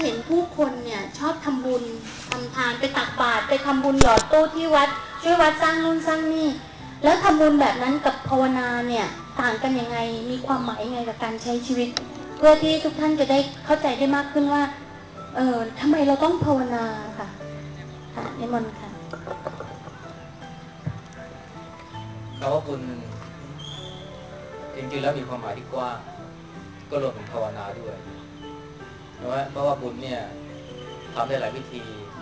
ห็นผู้คนเนี่ยชอบทำบุญทำทานไปตักบาตรไปทำบุญหยอดตู้ที่วัดช่วยวัดสร้างนู่นสร้างนี่แล้วทำบุญแบบนั้นกับภาวนาเนี่ยต่างกันยังไงมีความหมายยังไงกับการใช้ชีวิตเพื่อที่ทุกท่านจะได้เข้าใจได้มากขึ้นว่าทำไมเราต้องภาวนาค่ะค่ะนิมนต์ค่ะคำว่าบุญจริงๆแล้วมีความหมายที่กว้างก็รวมถึงภาวนาด้วยเพราะว่าบุญเนี่ยทำได้หลายวิธี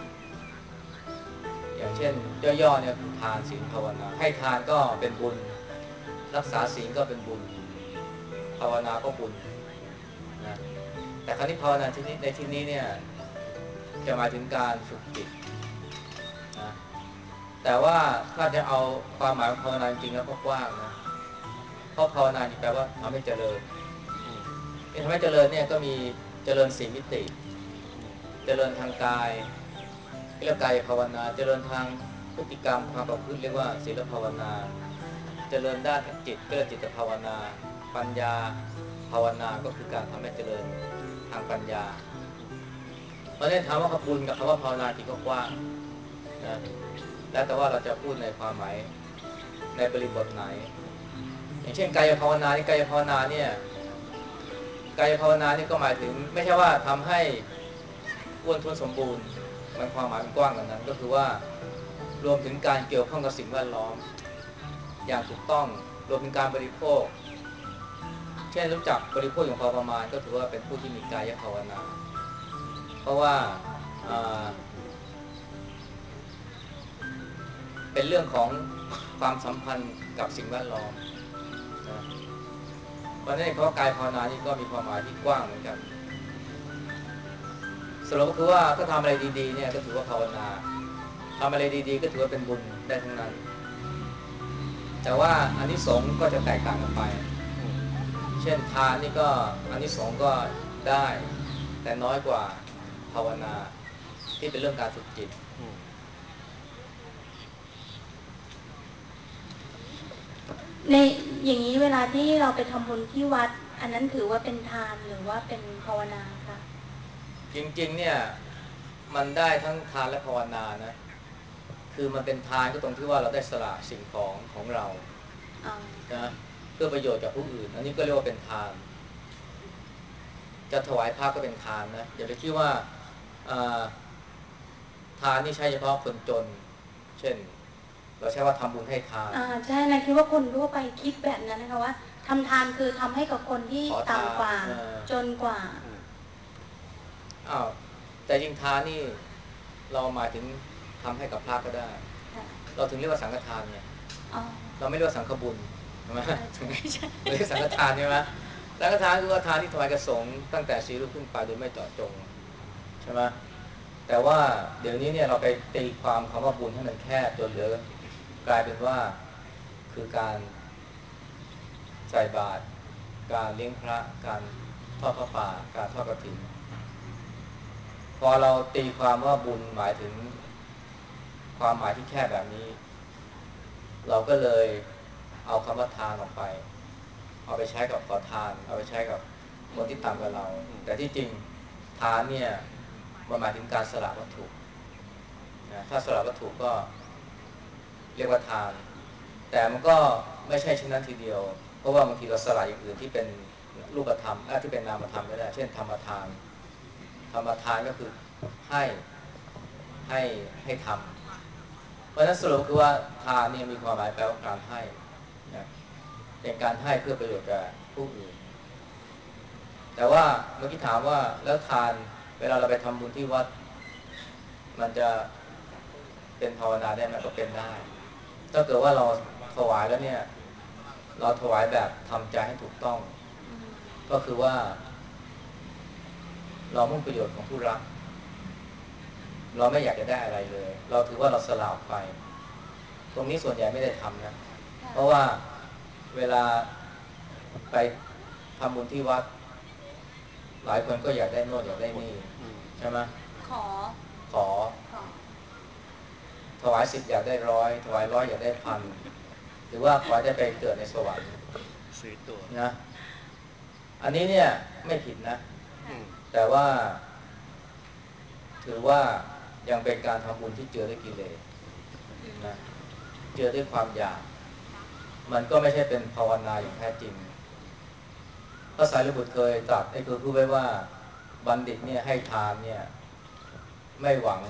อย่างเช่นย่อๆเนี่ยคือทานศีลภาวนาให้ทานก็เป็นบุญรักษาศีลก็เป็นบุญภาวนาก็บุญนะแต่ครั้นี้ภาวนาที่นี้ในที่นี้เนี่ยจะหมายถึงการฝึกจิตนะแต่ว่าถ้าจะเอาความหมายของภาวนาจริงๆแล้วก็กว้างนะเพราะภาวนาแปลว่าทำให้เจริญทำให้เจริญเนี่ยก็มีเจริญสี่มิติเจริญทางกายเรียกกายภาวนาเจริญทางพฤติกรรมความประพฤติเรียกว่าศีลภาวนาเจริญด้านจิตก็เรียกจิตภาวนาปัญญาภาวนาก็คือการทำให้เจริญทางปัญญาเพราะฉะนั้นถามว่าบุญกับคำว่าภาวนาจริงก็กว้างนะแล้วแต่ว่าเราจะพูดในความหมายในบริบทไหนอย่างเช่นกายภาวนานี่กายภาวนาเนี่ยกายภาวนานี่ก็หมายถึงไม่ใช่ว่าทำให้อ้วนท้วนสมบูรณ์มันความหมายมันกว้างกว่านั้นก็คือว่ารวมถึงการเกี่ยวข้องกับสิ่งแวดล้อมอย่างถูกต้องรวมถึงการบริโภคเช่นรู้จักบริโภคอย่างพอประมาณก็ถือว่าเป็นผู้ที่มีกายภาวนาเพราะว่าเป็นเรื่องของความสัมพันธ์กับสิ่งแวดล้อมนะเพราะฉะนั้นคำว่ากายภาวนานี่ก็มีความหมายที่กว้างเหมือนกันสรุปก็คือว่าถ้าทำอะไรดีๆเนี่ยก็ถือว่าภาวนาทำอะไรดีๆก็ถือว่าเป็นบุญได้ทั้งนั้นแต่ว่าอานิสงส์ก็จะแตกต่างกันไปเช่นทานนี่ก็อานิสงส์ก็ได้แต่น้อยกว่าภาวนาที่เป็นเรื่องการฝึกจิตในอย่างนี้เวลาที่เราไปทำบุญที่วัดอันนั้นถือว่าเป็นทานหรือว่าเป็นภาวนาคะจริงๆเนี่ยมันได้ทั้งทานและภาวนานะคือมันเป็นทานก็ตรงที่ว่าเราได้สละสิ่งของเรานะเพื่อประโยชน์จากผู้อื่นอันนี้ก็เรียกว่าเป็นทานจะถวายพระก็เป็นทานนะอย่าไปคิดว่าทานนี่ใช่เฉพาะคนจนเช่นเราใช้ว่าทำบุญให้ทานใช่นะคิดว่าคนทั่วไปคิดแบบนั้นนะคะว่าทำทานคือทำให้กับคนที่ต่ำกว่าจนกว่าแต่จริงทานนี่เราหมายถึงทำให้กับพระก็ได้เราถึงเรียกว่าสังฆทานไงเราไม่เรียกว่าสังฆบุญใช่ไหมไม่ใช่สังฆทานใช่ไหมสังฆทานคือว่าทานที่ถวายกับสงฆ์ตั้งแต่4 รูปขึ้นไปโดยไม่เจาะจงใช่ไหมแต่ว่าเดี๋ยวนี้เนี่ยเราไปตีความคำว่าบุญให้มันแคบจนเหลือกลายเป็นว่าคือการใส่บาตรการเลี้ยงพระการทอดพระป่าการทอดกฐินพอเราตีความว่าบุญหมายถึงความหมายที่แคบแบบนี้เราก็เลยเอาคำว่าทานออกไปเอาไปใช้กับขอทานเอาไปใช้กับคนที่ต่ำกว่าเราแต่ที่จริงทานเนี่ยมันหมายถึงการสละวัตถุนะถ้าสละวัตถุก็เรียกว่าทานแต่มันก็ไม่ใช่เช่นนั้นทีเดียวเพราะว่าบางทีเราสละอย่างอื่นที่เป็นรูปธรรมที่เป็นนามธรรมก็ได้เช่นธรรมทานธรรมทานก็คือให้ทำเพราะฉะนั้นสรุปคือว่าทานเนี่ยมีความหมายแปลว่าการให้นะเป็นการให้เพื่อประโยชน์แก่ผู้อื่นแต่ว่าเมื่อกี้ถามว่าแล้วทานเวลาเราไปทำบุญที่วัดมันจะเป็นภาวนาได้ไหมก็เป็นได้ถ้าเกิดว่าเราถวายแล้วเนี่ยเราถวายแบบทำใจให้ถูกต้องก็คือว่าเรามุ่งประโยชน์ของผู้รับเราไม่อยากจะได้อะไรเลยเราถือว่าเราสละออกไปตรงนี้ส่วนใหญ่ไม่ได้ทำนะเพราะว่าเวลาไปทำบุญที่วัดหลายคนก็อยากได้โน่นอยากได้นี่ใช่ไหมขอถวาย10อยากได้100ถวาย100อยากได้1,000หรือว่าขอได้ไปเกิดในสวรรค์ซื้อตัวนะอันนี้เนี่ยไม่ผิดนะแต่ว่าถือว่ายังเป็นการทำบุญที่เจือด้วยกิเลสนะเจือด้วยความอยากมันก็ไม่ใช่เป็นภาวนาอย่างแท้จริงพระสารีบุตรเคยตรัสคือพูดไว้ว่าบัณฑิตเนี่ยให้ทานเนี่ยไม่หวัง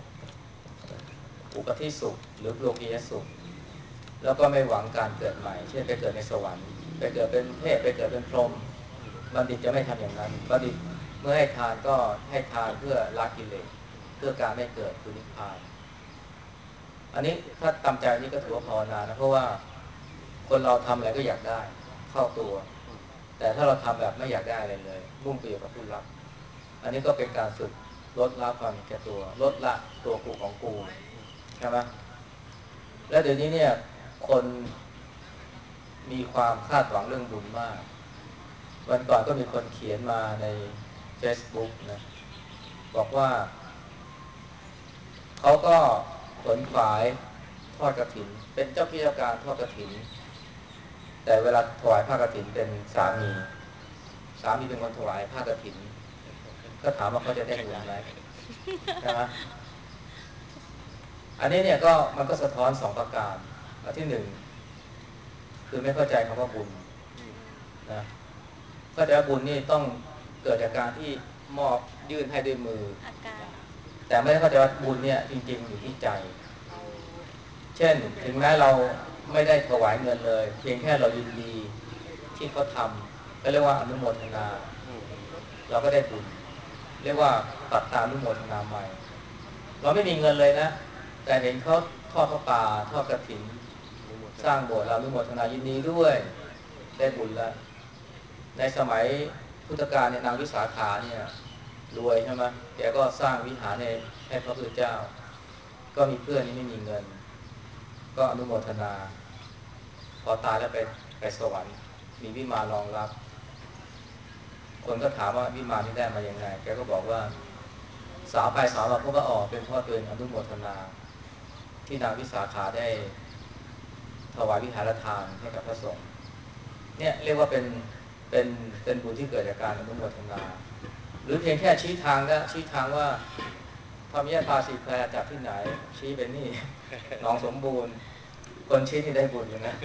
อุปธิสุขหรือโลกียสุขแล้วก็ไม่หวังการเกิดใหม่เช่นไปเกิดในสวรรค์ไปเกิดเป็นเทพไปเกิดเป็นพรหมบัณฑิตจะไม่ทำอย่างนั้นบัณฑิตเมื่อให้ทานก็ให้ทานเพื่อละกิเลสเพื่อการไม่เกิดคือนิพพานอันนี้ถ้าตามใจนี่ก็ถือว่าภาวนานะเพราะว่าคนเราทำอะไรก็อยากได้เข้าตัวแต่ถ้าเราทำแบบไม่อยากได้อะไรเลยมุ่งไปอยู่กับผู้รับอันนี้ก็เป็นการฝึกลดละความเห็นแก่ตัวลดละตัวกูของกูใช่ไหมและเดี๋ยวนี้เนี่ยคนมีความคาดหวังเรื่องบุญมากวันก่อนก็มีคนเขียนมาใน Facebook นะบอกว่าเขาก็ขนขวายทอดกฐินเป็นเจ้าพิธีการทอดกฐินแต่เวลาถวายผ้ากฐินเป็นสามีเป็นคนถวายผ้ากฐินก็ถามว่าเขาจะได้บุญไหมใช่ไหมอันนี้เนี่ยก็มันก็สะท้อน2ประการอันที่1คือไม่เข้าใจคำว่าบุญนะเข้าใจว่าบุญนี่ต้องเกิดจากการที่มอบยื่นให้ด้วยมือแต่ไม่ได้เข้าใจว่าบุญเนี่ยจริงๆอยู่ที่ใจเช่นถึงแม้เราไม่ได้ถวายเงินเลยเพียงแค่เรายินดีที่เขาทำก็เรียกว่าอนุโมทนาเราก็ได้บุญเรียกว่าปัตตานุโมทนาใหม่เราไม่มีเงินเลยนะแต่เห็นเขาทอดพระป่าทอดกฐินสร้างโบสถ์เราอนุโมทนายินดีด้วยได้บุญแล้วในสมัยพุทธกาลเนี่ยนางวิสาขาเนี่ยรวยใช่ไหมแกก็สร้างวิหารให้พระพุทธเจ้าก็มีเพื่อนที่ไม่มีเงินก็อนุโมทนาพอตายแล้วไปสวรรค์มีวิมานรองรับคนก็ถามว่าวิมานนี้ได้มายังไงแกก็บอกว่าสาวไปสาวมาพวกก็ออกเป็นเพราะตัวเองอนุโมทนาที่นางวิสาขาได้ถวายวิหารทานให้กับพระสงฆ์เนี่ยเรียกว่าเป็นบุญที่เกิดจากการอนุโมทนาหรือเพียงแค่ชี้ทางก็ชี้ทางว่าพระมิยาภาษีแพรจากที่ไหนชี้ไปนี่หนองสมบูรณ์คนชี้นี่ได้บุญอยู่นะ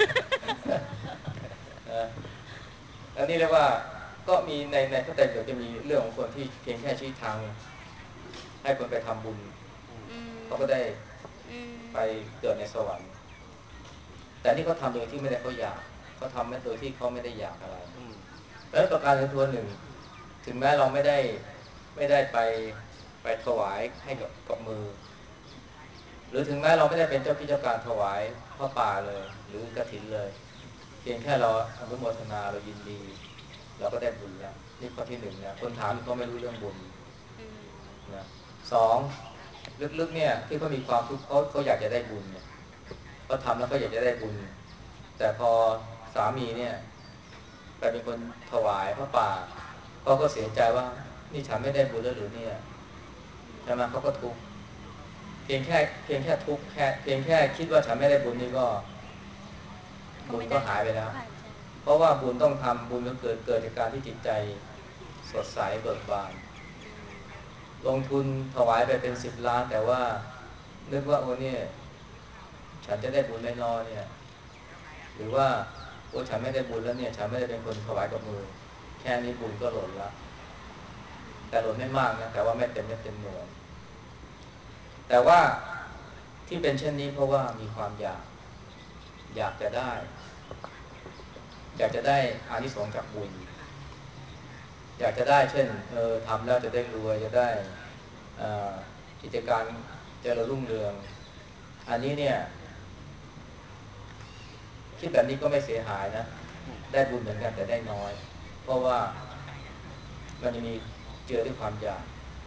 อันนี้เรียกว่าก็มีในพระไตรปิฎกจะมีเรื่องของคนที่เพียงแค่ชี้ทางให้คนไปทำบุญเขาก็ได้ไปเกิดในสวรรค์แต่นี่เขาทำโดยที่ไม่ได้เขาอยากเขาทำโดยที่เขาไม่ได้อยากอะไรแล้วประการในตัวหนึ่งถึงแม้เราไม่ได้ไปถวายให้กับมือหรือถึงแม้เราไม่ได้เป็นเจ้าพิธีการถวายพระป่าเลยหรือกฐินเลยเพียงแค่เราอนุโมทนาเรายินดีเราก็ได้บุญแล้วนี่ข้อที่1นะคนถามเขาไม่รู้เรื่องบุญนะ2ลึกๆเนี่ยที่เขามีความทุกข์เขาอยากจะได้บุญเนี่ยเขาทำแล้วก็อยากจะได้บุญแต่พอสามีเนี่ยไปเป็นคนถวายพระป่าเขาก็เสียใจว่านี่ฉันไม่ได้บุญแล้วหรือเนี่ยใช่ไหมเขาก็ทุกข์เพียงแค่ทุกข์เพียงแค่คิดว่าฉันไม่ได้บุญนี่ก็บุญก็หายไปแล้วเพราะว่าบุญต้องทำบุญก็เกิดจากการที่จิตใจสดใสเบิกบานลงทุนถวายไปเป็น10 ล้านแต่ว่านึกว่าโอ้เนี่ยฉันจะได้บุญไม่น้อยเนี่ยหรือว่าโอ้ฉันไม่ได้บุญแล้วเนี่ยฉันไม่ได้เป็นคนถวายกับมือแค่นี้บุญก็หล่นละแต่หล่นไม่มากนะแต่ว่าไม่เต็มหน่วยแต่ว่าที่เป็นเช่นนี้เพราะว่ามีความอยากจะได้อานิสงส์จากบุญอยากจะได้เช่นทำแล้วจะได้รวยจะได้กิจการเจริญรุ่งเรืองอันนี้เนี่ยคิดแบบนี้ก็ไม่เสียหายนะได้บุญเหมือนกันแต่ได้น้อยเพราะว่ามันจะมีเจือด้วยความอยาก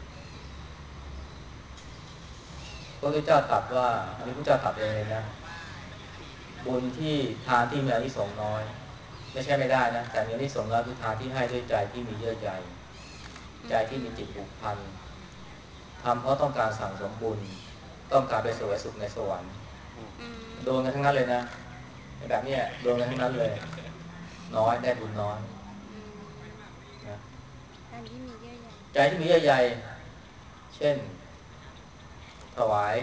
พระพุทธเจ้าตรัสว่าอันนี้พระพุทธเจ้าตรัสเองเลยนะบุญที่ทานที่มีอานิสงส์น้อยไม่ใช่ไม่ได้นะแต่มีอานิสงส์น้อยคือทานที่ให้ด้วยใจที่มีเยื่อใยใจที่มีจิตผูกพันทำเพราะต้องการสั่งสมบุญต้องการไปเสวยสุขในสวรรค์โดนกันทั้งนั้นเลยนะแบบนี้โดนกันทั้งนั้นเลยน้อยได้บุญน้อยนะใจที่มีเยื่อใยเช่นถวาย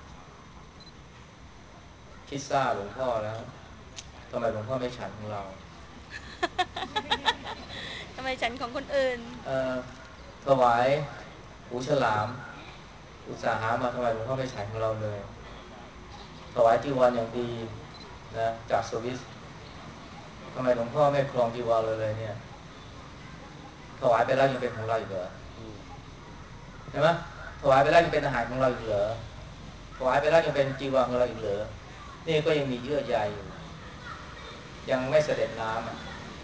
พิซซ่าหลวงพ่อแล้วทำไมหลวงพ่อไม่ฉันของเราทำไมฉันของคนอื่นถวายหูฉลามอุตสาหามาทำไมหลวงพ่อไม่ฉันของเราเลยถวายจีวรอย่างดีนะจากสวิสทำไมหลวงพ่อไม่ครองจีวรเลยเนี่ยถวายไปแล้วยังเป็นของเราอยู่เหรอใช่ไหมถวายไปแล้วยังเป็นอาหารของเราอยู่เหรอถวายไปแล้วยังเป็นจีวรของเราอยู่เหรอนี่ก็ยังมีเยื่อใยอยู่ยังไม่เสด็จน้ำ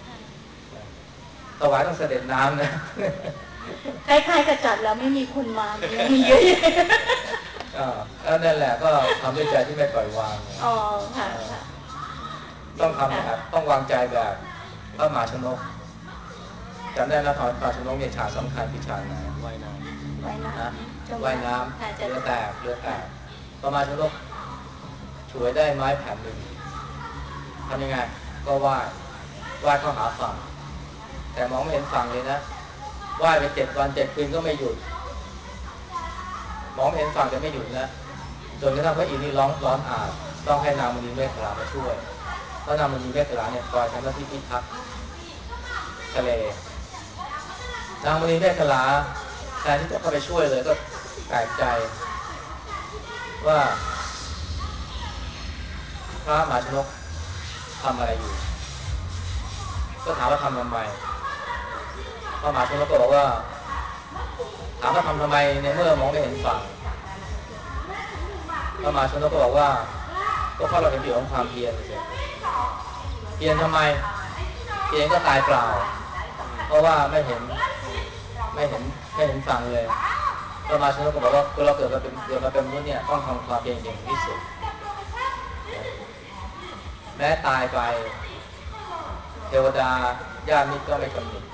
ถวายต้องเสด็จน้ำนะคล้ายๆกระจัดแล้วไม่มีคุณมามีเยอะแยะแล้วนั่นแหละก็ทำด้วยใจที่ไม่ปล่อยวางอ๋อค่ะต้องทำแบบต้องวางใจแบบพระมหาชนกจำได้นะพระมหาชนกเนี่ยฉากสำคัญคือฉากไหนว่ายน้ำว่ายน้ำเรือแตกพระมหาชนกช่วยได้ไม้แผ่นหนึ่งทำยังไงก็ว่ายเข้าหาฝั่งแต่มองไม่เห็นฝั่งเลยนะว่ายไป7 วัน 7 คืนก็ไม่หยุดมองไม่เห็นฝั่งจะไม่หยุดนะจนกระทั่งพระอินทร์นี่ร้อนอาบต้องให้นางมณีเมขลามาช่วยเพราะนางมณีเมขลาเนี่ยคอยทำหน้าที่พิทักษ์ทะเลนางมณีเมขลาแทนที่จะเข้าไปช่วยเลยก็แปลกใจว่าพระมหาชนกทำอะไรอยู่ก็ถามว่าทำไมพระมหาชนกก็บอกว่าถามว่าทำไมในเมื่อมองไม่เห็นฝั่งพระมหาชนกก็บอกว่าก็เพราะเราเห็นผิวของความเพียรเพียรทำไมเพียรก็ตายเปล่าเพราะว่าไม่เห็นฝั่งเลยพระมหาชนกก็บอกว่าเราเกิดมาเป็นมนุษย์เนี่ยต้องทำความเพียรอย่างที่สุดแม้ตายไปเทวดาญาติมิตรก็ไม่ตำหนิ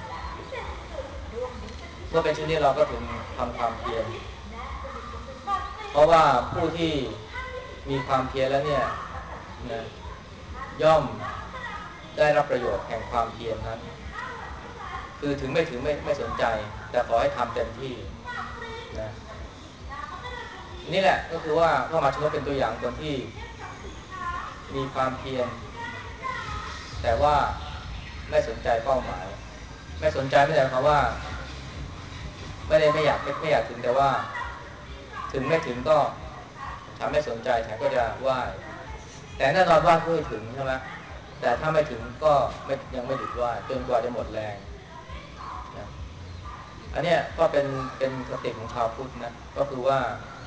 เมื่อเป็นเช่นนี้เราก็ถึงทำความเพียรเพราะว่าผู้ที่มีความเพียรแล้วเนี่ยนะย่อมได้รับประโยชน์แห่งความเพียรนั้นคือถึงไม่สนใจแต่ขอให้ทำเต็มที่นะนี่แหละก็คือว่าพระมหาชนกเป็นตัวอย่างคนที่มีความเพียรแต่ว่าไม่สนใจเป้าหมายไม่สนใจไม่ได้เพราะว่าไม่อยากถึงแต่ว่าถึงไม่ถึงก็ฉันไม่สนใจฉันก็จะไหว้แต่แน่นอนว่าเพื่อถึงใช่ไหมแต่ถ้าไม่ถึงก็ยังไม่หยุดไหว้จนกว่าจะหมดแรงนะอันเนี้ยก็เป็นคติของชาวพุทธนะก็คือว่า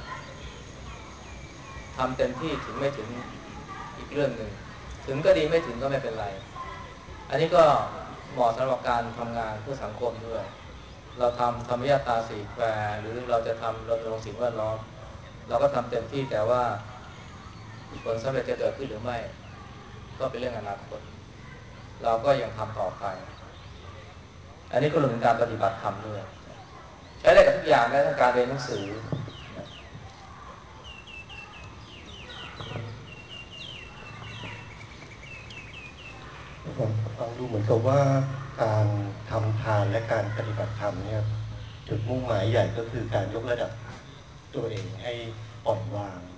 ทำเต็มที่ถึงไม่ถึงอีกเรื่องหนึ่งถึงก็ดีไม่ถึงก็ไม่เป็นไรอันนี้ก็เหมาะสำหรับการทำงานเพื่อสังคมด้วยเราทำธรรมยตาสีแควร์หรือเราจะทำรณรงค์สิ่งแวดล้อมเราก็ทำเต็มที่แต่ว่าผลสำเร็จจะเกิดขึ้นหรือไม่ก็เป็นเรื่องอนาคตเราก็ยังทำต่อไปอันนี้ก็รวมถึงการปฏิบัติธรรมด้วยใช้ได้กับทุกอย่างได้ทั้งการเรียนหนังสือผมฟังดูเหมือนกับว่าการทำทานและการปฏิบัติธรรมเนี่ยจุดมุ่งหมายใหญ่ก็คือการยกระดับตัวเองให้ปล่อยวาง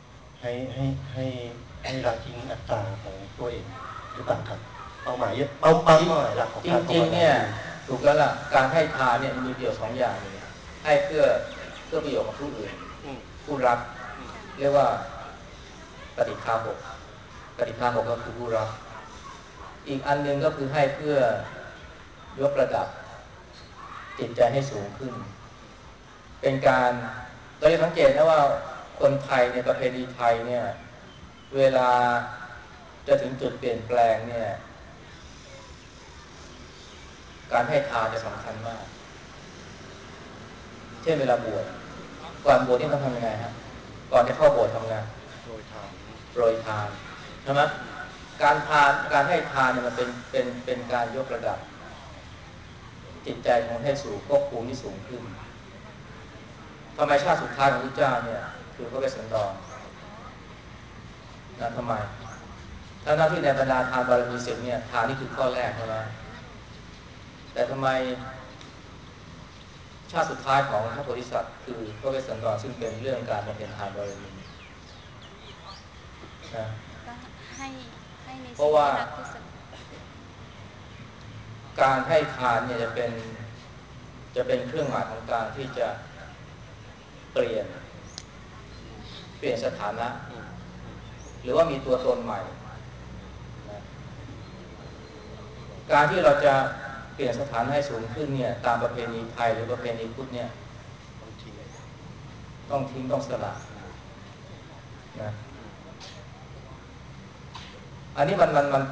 ให้ละทิ้งอัตตาของตัวเองหรือเปล่าครับเป้าหมายหลักของการจริงๆเนี่ยถูกแล้วล่ะการให้ทานเนี่ยมีประโยชน์2 อย่างให้เพื่อประโยชน์ของผู้อื่นผู้รับเรียกว่าปฏิฆาหกก็คือผู้รับอีกอันหนึ่งก็คือให้เพื่อยกระดับจิตใจให้สูงขึ้นเป็นการเราจะสังเกตนะว่าคนไทยในประเพณีไทยเนี่ยเวลาจะถึงจุดเปลี่ยนแปลงเนี่ยการให้ทานจะสำคัญมากเช่นเวลาบวชก่อนบวชนี่ต้องทำยังไงฮะก่อนจะเข้าโบสถ์ทำไงโโปรยทานใช่ไหมการให้ทานเนี่ยมันเป็นการยกระดับจิตใจของให้สู่ภพภูมิที่สูงขึ้นธรรมชาติสุดท้ายของพระเจ้าเนี่ยคือพระเวสสันดรนะทำไมถ้าหน้าที่ในบรรดาทานบารมี10เนี่ยทานนี่คือข้อแรกใช่ไหมแต่ทำไมชาติสุดท้ายของพระโพธิสัตว์คือพระเวสสันดรซึ่งเป็นเรื่องการบำเพ็ญทานบารมีนะก็ให้ในเพสิ่ราะงว่าที่รักที่สุดการให้ทานเนี่ยจะเป็นเครื่องหมายของการที่จะเปลี่ยนสถานะหรือว่ามีตัวตนใหม่นะการที่เราจะเปลี่ยนสถานะให้สูงขึ้นเนี่ยตามประเพณีไทยหรือประเพณีพุทธเนี่ยต้องทิ้งต้องสละนะอันนี้มัน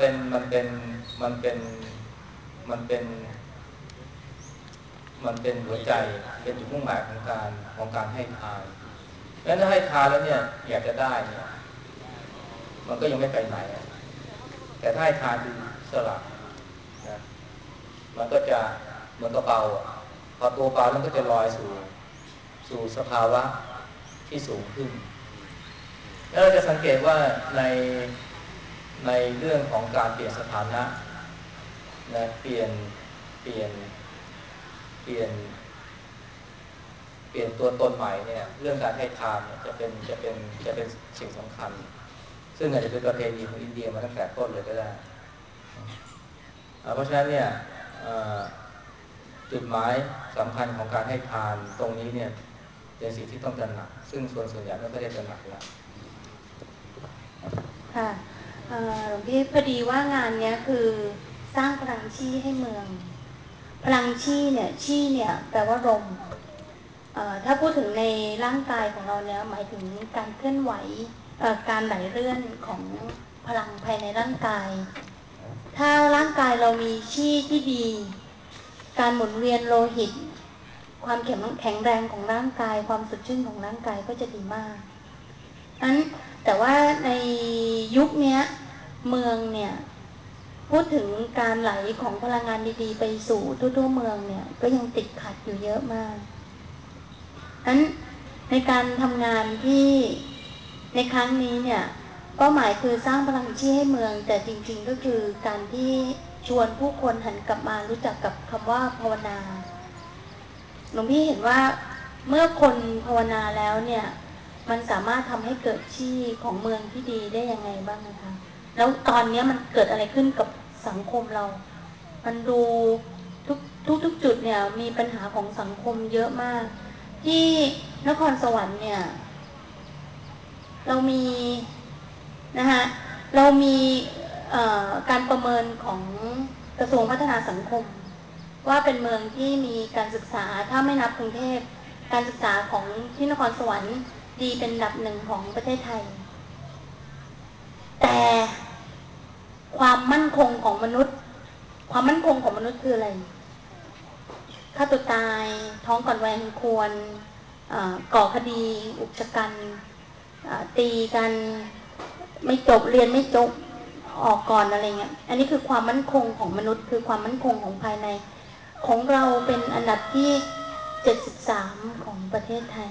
เป็นหัวใจเป็นจุดมุ่งหมายของการให้ทานแล้วถ้าให้ทานแล้วเนี่ยอยากจะได้เนี่ยมันก็ยังไม่ไปไหนแต่ถ้าให้ทานคือสละนะมันก็จะเหมือนกับเบาพอตัวเบามันก็จะลอยสู่สภาวะที่สูงขึ้นแล้วเราจะสังเกตว่าในเรื่องของการเปลี่ยนสถานะนะเปลี่ยนตัวตนใหม่เนี่ยเรื่องการให้ทานเนี่ยจะเป็นสิ่งสำคัญซึ่งอาจจะเป็นประเพณีของอินเดียมาตั้งแต่ต้นเลยก็ได้เพราะฉะนั้นเนี่ยจุดหมายสำคัญของการให้ทานตรงนี้เนี่ยเป็นสิ่งที่ต้องตระหนักซึ่งส่วนใหญ่ไม่ได้ตระหนักแล้วค่ะหลวงพี่พอดีว่างานเนี้ยคือสร้างพลังชี่ให้เมืองพลังชี่เนี่ยแปลว่าลมถ้าพูดถึงในร่างกายของเราเนี่ยหมายถึงการเคลื่อนไหวการไหลเลื่อนของพลังภายในร่างกายถ้าร่างกายเรามีชี่ที่ดีการหมุนเวียนโลหิตความแข็งแรงของร่างกายความสดชื่นของร่างกายก็จะดีมากนั้นแต่ว่าในยุคนี้เมืองเนี่ยพูดถึงการไหลของพลังงานดีๆไปสู่ทั่วเมืองเนี่ยก็ยังติดขัดอยู่เยอะมากนั้นในการทำงานที่ในครั้งนี้เนี่ยเป้าหมายคือสร้างพลังชี่ให้เมืองแต่จริงๆก็คือการที่ชวนผู้คนหันกลับมารู้จักกับคำว่าภาวนาหลวงพี่เห็นว่าเมื่อคนภาวนาแล้วเนี่ยมันสามารถทำให้เกิดชี่ของเมืองที่ดีได้ยังไงบ้างนะคะแล้วตอนนี้มันเกิดอะไรขึ้นกับสังคมเรามันดูทุกจุดเนี่ยมีปัญหาของสังคมเยอะมากที่นครสวรรค์เนี่ยเรามีนะคะเรามีการประเมินของกระทรวงพัฒนาสังคมว่าเป็นเมืองที่มีการศึกษาถ้าไม่นับกรุงเทพการศึกษาของที่นครสวรรค์ดีเป็นอันดับหนึ่งของประเทศไทยแต่ความมั่นคงของมนุษย์คืออะไรฆ่าตัวตายท้องก่อนวัยอันควรก่อคดีอุกชะกันตีกันไม่จบเรียนไม่จบออกก่อนอะไรเงี้ยอันนี้คือความมั่นคงของมนุษย์คือความมั่นคงของภายในของเราเป็นอันดับที่73ของประเทศไทย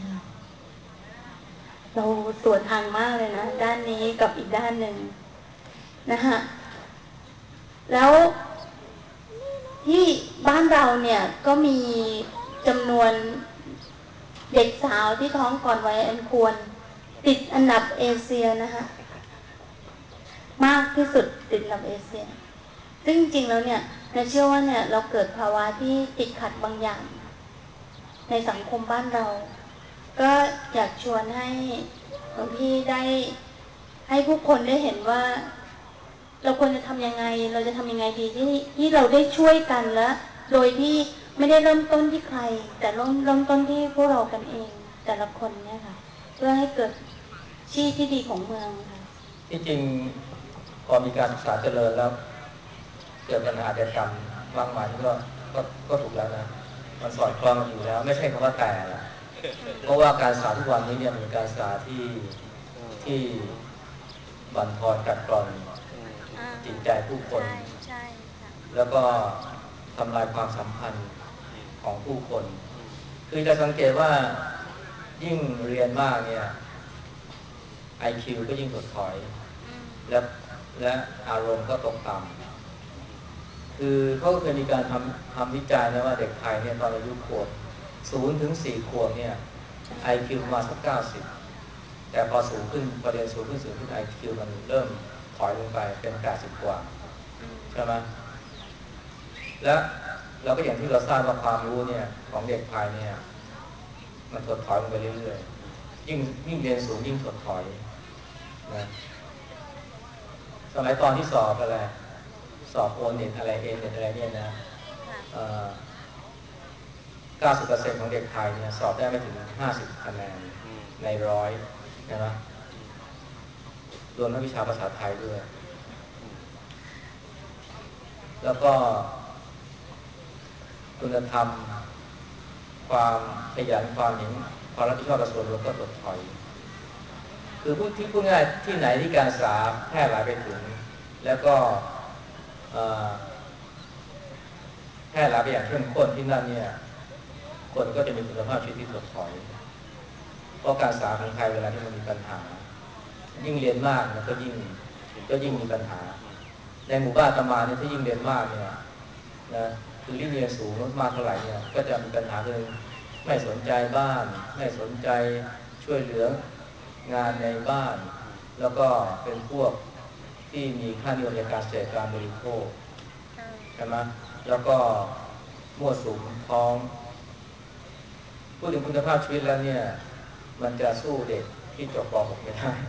เราสวนทางมากเลยนะด้านนี้กับอีกด้านหนึ่งนะคะแล้วที่บ้านเราเนี่ยก็มีจำนวนเด็กสาวที่ท้องก่อนวัยอันควรติดอันดับเอเชียนะคะมากที่สุดติดอันดับเอเชียซึ่งจริงๆแล้วเนี่ยเราเชื่อว่าเนี่ยเราเกิดภาวะที่ติดขัดบางอย่างในสังคมบ้านเราก็อยากชวนให้หลวงพี่ได้ให้ผู้คนได้เห็นว่าเราควรจะทำยังไงเราจะทำยังไงดีที่เราได้ช่วยกันแล้วโดยที่ไม่ได้เริ่มต้นที่ใครแต่เริ่มต้นที่พวกเรากันเองแต่ละคนเนี่ยค่ะเพื่อให้เกิดชีวิตที่ดีของเมืองค่ะที่จริงพอมีการศึกษาเจริญแล้วเกิดปัญหาอาชญากรรมมากมายก็ถูกแล้วนะมันสอดคล้องกันอยู่แล้วไม่ใช่คำว่าแต่ละเพราะว่าการศึกษาทุกวันนี้เนี่ยเป็นการศึกษาที่บั่นทอนกัดกร่อนจิตใจผู้คนใช่ค่ะแล้วก็ทำลายความสัมพันธ์ของผู้คนคือจะสังเกตว่ายิ่งเรียนมากเนี่ย IQ ก็ยิ่งถดถอยและอารมณ์ก็ตกต่ำคือเขาเคยมีการทำวิจัยนะว่าเด็กไทยเนี่ยตอนอายุขวบ 0 ถึง 4 ขวบเนี่ย IQ ประมาณสัก 90 แต่พอสูงขึ้นประเด็นสูงขึ้น IQ มันเริ่มถอยลงไปเป็น 80 กว่าใช่ไหมและเราก็อย่างที่เราทราบว่าความรู้เนี่ยของเด็กไทยเนี่ยมันถดถอยลงไปเรื่อยๆยิ่งเรียนสูงยิ่งถดถอยนะสมัยตอนที่สอบอะไรสอบโอเน็ตอะไรเอเน็ตอะไรเนี่ยนะ90% ของเด็กไทยเนี่ยสอบได้ไม่ถึง50 คะแนนใน100ใช่ไหมรวมทั้งวิชาภาษาไทยด้วยแล้วก็คุณธรรมความขยันความเห็นความรับผิดชอบต่อส่วนรวมก็ถดถอยคือพูดง่ายที่ไหนที่การศึกษาแพร่หลายไปถึงแล้วก็แพร่หลายไปอย่างเข้มข้นที่นั่นเนี่ยคนก็จะมีคุณภาพชีวิตที่ถดถอยเพราะการศึกษาของไทยเวลาที่มันมีปัญหายิ่งเรียนมากมันก็ยิ่งมีปัญหาในหมู่บ้านอาตมาเนี่ยถ้ายิ่งเรียนมากเนี่ยนะคือเรียนสูงมากเท่าไหร่เนี่ยก็จะมีปัญหาคือไม่สนใจบ้านไม่สนใจช่วยเหลืองานในบ้านแล้วก็เป็นพวกที่มีค่านิยมในการเสพการบริโภคใช่ไหมแล้วก็มั่วสุมท้องพูดถึงคุณภาพชีวิตแล้วเนี่ยมันจะสู้เด็กที่จบป .6 ไม่ได้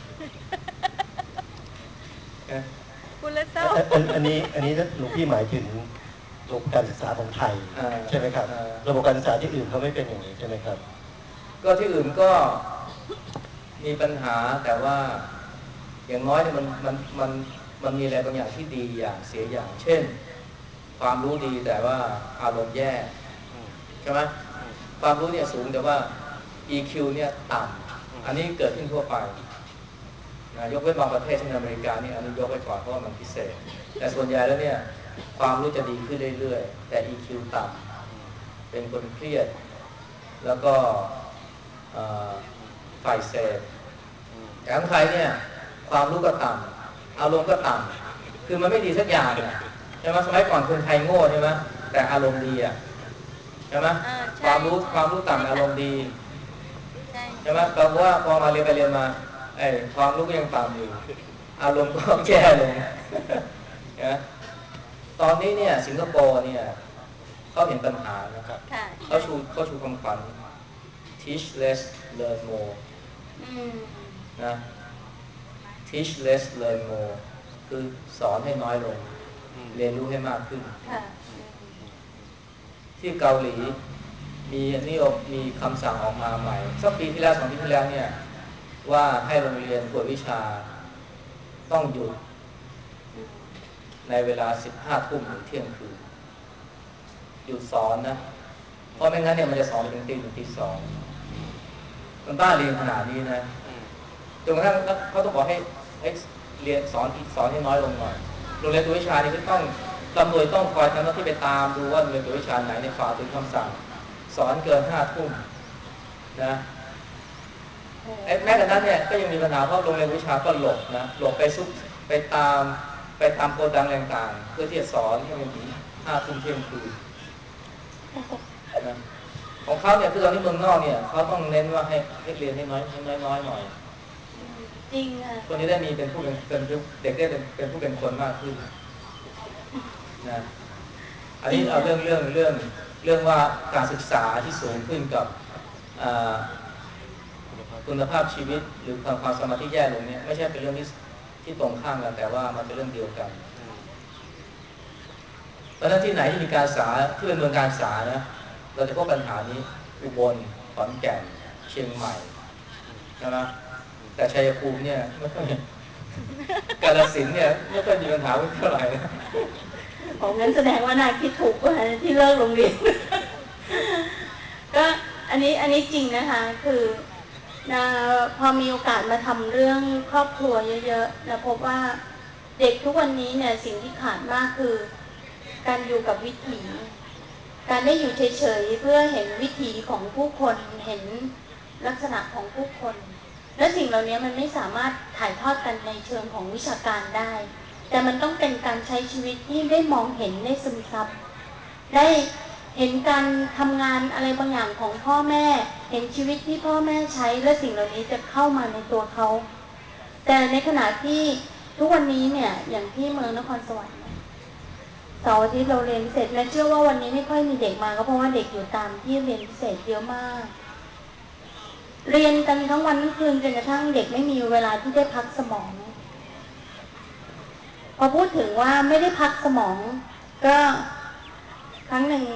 คุณละเจ้าอันนี้หลวงพี่หมายถึงระบบการศึกษาของไทยใช่ไหมครับระบบการศึกษาที่อื่นเขาไม่เป็นอย่างนี้ใช่ไหมครับก็ที่อื่นก็มีปัญหาแต่ว่าอย่างน้อยเนี่ยมันมีอะไรบางอย่างที่ดีอย่างเสียอย่างเช่นความรู้ดีแต่ว่าอารมณ์แย่ใช่ไหมความรู้เนี่ยสูงแต่ว่า EQ เนี่ยต่ำอันนี้เกิดขึ้นทั่วไปนะยกเว้นบางประเทศเช่นอเมริกานี่อันนี้ยกไว้ก่อนเพราะว่ามันพิเศษแต่ส่วนใหญ่แล้วเนี่ยความรู้จะดีขึ้นเรื่อยๆแต่ EQ ต่ำเป็นคนเครียดแล้วก็ฝ่ายเสพแต่ของไทยเนี่ยความรู้ก็ต่ำอารมณ์ก็ต่ำคือมันไม่ดีสักอย่างเนี่ยใช่ไหมสมัยก่อนคนไทยโง่ใช่ไหมแต่อารมณ์ดีอ่ะใช่ไหมความรู้ต่ำอารมณ์ดีใช่ไหมแปลว่าพอมาเรียนไปเรียนมาความรู้ก็ยังต่ำอยู่อารมณ์ก็แย่ลงนะตอนนี้เนี่ยสิงคโปร์เนี่ยเขาเห็นปัญหานะครับเขาชูคำขวัญ teach less learn more นะ teach less learn more คือสอนให้น้อยลงเรียนรู้ให้มากขึ้นที่เกาหลีมีคำสั่งออกมาใหม่สักปีที่แล้ว2 ปีที่แล้วเนี่ยว่าให้โรงเรียนกวดวิชาต้องหยุดในเวลา 15 ทุ่มถึงเที่ยงคืนหยุดสอนนะเพราะไม่งั้นเนี่ยมันจะสอนถึงตี 2มันบ้าเรียนขนาดนี้นะจนกระทั่งเขาต้องบอกให้เรียนสอนให้น้อยลงหน่อยโรงเรียนตัววิชานี่ก็ต้องตำรวจต้องคอยทำหน้าที่ไปตามดูว่าโรงเรียนตัววิชาไหนในฝ่าถึงคำสั่งสอนเกิน5 ทุ่มนะแม้กระนั้นเนี่ยก็ยังมีปัญหาเพราะโรงเรียนวิชาก็หลบไปไปตามโกดังต่างๆเพื่อที่จะสอนให้มันถึง5 ทุ่มเที่ยงคืนนะของเขาเนี่ยคือตอนนี้เมืองนอกเนี่ยเขาต้องเน้นว่าให้เรียนให้น้อยหน่อยจริงอ่ะคนนี้ได้มีเป็นผู้เป็นเด็กได้เป็นผู้เป็นคนมากขึ้นนะอันนี้เอาเรื่องว่าการศึกษาที่สูงขึ้นกับคุณภาพชีวิตหรือความสามารถที่แย่ลงเนี่ยไม่ใช่เป็นเรื่องที่ตรงข้ามกันแต่ว่ามันเป็นเรื่องเดียวกันเพราะฉะนั้นที่ไหนที่มีการศึกษาที่เป็นเมืองการศึกษานะเราจะพบปัญหานี้อุบลขอนแก่นเชียงใหม่ใช่ไหมแต่ชัยภูมิเนี่ยไม่ค่อยกาฬสินธุ์เนี่ยไม่ค่อยมีปัญหาเท่าไหร่ของงั้นแสดงว่านายคิดถูกว่าที่เลิกโรงเรียนก็อันนี้จริงนะคะคือพอมีโอกาสมาทำเรื่องครอบครัวเยอะๆนะพบว่าเด็กทุกวันนี้เนี่ยสิ่งที่ขาดมากคือการอยู่กับวิถีการได้อยู่เฉยๆเพื่อเห็นวิถีของผู้คนเห็นลักษณะของผู้คนและสิ่งเหล่านี้มันไม่สามารถถ่ายทอดกันในเชิงของวิชาการได้แต่มันต้องเป็นการใช้ชีวิตที่ได้มองเห็นได้ซึมซับได้เห็นการทำงานอะไรบางอย่างของพ่อแม่ เห็นชีวิตที่พ่อแม่ใช้และสิ่งเหล่านี้จะเข้ามาในตัวเขาแต่ในขณะที่ทุกวันนี้เนี่ยอย่างที่เมืองนครสวรรค์เสาร์อาทิตย์เราเรียนพิเศษและเชื่อว่าวันนี้ไม่ค่อยมีเด็กมาก็เพราะว่าเด็กอยู่ตามที่เรียนพิเศษเยอะมากเรียนกันทั้งวันทั้งคืนจนกระทั่งเด็กไม่มีเวลาที่ได้พักสมองพอพูดถึงว่าไม่ได้พักสมองก็ครั้งหนึ่ง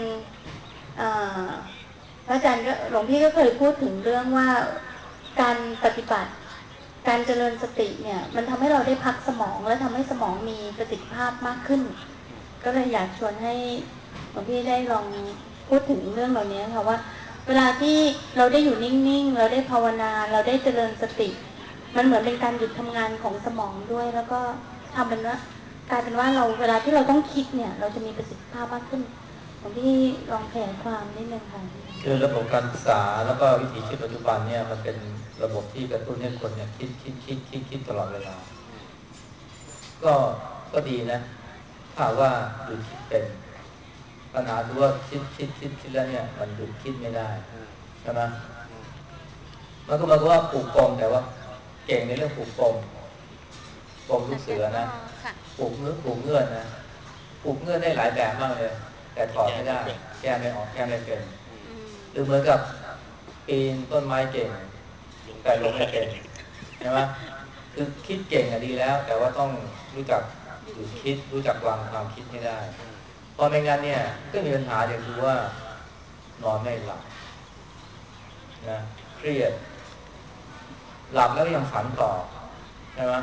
พระอาจารย์ก็หลวงพี่ก็เคยพูดถึงเรื่องว่าการปฏิบัติการเจริญสติเนี่ยมันทำให้เราได้พักสมองและทำให้สมองมีประสิทธิภาพมากขึ้นก็เลยอยากชวนให้หลวงพี่ได้ลองพูดถึงเรื่องเหล่านี้ค่ะว่าเวลาที่เราได้อยู่นิ่งๆเราได้ภาวนาเราได้เจริญสติมันเหมือนเป็นการหยุดทำงานของสมองด้วยแล้วก็ทำเป็นว่ากลายเป็นว่าเราเวลาที่เราต้องคิดเนี่ยเราจะมีประสิทธิภาพมากขึ้นหลวงพี่ลองขยายความนิดนึงค่ะคือระบบการศึกษาแล้วก็วิถีชีวิตปัจจุบันเนี่ยมันเป็นระบบที่กระตุ้นให้คนเนี่ยคิดตลอดเวลาก็ก็ดีนะถ้าว่าหยุดคิดเป็นปัญหาคือว่าคิดแล้วเนี่ยมันหยุดคิดไม่ได้ใช่ไหมมันก็หมายความว่าปลูกปมแต่ว่าเก่งในเรื่องปลูกปมลูกเสือนะปลูกเงื่อนนะปลูกเงื่อนได้หลายแบบมากเลยแต่ถอดไม่ได้แก้ไม่ออกแก้ไม่เป็นหรือเหมือนกับปีนต้นไม้เก่งแต่ลงไม่เป็นใช่ไหมคือคิดเก่งอะดีแล้วแต่ว่าต้องรู้จักหยุดคิดรู้จักวางความคิดให้ได้เพราะไม่งั้นเนี่ยก็มีปัญหาอย่างคือว่านอนไม่หลับนะเครียดหลับแล้วก็ยังฝันต่อใช่ไหม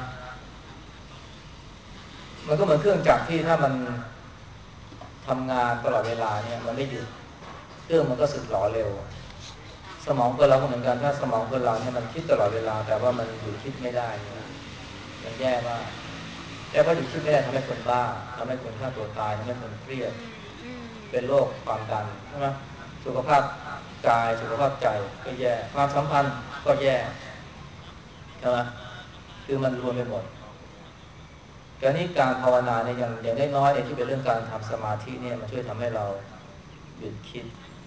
มันก็เหมือนเครื่องจักรที่ถ้ามันทำงานตลอดเวลาเนี่ยมันไม่หยุดเครื่องมันก็สึกหรอเร็วสมองคนเราก็เหมือนกันถ้าสมองคนเราเนี่ยมันคิดตลอดเวลาแต่ว่ามันหยุดคิดไม่ได้เนี่ยมันแย่มากแต่พอหยุดคิดไม่ได้ทำให้คนบ้าทำให้คนฆ่าตัวตายทำให้คนเครียดเป็นโรคความดันใช่ไหมสุขภาพกายสุขภาพใจก็แย่ความสัมพันธ์ก็แย่ใช่ไหมคือมันรวมไปหมดการนี้การภาวนาเนี่ยอย่างได้น้อยเนี่ยที่เป็นเรื่องการทำสมาธิเนี่ยมันช่วยทำให้เราหยุดคิด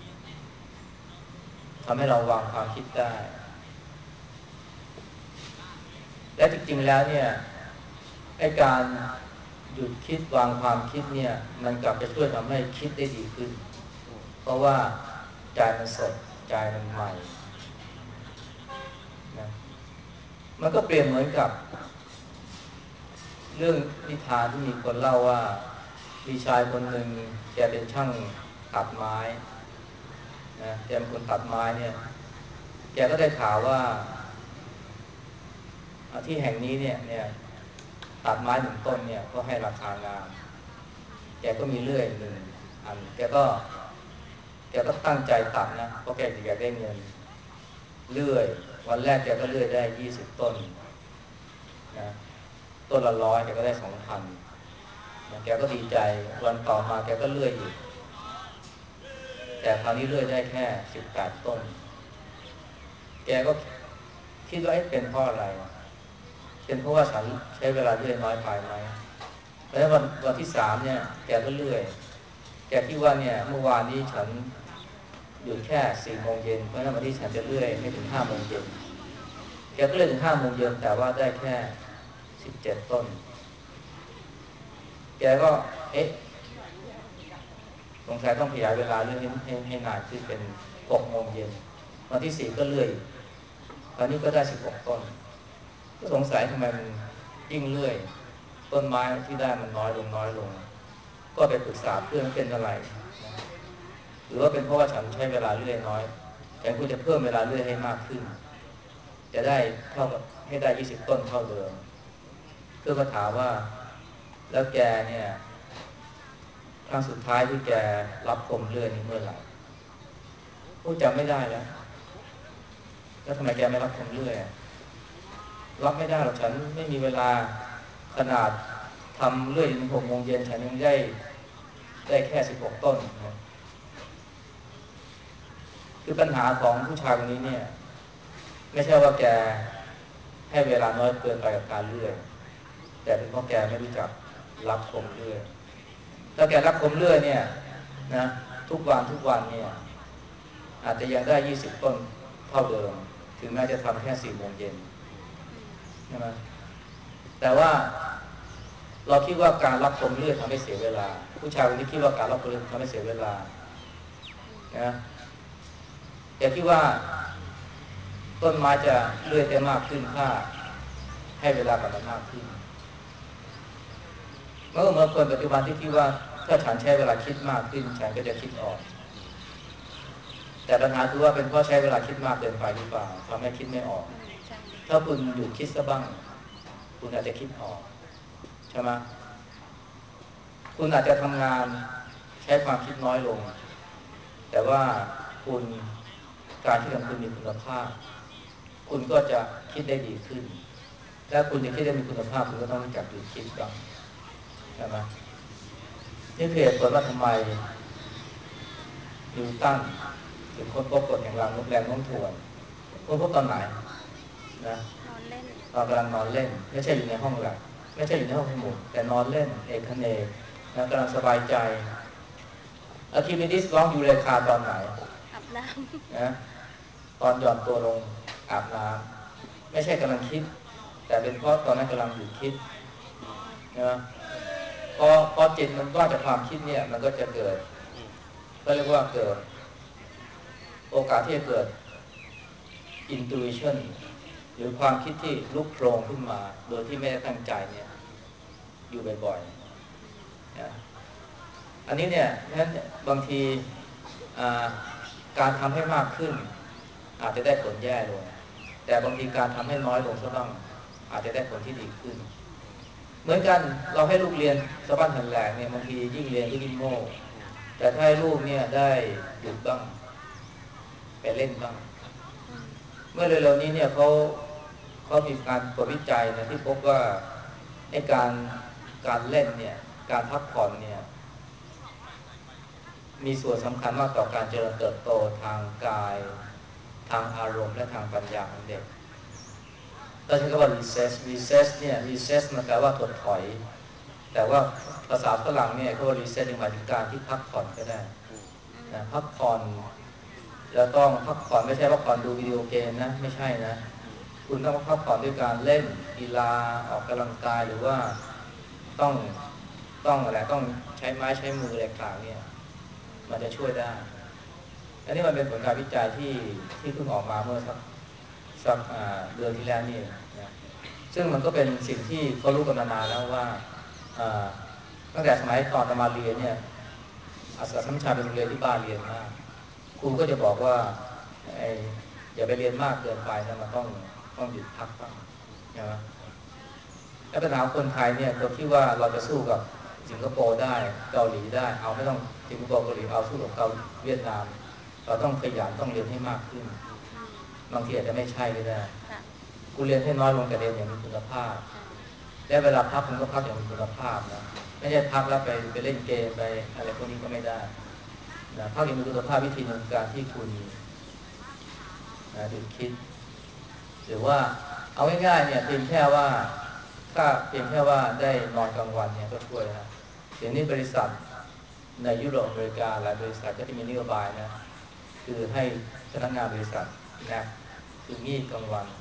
ทำให้เราวางความคิดได้และจริงๆแล้วเนี่ยไอ้การหยุดคิดวางความคิดเนี่ยมันกลับจะช่วยทำให้คิดได้ดีขึ้นเพราะว่าใจมันสดใจมันใหม่นะมันก็เปรียบเหมือนกับเรื่องนิทานที่มีคนเล่าว่ามีชายคนหนึ่งแกเป็นช่างตัดไม้นะแกเป็นคนตัดไม้เนี่ยแกก็ได้ข่าวว่าที่แห่งนี้เนี่ยตัดไม้หนึ่งต้นเนี่ยก็ให้ราคางามแกก็มีเลื่อยหนึ่งอันแกก็ตั้งใจตัดนะเพราะแกอยากได้เงินเลื่อยวันแรกแกก็เลื่อยได้20 ต้นนะต้นละ100แกก็ได้2,000นะแกก็ดีใจวันต่อมาแกก็เลื่อยอีกแต่คราวนี้เลื่อยได้แค่18 ต้นแกก็คิดว่าเป็นเพราะอะไรเป็นเพราะว่าฉันใช้เวลาเลื่อยน้อยไปไหมเพราะฉะนั้นวันที่3เนี่ยแกก็เลื่อยแกคิดว่าเนี่ยเมื่อวานนี้ฉันหยุดแค่4 โมงเย็นเพราะฉะนั้นวันนี้ฉันจะเลื่อยให้ถึง5 โมงเย็นแกก็เลื่อยถึง5 โมงเย็นแต่ว่าได้แค่17 ต้นแกก็สงสัยต้องขยายเวลาเลื่อยให้นานขึ้นเป็น6 โมงเย็นวันที่4ก็เลื่อยตอนนี้ก็ได้16 ต้นก็สงสัยทำไมมันยิ่งเลื่อยต้นไม้ที่ได้มันน้อยลงก็ไปปรึกษาเพื่อนเป็นอะไรนะหรือว่าเป็นเพราะว่าฉันใช้เวลาเลื่อยน้อยฉันควรจะเพิ่มเวลาเลื่อยให้มากขึ้นจะได้เท่ากับให้ได้20 ต้นเท่าเดิมเพื่อมาถามว่าแล้วแกเนี่ยครั้งสุดท้ายที่แกรับคมเลื่อยนี่เมื่อไหร่พูดจำไม่ได้แล้วทำไมแกไม่รับคมเลื่อยรับไม่ได้หรอกฉันไม่มีเวลาขนาดทำเลื่อยถึง6 โมงเย็นฉันยังได้แค่16 ต้นนะคือปัญหาของผู้ชายคนนี้เนี่ยไม่ใช่ว่าแกให้เวลาน้อยเกินไปกับการเลื่อยแต่เป็นเพราะแกไม่รู้จักรับคมเลื่อยถ้าแกรับคมเลื่อยเนี่ยนะทุกวันเนี่ยอาจจะยังได้20ต้นเท่าเดิมถึงแม้จะทำแค่4 โมงเย็นใช่ไหมแต่ว่าเราคิดว่าการรับพรมเลือดทำให้เสียเวลาผู้ชายคนนี้คิดว่าการรับพรมเลือดทำให้เสียเวลานะแต่คิดว่าต้นไม้จะเลื่อยได้มากขึ้นถ้าให้เวลากับมันมากขึ้นเมื่อคนปัจจุบันที่คิดว่าถ้าฉันใช้เวลาคิดมากขึ้นฉันก็จะคิดออกแต่ปัญหาคือว่าเป็นเพราะใช้เวลาคิดมากเกินไปหรือเปล่าทำให้คิดไม่ออกถ้าคุณหยุดคิดซะบ้างคุณอาจจะคิดออกใช่ไหมคุณอาจจะทำงานใช้ความคิดน้อยลงแต่ว่าคุณการที่ของคุณมีคุณภาพคุณก็จะคิดได้ดีขึ้นและคุณจะคิดได้มีคุณภาพคุณก็ต้องรู้จักหยุดคิดบ้างใช่ไหมนี่คือเหตุผลว่าทำไมนิวตันถึงค้นพบกฎแห่งแรงโน้มถ่วงค้นพบตอนไหนนะนอนเล่นตอนกำลังนอนเล่นไม่ใช่อยู่ในห้องแลบไม่ใช่อยู่ในห้องสมุดแต่นอนเล่นเอกเนกนะกำลังสบายใจอาร์คิมิดิสร้องยูเรคาตอนไหนอาบน้นะตอนหย่อนตัวลงอาบน้ำไม่ใช่กำลังคิดแต่เป็นเพราะตอนนั้นกำลังหยุดคิดนะพอจิตมันว่างจากความคิดเนี่ยมันก็จะเกิดก็เรียกว่าเกิดโอกาสที่จะเกิด intuition หรือความคิดที่ลุกโผล่ขึ้นมาโดยที่ไม่ได้ตั้งใจเนี่ยอยู่บ่อยๆนะอันนี้เนี่ยบางทีการทำให้มากขึ้นอาจจะได้ผลแย่ลงแต่บางทีการทำให้น้อยลงซะบ้างอาจจะได้ผลที่ดีขึ้นเหมือนกันเราให้ลูกเรียนสะบั้นหันแหลกเนี่ยบางทียิ่งเรียนก็ยิ่งโง่แต่ถ้าให้ลูกเนี่ยได้หยุดบ้างไปเล่นบ้างเมื่อเร็วๆนี้เนี่ยเขามีการผลวิจัยนะที่พบว่าไอ้การเล่นเนี่ยการพักผ่อนเนี่ยมีส่วนสำคัญมากต่อการเจริญเติบโตทางกายทางอารมณ์และทางปัญญาของเด็กเราใช้คำว่า recess เนี่ย recess มันแปลว่าถดถอยแต่ว่าภาษาฝรั่งเนี่ยเขาว่า recess หมายถึงการที่พักผ่อนก็ได้นะพักผ่อนจะต้องพักผ่อนไม่ใช่พักผ่อนดูวิดีโอเกมนะไม่ใช่นะคุณต้องพักผ่อนด้วยการเล่นกีฬาออกกำลังกายหรือว่าต้องอะไรต้องใช้ไม้ใช้มืออะไรต่างเนี่ยมันจะช่วยได้อันนี้มันเป็นผลการวิจัยที่เพิ่งออกมาเมื่อสักเดือนที่แล้วนี่นะซึ่งมันก็เป็นสิ่งที่เขารู้กันมานานแล้วว่าตั้งแต่สมัยตอนมาเรียนเนี่ยอาสาสมัครเป็นโรงเรียนที่บ้านเรียนมากครูก็จะบอกว่าอย่าไปเรียนมากเกินไปนะมันต้องหยุดพักบ้างใช่ไหมและปัญหาคนไทยเนี่ยเราคิดว่าเราจะสู้กับสิงคโปร์ได้เกาหลีได้เอาไม่ต้องสิงคโปร์เกาหลีเอาสู้กับเวียดนามเราต้องขยันต้องเรียนให้มากขึ้นบางทีอาจจะไม่ใช่ก็ได้กูเรียนให้น้อยลงแต่เรียนอย่างมีคุณภาพและเวลาพักคุณก็พักอย่างมีคุณภาพนะไม่ใช่พักแล้วไปเล่นเกมไปอะไรพวกนี้ก็ไม่ได้นะพักอย่างมีคุณภาพวิธีหนึ่งการที่คุณหยุดคิดหรือว่าเอาง่ายๆเนี่ยเพียงแค่ว่าถ้าเพียงแค่ว่าได้นอนกลางวันเนี่ยก็ช่วยนะเดี๋ยวนี้บริษัทในยุโรปอเมริกาหลายบริษัทก็จะมีนโยบายนะคือให้พนักงานบริษัทนะคืองีบกลางวัน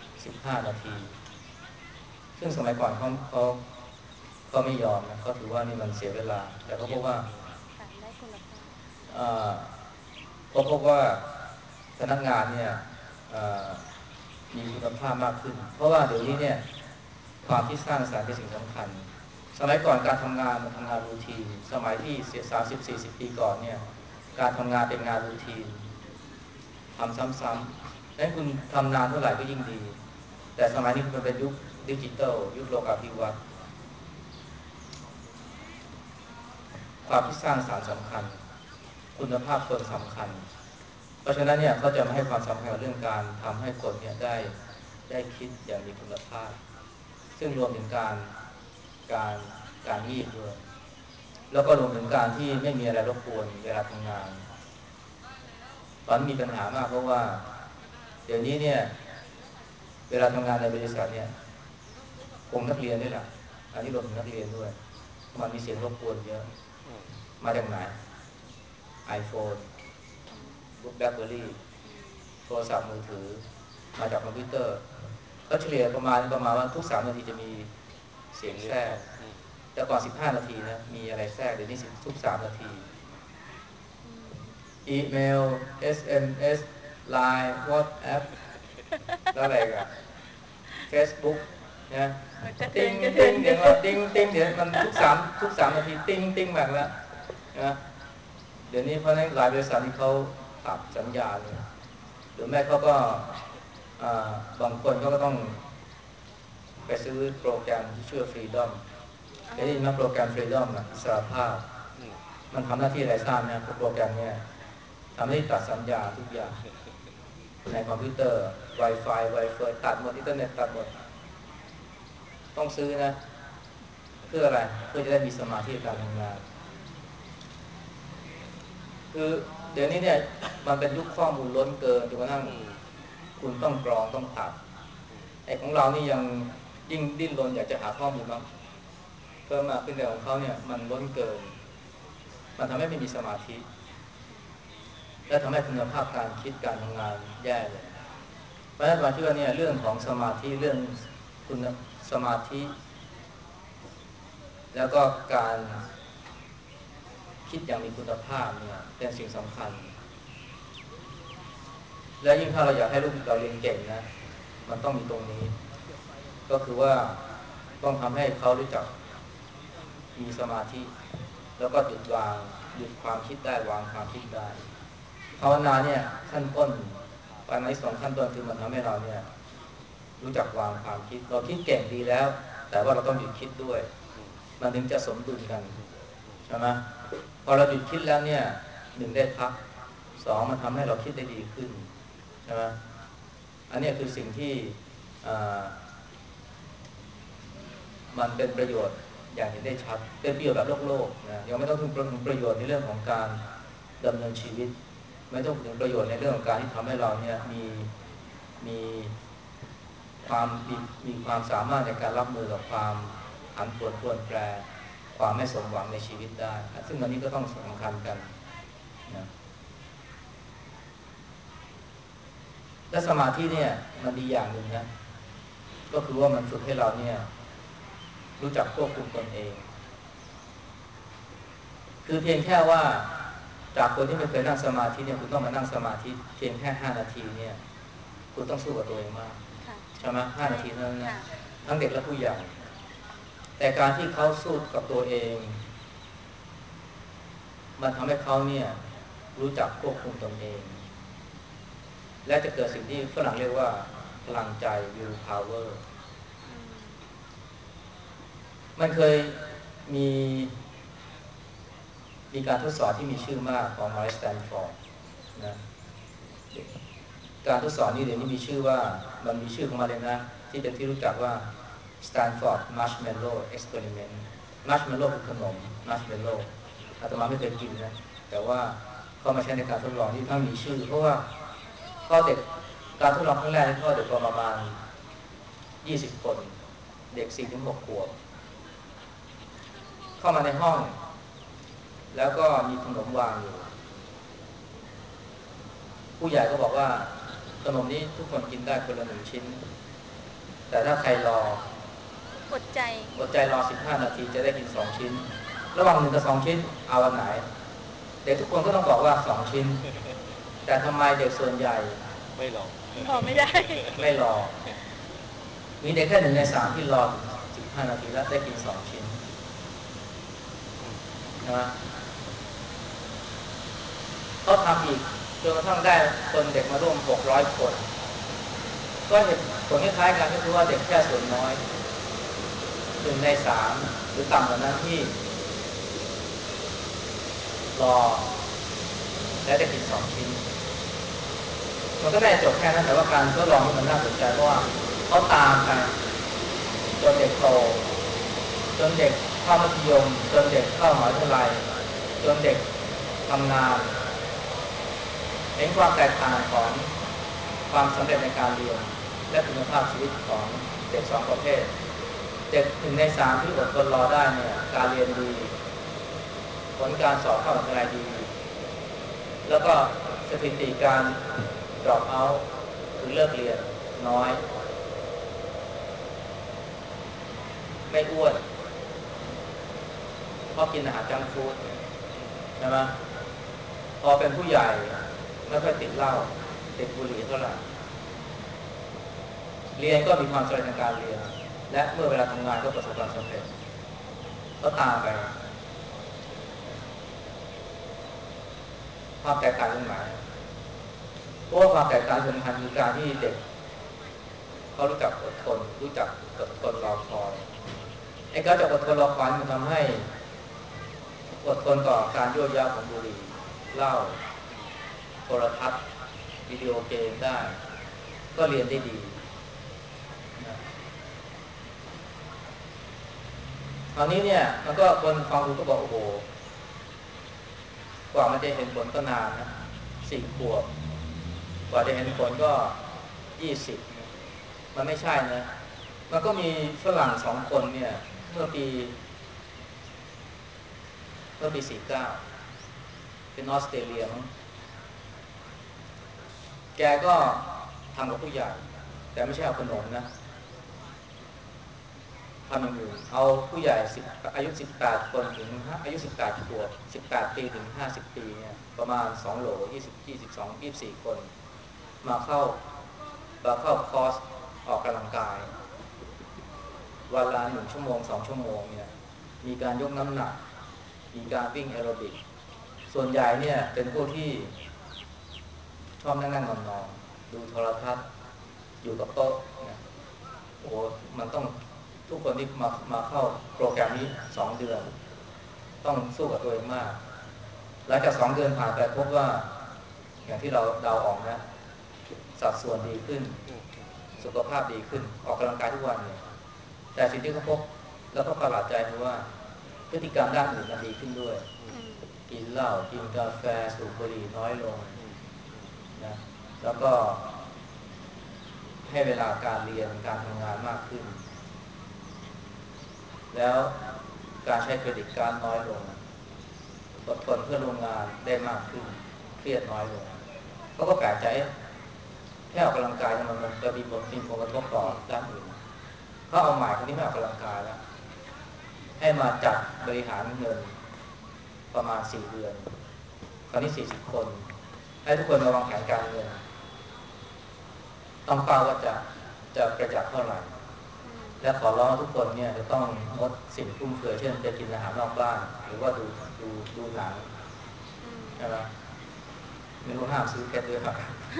15 นาทีซึ่งสมัยก่อนเขาไม่ยอมนะเขาถือว่านี่มันเสียเวลาแต่เขาบอกว่าได้คุณภาพเขาพบว่าพนักงานเนี่ยมีคุณภาพมากขึ้นเพราะว่าเดี๋ยวนี้เนี่ยความที่สร้างสรรค์เป็นสิ่งสำคัญสมัยก่อนการทำงานมันทำงานรูทีนสมัยที่30-40 ปีก่อนเนี่ยการทำงานเป็นงานรูทีนทำซ้ำๆดังนั้นคุณทำนานเท่าไหร่ก็ยิ่งดีแต่สมัยนี้มันเป็นยุคดิจิทัลยุคโลกาภิวัตน์ความที่สร้างสรรค์สำคัญคุณภาพคนสำคัญเพราะฉะนั้นเนี่ยเขาจะมาให้ความสำคัญกับเรื่องการทำให้คนเนี่ยได้คิดอย่างมีคุณภาพซึ่งรวมถึงการงีบด้วยแล้วก็รวมถึงการที่ไม่มีอะไรรบกวนเวลาทำงานตอนมีปัญหามากเพราะว่าเดี๋ยวนี้เนี่ยเวลาทำงานในบริษัทเนี่ยกลุ่มนักเรียนนี่แหละอันนี้รวมถึงนักเรียนด้วยมันมีเสียงรบกวนเยอะมาจากไหน iPhone แบล็คเบอร์รี่โทรศัพท์มือถือมาจากคอมพิวเตอร์ก็เฉลี่ยประมาณว่าทุก3นาทีจะมีเสียงแทรกแต่ก่อน15นาทีนะมีอะไรแทรกเดี๋ยวนี้ทุก3นาทีอีเมล SMS Line WhatsApp แล้วอะไรกัน Facebook นะติ้งติ้งเดี๋ยวว่าติ้งติ้งเดี๋ยวมันทุก3นาทีติ้งติ้งแบบแล้วนะเดี๋ยวนี้เพราะในหลายบริษัทที่เขาตัดสัญญาณเลยหรือแม้เขาก็บางคนเขาก็ต้องไปซื้อโปรแกรมที่ชื่อ Freedom ได้ยินไหมโปรแกรม Freedom นะอิสรภาพมันทำหน้าที่อะไรทราบนะโปรแกรมเนี้ยทำให้ตัดสัญญาณทุกอย่างในคอมพิวเตอร์ Wi-Fi ตัดหมดอินเทอร์เน็ตตัดหมดต้องซื้อนะเพื่ออะไรเพื่อจะได้มีสมาธิในการทำงานคือเดี๋ยวนี้เนี่ยมันเป็นยุคข้อมูลล้นเกินจนกระทั่งคุณต้องกรองต้องตัดไอ้ของเรานี่ยังยิ่งดิ้นรนอยากจะหาข้อมูลมาเพิ่มมากขึ้นแต่ของเขาเนี่ยมันล้นเกินมันทำให้ไม่มีสมาธิและทำให้คุณภาพการคิดการทำงานแย่เลยเพราะฉะนั้นผมคิดว่าเนี่ยเรื่องของสมาธิเรื่องคุณสมาธิแล้วก็การคิดอย่างมีคุณภาพเนี่ยเป็นสิ่งสำคัญและยิ่งถ้าเราอยากให้ลูกเราเรียนเก่งนะมันต้องมีตรงนี้ก็คือว่าต้องทำให้เขารู้จักมีสมาธิแล้วก็หยุดความคิดได้วางความคิดได้ภาวนาเนี่ยขั้นต้นภายใน2ขั้นต้นคือมันทำให้เราเนี่ยรู้จักวางความคิดเราคิดเก่งดีแล้วแต่ว่าเราต้องหยุดคิดด้วยมันถึงจะสมดุลกันใช่ไหมพอเราหยุดคิดแล้วเนี่ย1ได้พัก2มันทำให้เราคิดได้ดีขึ้นใช่ไหมอันนี้คือสิ่งที่มันเป็นประโยชน์อย่างเห็นได้ชัดเป็นประโยชน์แบบโลกนะยังไม่ต้องถึงประโยชน์ในเรื่องของการดำเนินชีวิตไม่ต้องถึงประโยชน์ในเรื่องของการที่ทำให้เราเนี่ยมีความสามารถในการรับมือกับความผันผวนแปรความไม่สมหวังในชีวิตได้ซึ่งอันนี้ก็ต้องสำคัญกันนะและสมาธิเนี่ยมันดีอย่างหนึ่งนะก็คือว่ามันฝึกให้เราเนี่ยรู้จักควบคุมตนเองคือเพียงแค่ว่าจากคนที่ไม่เคยนั่งสมาธิเนี่ยคุณต้องมานั่งสมาธิเพียงแค่5นาทีเนี่ยคุณต้องสู้กับตัวเองมากใช่ไหม5นาทีเท่านั้นนะทั้งเด็กและผู้ใหญ่แต่การที่เขาสู้กับตัวเองมันทำให้เขาเนี่ยรู้จักควบคุมตนเองและจะเกิดสิ่งที่ฝรั่งเรียกว่าพลังใจ will power มันเคยมีการทดสอบที่มีชื่อมากของ Maurice Stanford นะการทดสอบนี้เดี๋ยวนี้มีชื่อว่ามันมีชื่อของมันเลยนะที่เป็นที่รู้จักว่า Stanford Marshmallow Experiment Marshmallow คือขนม Marshmallow อาตมาไม่เคยกินนะแต่ว่าเขามาใช้ในการทดลองที่ทั้งมีชื่อเพราะว่าข้อเด็กการทดลองครั้งแรกข้อเด็กประมาณ20คนเด็ก 4-6 ขวบเข้ามาในห้องแล้วก็มีขนมวางอยู่ผู้ใหญ่ก็บอกว่าขนมนี้ทุกคนกินได้คนละ1ชิ้นแต่ถ้าใครอดใจรอ15นาทีจะได้กิน2ชิ้นระหว่าง1กับ2ชิ้นเอาอันไหนเด็กทุกคนก็ต้องบอกว่า2ชิ้นแต่ทำไมเด็กส่วนใหญ่ไม่รอไม่ได้ไม่รอมีเด็กแค่1ใน3ที่รอถึง15นาทีแล้วได้กิน2ชิ้นนะเขาทำอีกจนกระทั่งได้คนเด็กมาร่วม600คนก็เห็นผลคล้ายๆกันก็คือว่าเด็กแค่ส่วนน้อย1ใน3หรือต่ำกว่านั้นที่รอและได้กิน2ชิ้นมันก็ได้จบแค่นั้นแต่ว่าการทดลองมันน่าสนใจเพราะว่าเขาตามไปจนเด็กโตจนเด็กเข้ามัธยมจนเด็กเข้ามหาวิทยาลัยจนเด็กทำงานเห็นความแตกต่างของความสำเร็จในการเรียนและคุณภาพชีวิตของเด็ก2ประเภทเด็ก1ใน3ที่อดทนรอได้เนี่ยการเรียนดีผลการสอบเข้ามหาวิทยาลัยดีแล้วก็สถิติการ drop out คือเลิกเรียนน้อยไม่อ้วนเพราะกินอาหารจังก์ฟู้ดใช่ไหมพอเป็นผู้ใหญ่ไม่ค่อยติดเหล้าติดบุหรี่เท่าไหร่เรียนก็มีความสำเร็จในการเรียนและเมื่อเวลาทำงานก็ประสบความสำเร็จก็ตามไปความแตกต่างตรงไหนเพราะว่าความแตกต่างสำคัญคือการที่เด็กเขารู้จักอดทนรู้จักอดทนรอคอยไอ้การจะอดทนรอคอยมันทำให้อดทนต่อการยั่วยาของบุหรี่เหล้าโทรทัศน์วิดีโอเกมได้ก็เรียนได้ดีตอนนี้เนี่ยมันก็คนฟังดูก็บอกโอ้โหกว่ามันจะเห็นผลก็นานนะ4 ขวบกว่าจะเห็นผลก็20มันไม่ใช่นะมันก็มีฝรั่ง2 คนเนี่ยเมื่อปี49เป็นออสเตรเลียมั้งแกก็ทำกับผู้ใหญ่แต่ไม่ใช่เอาขนมนะทำอย่างอื่นเอาผู้ใหญ่อายุ18 คนถึงอายุ18 ขวบ18 ปีถึง50 ปีเนี่ยประมาณ2 โหล24 คนมาเข้าคอร์สออกกำลังกายวันละ1 ชั่วโมง 2 ชั่วโมงเนี่ยมีการยกน้ำหนักมีการวิ่งแอโรบิกส่วนใหญ่เนี่ยเป็นพวกที่ชอบนั่งนอนดูโทรทัศน์อยู่กับโต๊ะนะโอ้มันต้องทุกคนที่มาเข้าโปรแกรมนี้2 เดือนต้องสู้กับตัวเองมากหลังจาก2 เดือนผ่านไปพบว่าอย่างที่เราเดาออกนะสัดส่วนดีขึ้นสุขภาพดีขึ้นออกกำลังกายทุกวันเนี่ยแต่สิ่งที่เขาพบแล้วก็ประหลาดใจคือว่าพฤติกรรมด้านอื่นมันดีขึ้นด้วยกินเหล้ากินกาแฟสูบบุหรี่น้อยลงนะแล้วก็ให้เวลาการเรียนการทำงานมากขึ้นแล้วการใช้เครดิตการน้อยลงอดทนเพื่อโรงงานได้มากขึ้นเครียดน้อยลงเขาก็แปลกใจแค่ออกกำลังกายมันจะมีผลกระทบต่อด้านอื่นเขาเอาหมายคนที่ไม่ออกกำลังกายแล้วให้มาจัดบริหารเงินประมาณ4 เดือนคราวนี้40 คนให้ทุกคนมาวางแผนการเงินต้องเป้าว่าจะประหยัดเท่าไหร่และขอร้องทุกคนเนี่ยจะต้องงดสิ่งฟุ่มเฟือยเช่นจะกินอาหารนอกบ้านหรือว่าดูหนังใช่ไหมไม่รู้ห้ามซื้อเพชรด้วยครับ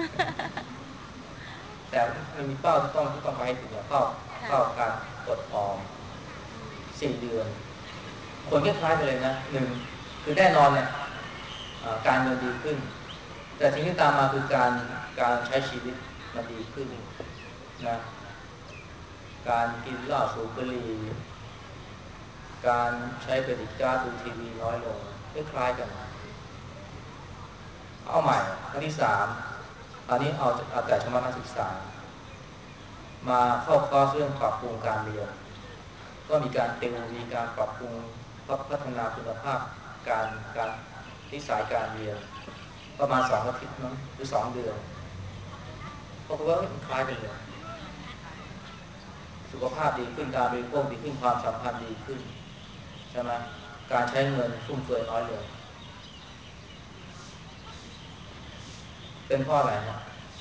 แต่มันมีเป้าที่ต้องไปให้ถึงเป้าการอดออม4 เดือนคนคล้ายๆกันเลยนะ1คือแน่นอนเนี่ยการเงินดีขึ้นแต่สิ่งที่ตามมาคือการใช้ชีวิตมันดีขึ้นนะการกินเหล้าสูบบุหรี่การใช้เครดิตการ์ดดูทีวีน้อยลงคล้ายๆกันเอาใหม่อันที่3อันนี้เอาแต่เฉพาะนักศึกษามาเข้าคอร์สเรื่องปรับปรุงการเรียนก็มีการติวมีการปรับปรุงพัฒนาคุณภาพการนิสัยการเรียนประมาณ2 อาทิตย์มั้งหรือ2 เดือนเพราะว่ามันคล้ายกันเลยสุขภาพดีขึ้นการบริโภคดีขึ้นความสัมพันธ์ดีขึ้นใช่ไหมการใช้เงินฟุ่มเฟือยน้อยลงเป็นเพราะอะไรนะ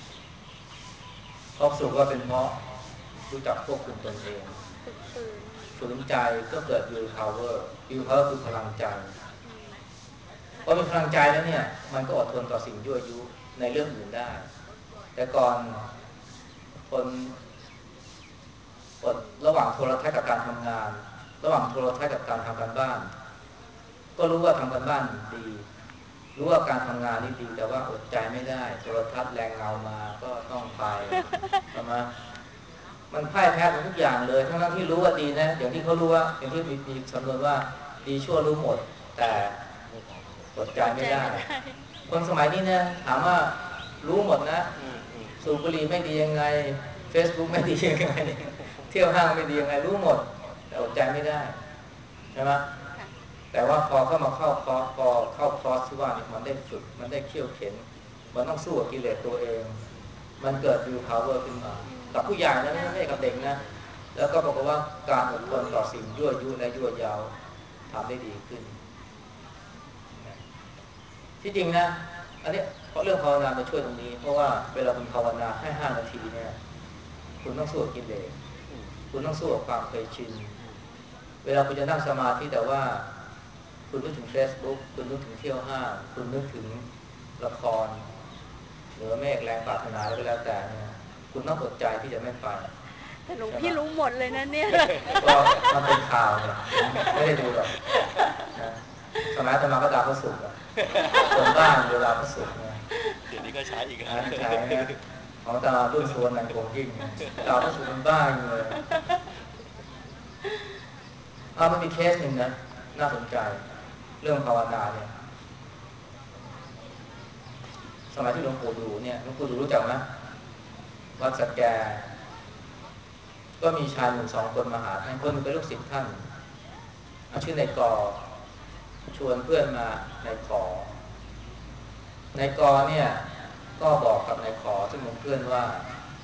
เขาสรุปว่าเป็นเพราะรู้จักควบคุมตนเองฝืนใจก็เกิด will power คือพลังใจพอมีพลังใจแล้วเนี่ยมันก็อดทนต่อสิ่งยั่วยุในเรื่องอื่นได้แต่ก่อนคนอดระหว่างโทรทัศน์กับการทำงานระหว่างโทรทัศน์กับการทำการบ้านก็รู้ว่าทำการบ้านดีรู้ว่าการทำงานนี่ดีแต่ว่าอดใจไม่ได้โทรทัศน์แรงเงามาก็ต้องไปประมาณมันพ่ายแพ้ทุกอย่างเลยทั้งที่รู้ว่าดีนะอย่างที่เขารู้ว่าอย่างที่มีสำนวนว่าดีชั่วรู้หมดแต่อดใจไม่ได้คนสมัยนี้เนี่ยถามว่ารู้หมดนะสูบบุหรี่ไม่ดียังไง Facebook ไม่ดียังไงเที่ยวห้างไม่ดียังไงรู้หมดแต่อดใจไม่ได้ใช่ไหมแต่ว่าพอเข้ามาเข้าคอร์สพอเข้าคอร์สที่ว่านี่มันได้ฝึกมันได้เขี่ยวเข็นมันต้องสู้กับกิเลสตัวเองมันเกิดวิวพาวเวอร์ขึ้นมากับผู้ใหญ่นะไม่ใช่กับเด็กนะแล้วก็บอกว่าการอดทนต่อสิ่งยั่วยุและยั่วยาวทำได้ดีขึ้นที่จริงนะอันนี้เพราะเรื่องภาวนามาช่วยตรงนี้เพราะว่าเวลาคุณภาวนาให้5 นาทีเนี่ยคุณต้องสู้กับกิเลสคุณต้องสู้กับความเคยชินเวลาคุณจะนั่งสมาธิแต่ว่าคุณนึกถึง Facebook คุณนึกถึงเที่ยวห้างคุณนึกถึงละครเหนือเมฆแรงปรารถนาอะไรก็แล้วแต่เนี่ยคุณต้องอดใจที่จะไม่ไปแต่หลวงพี่รู้หมดเลยนะเนี่ยก็มันเป็นข่าวเนี่ยไม่ได้ดูหรอกนะสมัยอาตมาก็ด่าพระสุขอะคนบ้านเวลาพระสุขนะเดี๋ยวนี้ก็ใช้อีกนะใช่นะของอาตมารุ่นส่วนนันโกงยิ่งด่าพระสุขเป็นบ้าเลยมันมีเคสหนึ่งนะน่าสนใจเรื่องภาวนาเนี่ยสมัยที่หลวงปู่ดูเนี่ยหลวงปู่ดูรู้จักไหมวัดสักแกก็มีชายหนุ่ม2 คนมาหาท่านคนนึงเป็นลูกศิษย์ท่านชื่อนายกอชวนเพื่อนมาในขอนายกอเนี่ยก็บอกกับนายขอซึ่งเป็นเพื่อนว่า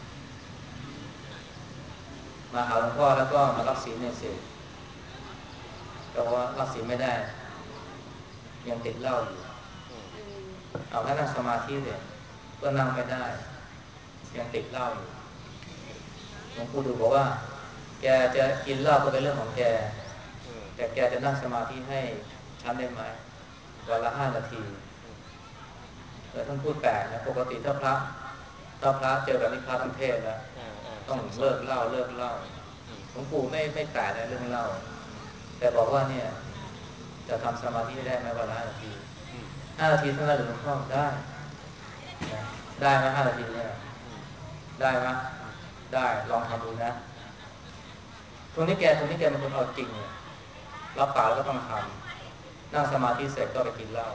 มาหาหลวงพ่อแล้วก็มารับศีลในศีลแต่ว่ารับศีลไม่ได้ยังติดเหล้าอยู่เอาถ้านั่งสมาธิเลยก็นั่งไม่ได้ยังติดเหล้าอยู่หลวงปู่ดูบอกว่าแกจะกินเหล้าก็เป็นเรื่องของแกแต่แกจะนั่งสมาธิให้ฉันได้ไหมวันละ5 นาทีแต่ท่านพูดแปลกนะปกติถ้าพระเจอแบบนี้พระต้องเทศแล้วต้องเลิกเหล้าหลวงปู่ไม่แตะในเรื่องเหล้าแต่บอกว่าเนี่ยจะทำสมาธิได้ไหมวันละ5 นาที5 นาทีเท่านั้นหลวงพ่อได้นะได้ไหม5 นาทีเนี่ยได้ไหมได้ลองทำดูนะตรงนี้แกเป็นคนเอาจริงเนี่ยรับปากแล้วก็ต้องทำนั่งสมาธิเสร็จก็ไปกินเหล้า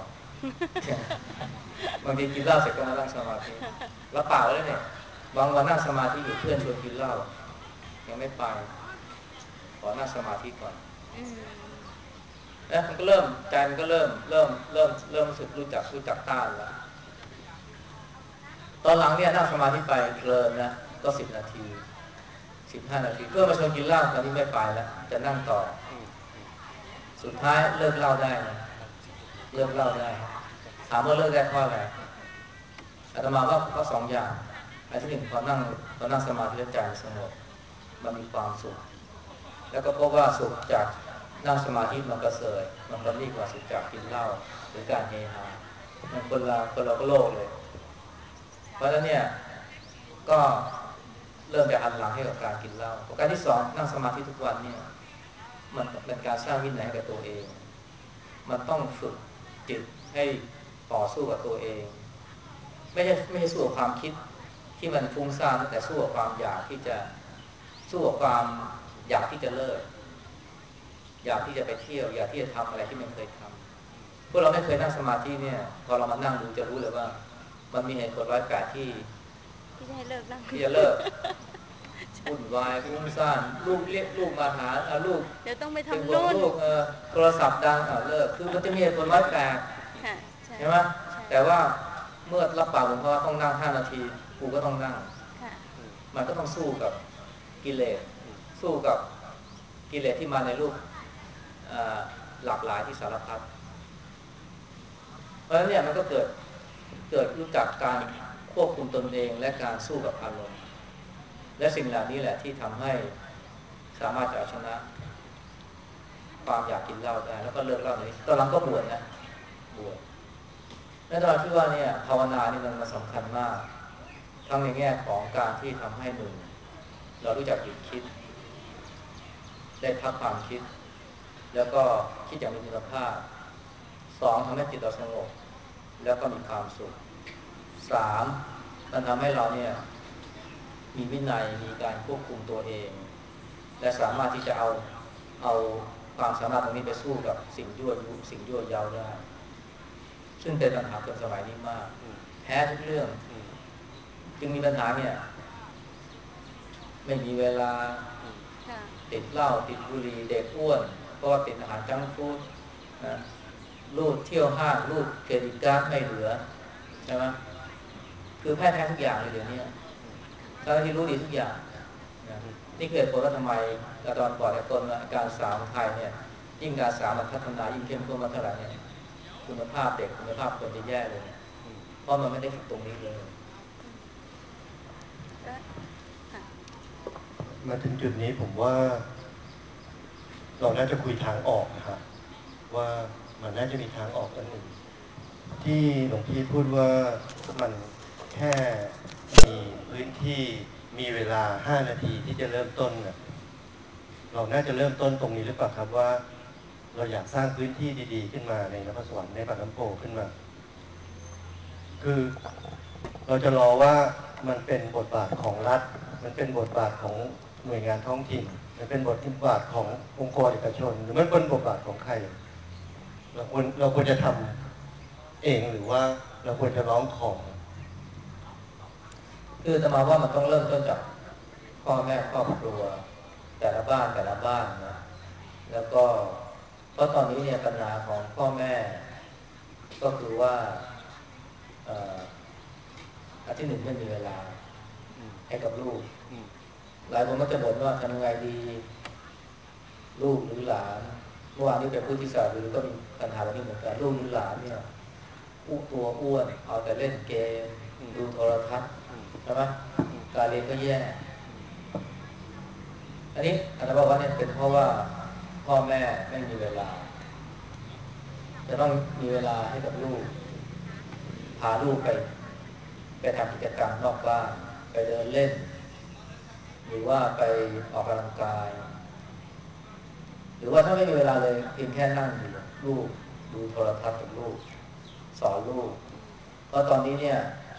บางทีกินเหล้าเสร็จก็มานั่งสมาธิรับปากแล้วเนี่ยบางวันนั่งสมาธิอยู่เพื่อนชวนกินเหล้ายังไม่ไปขอนั่งสมาธิก่อนแล้วมันก็ใจมันก็เริ่มรู้สึกรู้จักต้านแล้วตอนหลังเนี่ยนั่งสมาธิไปเพลินนะก็10 นาที15 นาทีเพื่อมาชวนกินเหล้าตอนนี้ไม่ไปแล้วจะนั่งต่อสุดท้ายเลิกเหล้าได้นะเลิกเหล้าได้ถามว่าเลิกได้เพราะอะไรอาตมาว่าเพราะ2 อย่างอันที่ 1พอนั่งสมาธิแล้วใจสงบมันมีความสุขแล้วก็พบว่าสุขจากนั่งสมาธิมันประเสริฐมันประณีตกว่าสุขจากกินเหล้าหรือการเฮฮามันคนละโลกเลยเพราะฉะนั้นเนี่ยก็เริ่มจะหันหลังให้กับการกินเหล้าประการที่ 2นั่งสมาธิทุกวันเนี่ยมันเป็นการสร้างวินัยให้กับตัวเองมันต้องฝึกจิตให้ต่อสู้กับตัวเองไม่ใช่สู้กับความคิดที่มันฟุ้งซ่านแต่สู้กับความอยากที่จะสู้กับความอยากที่จะเลิกอยากที่จะไปเที่ยวอยากที่จะทำอะไรที่ไม่เคยทำพวกเราไม่เคยนั่งสมาธิเนี่ยพอเรามานั่งดูจะรู้เลยว่ามันมีเหตุผล108ที่จะให้เลิกนั่งที่จะเลิกวุ่นวายฟุ้งซ่านลูกเรียกลูกมาหาลูกเดี๋ยวต้องไปเป็นทำห่วงนู่นลูกโทรศัพท์ดังเลิกคือมันจะมีเหตุผล108ใช่ไหมแต่ว่าเมื่อรับปากหลวงพ่อต้องนั่ง5 นาทีกูก็ต้องนั่งมันก็ต้องสู้กับกิเลสสู้กับกิเลสที่มาในรูปหลากหลายที่สารพัดเพราะฉะนั้นเนี่ยมันก็เกิดรู้จักการควบคุมตนเองและการสู้กับอารมณ์และสิ่งเหล่านี้แหละที่ทำให้สามารถจะเอาชนะความอยากกินเหล้าได้แล้วก็เลิกเหล้านี้ตอนหลังก็บวชนะบวชและตอนที่ว่าเนี่ยภาวนานี่มันสำคัญมากทั้งในแง่ของการที่ทำให้เรารู้จักหยุดคิดได้พักความคิดแล้วก็คิดอย่างมีคุณภาพ2ทำให้จิตเราสงบแล้วก็มีความสุข3มันทำให้เราเนี่ยมีวินัยมีการควบคุมตัวเองและสามารถที่จะเอาความสามารถตรงนี้ไปสู้กับสิ่งยั่วยุสิ่งยั่วยาวได้ซึ่งเป็นปัญหาคนสมัยนี้มากแพ้ทุกเรื่องจึงมีปัญหาเนี่ยไม่มีเวลาติดเหล้าติดบุหรี่เด็กอ้วนเพราะว่าติดอาหารจังก์ฟู้ดนะรูดเที่ยวห้างรูดเครดิตการ์ดไม่เหลือใช่ไหมคือแพทย์แพ้ทุกอย่างเลยเดี๋ยวนี้เจ้าหน้าที่รู้ดีทุกอย่างนะนี่เกิดผลว่าทำไมกระดอนก่อนเนี่ยต้นการศึกษาของไทยเนี่ยยิ่งการศึกษามันพัฒนายิ่งเข้มข้นมาเท่าไหร่เนี่ยคุณภาพเด็กคุณภาพคนจะแย่เลยเนี่ยเพราะมันไม่ได้ฝึกตรงนี้เลยก็ค่ะมาถึงจุดนี้ผมว่าเราน่าจะคุยทางออกนะครับว่ามันน่าจะมีทางออกอันหนึ่งที่หลวงพี่พูดว่ามันแค่มีพื้นที่มีเวลา5 นาทีที่จะเริ่มต้นนะเราน่าจะเริ่มต้นตรงนี้หรือเปล่าครับว่าเราอยากสร้างพื้นที่ดีๆขึ้นมาในนครสวรรค์ในปากน้ำโพขึ้นมาคือเราจะรอว่ามันเป็นบทบาทของรัฐมันเป็นบทบาทของหน่วยงานท้องถิ่นมันเป็นบทบาทขององค์กรเอกชนหรือมันเป็นบทบาทของใครเราควรจะทำเองหรือว่าเราควรจะร้องขอคือจะมาว่ามันต้องเริ่มต้นจากพ่อแม่ครอบครัวแต่ละบ้านแต่ละบ้านนะแล้วก็เพราะตอนนี้เนี่ยปัญหาของพ่อแม่ก็คือว่าอันที่หนึ่งไม่มีเวลาให้กับลูกหลายคนก็จะบ่นว่าทำยังไงดีลูกหรือหลานเมื่อวานนี้ไปพูดที่สระบุรีก็มีปัญหาแบบนี้เหมือนกันลูกหรือหลานเนี่ยตัวอ้วนเอาแต่เล่นเกมดูโทรทัศน์ใช่ไหมการเรียนก็แย่อันนี้อาจารย์บอกว่าเนี่ยเป็นเพราะว่าพ่อแม่ไม่มีเวลาจะต้องมีเวลาให้กับลูกพาลูกไปทำกิจกรรมนอกบ้านไปเดินเล่นหรือว่าไปออกกำลังกายหรือว่าถ้าไม่มีเวลาเลยเพียงแค่นั่งดูลูกดูโทรทัศน์กับลูกสอนลูกเพราะตอนนี้เนี่ย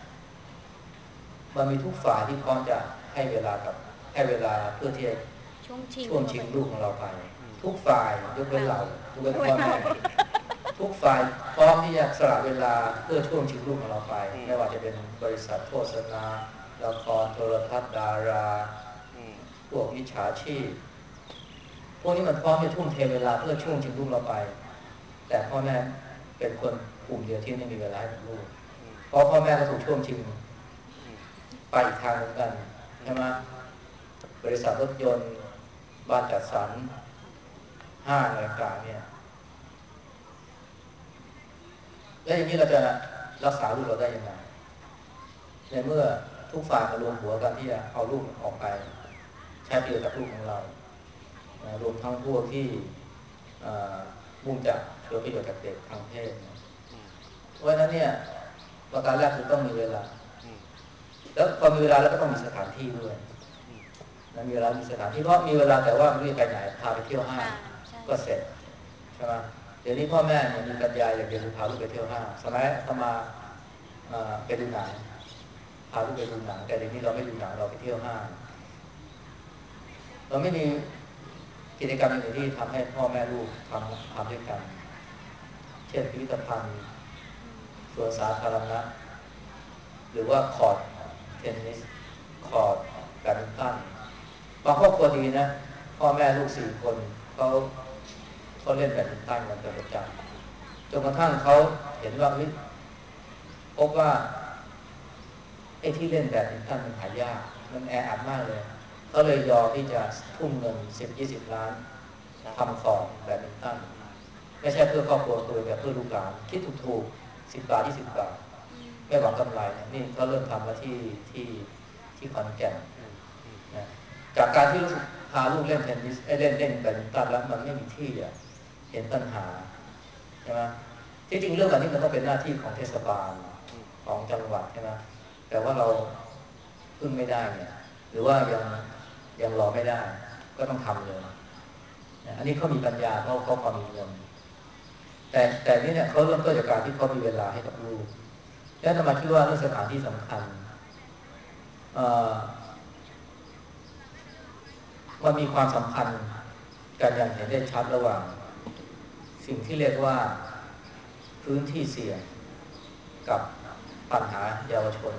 มันมีทุกฝ่ายที่พร้อมจะให้เวลเพื่อที่จะช่วงชิงช่วงชิงลูกของเราไปทุกฝ่ายยกเว้นเรายกเว้นพ่อแม่ทุกฝ่ายพร้อมที่จะสละเวลาเพื่อช่วงชิงลูกของเราไปไม่ว่าจะเป็นบริษัทโฆษณาละครโทรทัศน์ดาราพวกมิจฉาชีพพวกนี้มันพร้อมจะทุ่มเทเวลาเพื่อช่วงชิงลูกเราไปแต่พ่อแม่เป็นคนกลุ่มเดียวที่ไม่มีเวลาให้กับลูกเพราะพ่อแม่ก็ถูกช่วงชิงไปอีกทางเหมือนกันใช่ไหมบริษัทรถยนต์บ้านจัดสรรห้างอะไรต่างเนี่ยแล้วอย่างนี้เราจะรักษาลูกเราได้ยังไงในเมื่อทุกฝ่ายมารวมหัวกันที่จะเอาลูกออกไปใช้ประโยชน์กับลูกของเรารวมทั้งพวกที่มุ่งจะเกิดประโยชน์กับเด็กทางเพศเพราะฉะนั้นเนี่ยประการแรกคือต้องมีเวลาแล้วพอมีเวลาแล้วก็ต้องมีสถานที่ด้วยมีเวลามีสถานที่เพราะมีเวลาแต่ว่าไม่รู้จะไปไหนพาไปเที่ยวห้างก็เสร็จใช่ไหมเดี๋ยวนี้พ่อแม่เนี่ยมีปัญญาอย่างเดียวคือพาลูกไปเที่ยวห้างสมัยอาตมาไปดูหนังพาลูกไปดูหนังแต่เดี๋ยวนี้เราไม่ดูหนังเราไปเที่ยวห้างเราไม่มีกิจกรรมอื่นที่ทำให้พ่อแม่ลูกทำด้วยกันเช่นพิพิธภัณฑ์สวนสาธารณะหรือว่าคอร์ตเทนนิสคอร์ตแบดมินตันบางครอบครัวดีนะพ่อแม่ลูก4 คนเขาเล่นแบดมินตันกันเป็นประจำจนกระทั่งเขาเห็นว่าพบว่าไอ้ที่เล่นแบดมินตันมันหายากมันแออัดมากเลยเขาเลยยอมที่จะทุ่มเงิน10-20 ล้านทำคอร์ตแบดมินตันไม่ใช่เพื่อครอบครัวตัวแต่เพื่อลูกหลานคิดถูกๆ10 บาท20 บาทไม่หวังกำไรนี่เขาเริ่มทำมาที่ขอนแก่นนะจากการที่พาลูกเล่นเทนนิสเล่นแบดมินตันแล้วมันไม่มีที่อ่ะเห็นปัญหาใช่ไหมที่จริงเรื่องแบบนี้มันต้องเป็นหน้าที่ของเทศบาลของจังหวัดใช่ไหมแต่ว่าเราพึ่งไม่ได้เนี่ยหรือว่ายังรอไม่ได้ก็ต้องทำเลยอันนี้เขามีปัญญาเขาพอมีเงินแต่นี่เนี่ยเขาเริ่มต้นจากการที่เขามีเวลาให้กับลูกแล้วทำไมคิดว่าเรื่องสถานที่สำคัญมันมีความสัมพันธ์กันอย่างเห็นได้ชัดระหว่างสิ่งที่เรียกว่าพื้นที่เสี่ยงกับปัญหาเยาวชน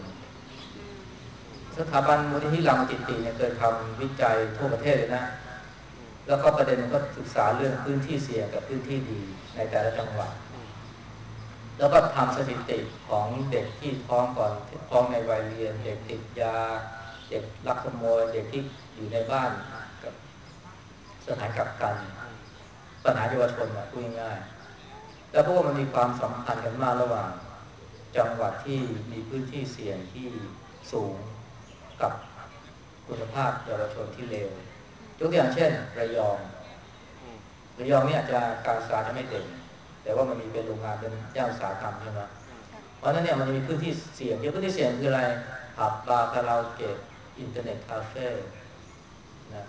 สถาบันมูลนิธิรามาธิบดีเนี่ยเคยทำวิจัยทั่วประเทศเลยนะแล้วก็ประเด็นมันก็ศึกษาเรื่องพื้นที่เสี่ยงกับพื้นที่ดีในแต่ละจังหวัดแล้วก็ทำสถิติของเด็กที่ท้องก่อนท้องในวัยเรียนเด็กติดยาเด็กลักขโมยเด็กที่อยู่ในบ้านกับสถานกักกันปัญหาเยาวชนพูดง่ายๆแล้วพวกมันมีความสัมพันธ์กันมากระหว่างจังหวัดที่มีพื้นที่เสี่ยงที่สูงกับคุณภาพเยาวชนที่เลวยกตัวอย่างเช่นระยองเนี่ยอาจจะการศึกษาจะไม่เด่นแต่ว่ามันมีเป็นโรงงานเป็นย่านอุตสาหกรรมใช่ไหมเพราะฉะนั้นเนี่ยมันจะมีพื้นที่เสี่ยงพื้นที่เสี่ยงคืออะไรผับบาร์คาราโอเกะอินเทอร์เน็ตคาเฟ่นะ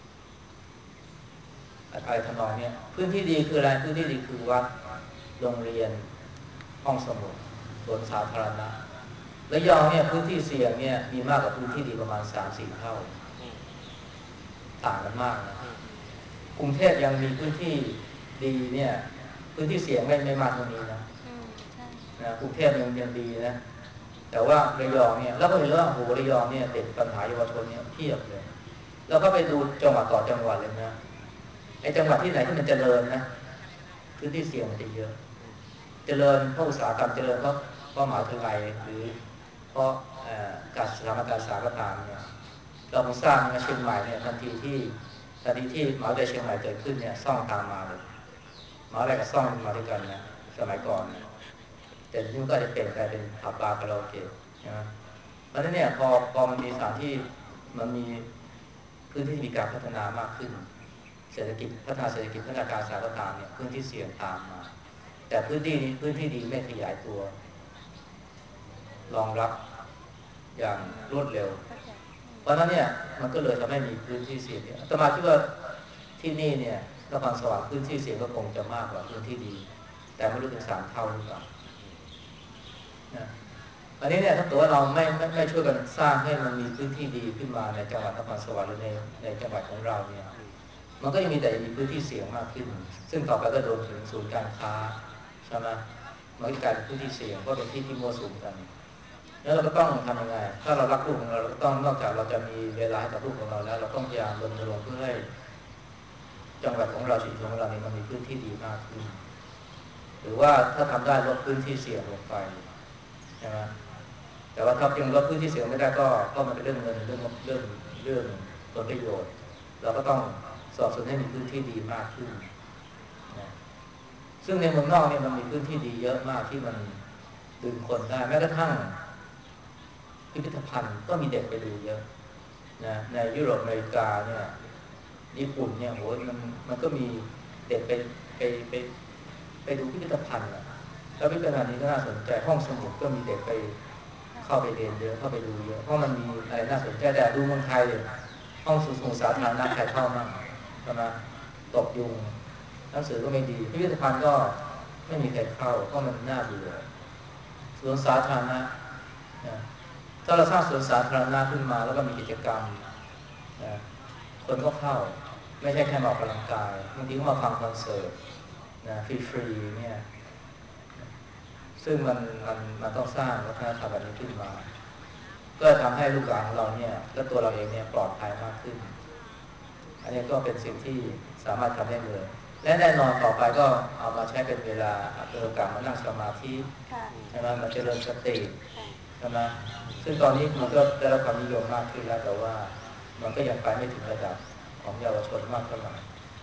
อะไรทำนองนี้พื้นที่ดีคืออะไรพื้นที่ดีคือวัดโรงเรียนห้องสมุดสวนสาธารณะระยองเนี่ยพื้นที่เสี่ยงเนี่ยมีมากกว่าพื้นที่ดีประมาณ 3-4 เท่าต่างกันมากนะกรุงเทพยังมีพื้นที่ดีเนี่ยพื้นที่เสี่ยงไม่มากเท่านี้นะกรุงเทพยังดีนะแต่ว่าระยองเนี่ยแล้วก็เห็นว่าโหระยองเนี่ยเด็กปัญหาเยาวชนเนี่ยเพียบเลยแล้วก็ไปดูจังหวัดต่อจังหวัดเลยนะไอ้จังหวัดที่ไหนที่มันเจริญนะพื้นที่เสี่ยงมันจะเยอะเจริญเพราะอุตสาหกรรมเจริญเพราะมหาวิทยาลัยหรือเพราะการสถาบันการศึกษาก็ตามเนี่ยเราคงทราบนะเชียงใหม่เนี่ยทันทีที่มหาวิทยาลัยเชียงใหม่เกิดขึ้นเนี่ยซ่องตามมาเลยมหาวิทยาลัยกับซ่องมาด้วยกันนะสมัยก่อนนะแต่ทีนี้ก็จะเปลี่ยนกลายเป็นผับบาร์คาราโอเกะนะเพราะฉะนั้นเนี่ยพอมันมีสถานที่มันมีพื้นที่มีการพัฒนามากขึ้นเศรษฐกิจพัฒนาการศึกษาก็ตามเนี่ยพื้นที่เสี่ยงตามมาแต่พื้นที่ดีไม่ขยายตัวรองรับอย่างรวดเร็วเพราะฉะนั้นเนี่ยมันก็เลยทำให้มีพื้นที่เสี่ยงเนี่ยอาตมาคิดว่าที่นี่เนี่ยนครสวรรค์พื้นที่เสี่ยงก็คงจะมากกว่าพื้นที่ดีแต่ไม่รู้ถึง3 เท่าหรือเปล่านะอันนี้เนี่ยถ้าตัวเราไม่ช่วยกันสร้างให้มันมีพื้นที่ดีขึ้นมาในจังหวัดนครสวรรค์หรือในจังหวัดของเราเนี่ยมันก็ยังมีแต่มีพื้นที่เสี่ยงมากขึ้นซึ่งต่อไปก็รวมถึงศูนย์การค้าใช่ไหมมันก็กลายเป็นพื้นที่เสี่ยงเพราะเป็นที่มั่วสุมกันแล้วเราก็ต้องทำยังไงถ้าเรารักลูกของเราก็ต้องนอกจากเราจะมีเวลาให้กับลูกของเราแล้วเราต้องพยายามรณรงค์เพื่อให้จังหวัดของเราชุมชนของเราเนี่ยมันมีพื้นที่ดีมากขึ้นหรือว่าถ้าทำได้ลดพื้นที่เสี่ยงลงไปใช่ไหมแต่ว่าถ้ายังลดพื้นที่เสี่ยงไม่ได้ก็มันเป็นเรื่องเงินเรื่องผลประโยชน์เราก็ต้องสนับสนุนให้มีพื้นที่ดีมากขึ้นนะซึ่งในเมืองนอกเนี่ยมันมีพื้นที่ดีเยอะมากที่มันดึงคนได้แม้กระทั่งพิพิธภัณฑ์ก็มีเด็กไปดูเยอะนะในยุโรปอเมริกาเนี่ยญี่ปุ่นเนี่ยโหมันก็มีเด็กไปดูพิพิธภัณฑ์แล้วพิพิธภัณฑ์นี้ก็น่าสนใจห้องสมุดก็มีเด็กไปเข้าไปเรียนเยอะเข้าไปดูเยอะเพราะมันมีอะไรน่าสนใจแต่ดูเมืองไทยห้องสมุดสาธารณะใครเข้ามั่งใช่ไหมตกยุงหนังสือก็ไม่ดีพิพิธภัณฑ์ก็ไม่มีใครเข้าเพราะมันน่าเบื่อสวนสาธารณะนะถ้าเราสร้างสวนสาธารณะขึ้นมาแล้วก็มีกิจกรรมนะคนก็เข้าไม่ใช่แค่มาออกกำลังกายบางทีก็มาฟังคอนเสิร์ตนะฟรีๆเนี่ยซึ่งมันต้องสร้างวัฒนธรรมแบบนี้ขึ้นมาก็ทำให้ลูกหลานของเราเนี่ยและตัวเราเองเนี่ยปลอดภัยมากขึ้นอันนี้ก็เป็นสิ่งที่สามารถทำได้เลยและแน่นอนต่อไปก็เอามาใช้เป็นเวลาเป็นโอกาสมานั่งสมาธิใช่ไหมมาเจริญสติใช่ไหมซึ่งตอนนี้มันก็ได้รับความนิยมมากขึ้นแล้วแต่ว่ามันก็ยังไปไม่ถึงระดับของเยาวชนมากเท่าไหร่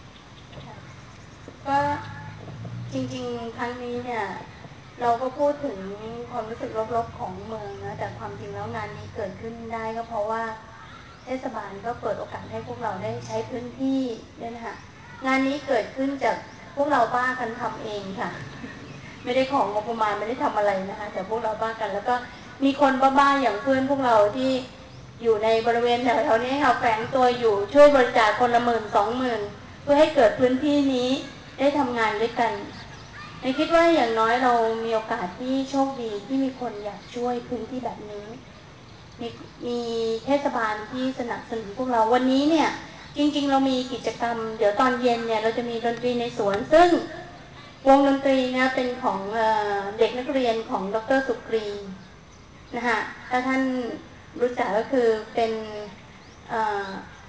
ก็จริงๆครั้งนี้เนี่ยเราก็พูดถึงความรู้สึกลบๆของเมืองนะแต่ความจริงแล้วงานนี้เกิดขึ้นได้ก็เพราะว่าเทศบาลก็เปิดโอกาสให้พวกเราได้ใช้พื้นที่เนี่ยนะคะงานนี้เกิดขึ้นจากพวกเราบ้ากันทำเองค่ะไม่ได้ของงบประมาณไม่ได้ทำอะไรนะคะแต่พวกเราบ้ากันแล้วก็มีคนบ้าๆอย่างเพื่อนพวกเราที่อยู่ในบริเวณแถวๆนี้ค่ะแฝงตัวอยู่ช่วยบริจาคคนละ10,000-20,000เพื่อให้เกิดพื้นที่นี้ได้ทำงานด้วยกันในคิดว่าอย่างน้อยเรามีโอกาสที่โชคดีที่มีคนอยากช่วยพื้นที่แบบนี้มีเทศบาลที่สนับสนุนพวกเราวันนี้เนี่ยจริงๆเรามีกิจกรรมเดี๋ยวตอนเย็นเนี่ยเราจะมีดนตรีในสวนซึ่งวงดนตรีเนี่ยเป็นของเด็กนักเรียนของดร.สุกรีนะคะถ้าท่านรู้จักก็คือเป็นท่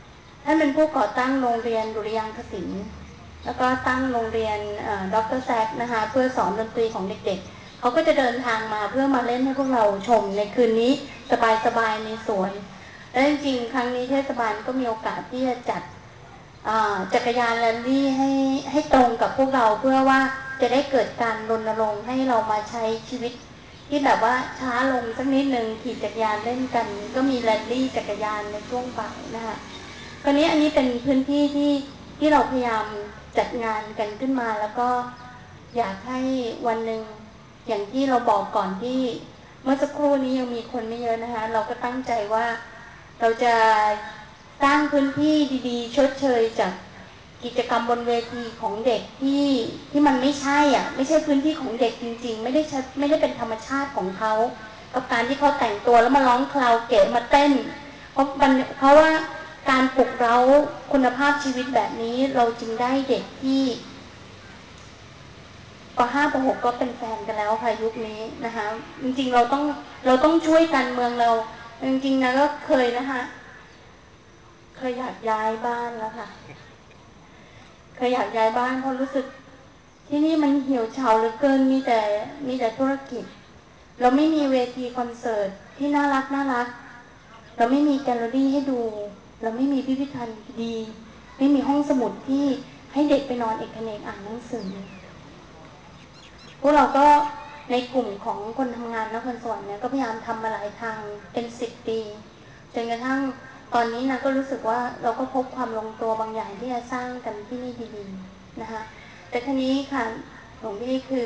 านเป็นผู้ก่อตั้งโรงเรียนดุริยางคศิลป์แล้วก็ตั้งโรงเรียนดรแซกนะคะเพื่อสอนดนตรีของเด็กๆเขาก็จะเดินทางมาเพื่อมาเล่นให้พวกเราชมในคืนนี้สบายๆในสวนและจริงๆครั้งนี้เทศบาลก็มีโอกาสที่จะจัดจักรยานแรลลี่ให้ตรงกับพวกเราเพื่อว่าจะได้เกิดการรณรงค์ให้เรามาใช้ชีวิตที่แบบว่าช้าลงสักนิดนึงขี่จักรยานเล่นกันก็มีแรลลี่จักรยานในช่วงบ่ายนะคะคราวนี้อันนี้เป็นพื้นที่ที่เราพยายามจัดงานกันขึ้นมาแล้วก็อยากให้วันหนึ่งอย่างที่เราบอกก่อนที่เมื่อสักครู่นี้ยังมีคนไม่เยอะนะคะเราก็ตั้งใจว่าเราจะสร้างพื้นที่ดีๆชดเชยจากกิจกรรมบนเวทีของเด็กที่มันไม่ใช่ไม่ใช่พื้นที่ของเด็กจริงๆไม่ได้เป็นธรรมชาติของเขากับการที่เขาแต่งตัวแล้วมาร้องคาราโอเกะมาเต้นเพราะว่าการปลุกเร้าคุณภาพชีวิตแบบนี้เราจึงได้เด็กที่ป.5 ป.6 ก็เป็นแฟนกันแล้วค่ะยุคนี้นะคะจริงๆเราต้องช่วยกันเมืองเราจริงๆนะก็เคยนะคะเคยอยากย้ายบ้านแล้วค่ะเคยอยากย้ายบ้านเพราะรู้สึกที่นี่มันเหี่ยวเฉาเหลือเกินมีแต่ธุรกิจเราไม่มีเวทีคอนเสิร์ตที่น่ารักเราไม่มีแกลเลอรี่ให้ดูเราไม่มีพิพิธภัณฑ์ดีไม่มีห้องสมุดที่ให้เด็กไปนอนเอกเนกอ่านหนังสือพวกเราก็ในกลุ่มของคนทำงานนครสวรรค์เนี่ยก็พยายามทำมาหลายทางเป็น10 ปีจนกระทั่งตอนนี้นะก็รู้สึกว่าเราก็พบความลงตัวบางอย่างที่จะสร้างกันที่นี่ดีๆนะคะแต่ทีนี้ค่ะหลวงพี่คือ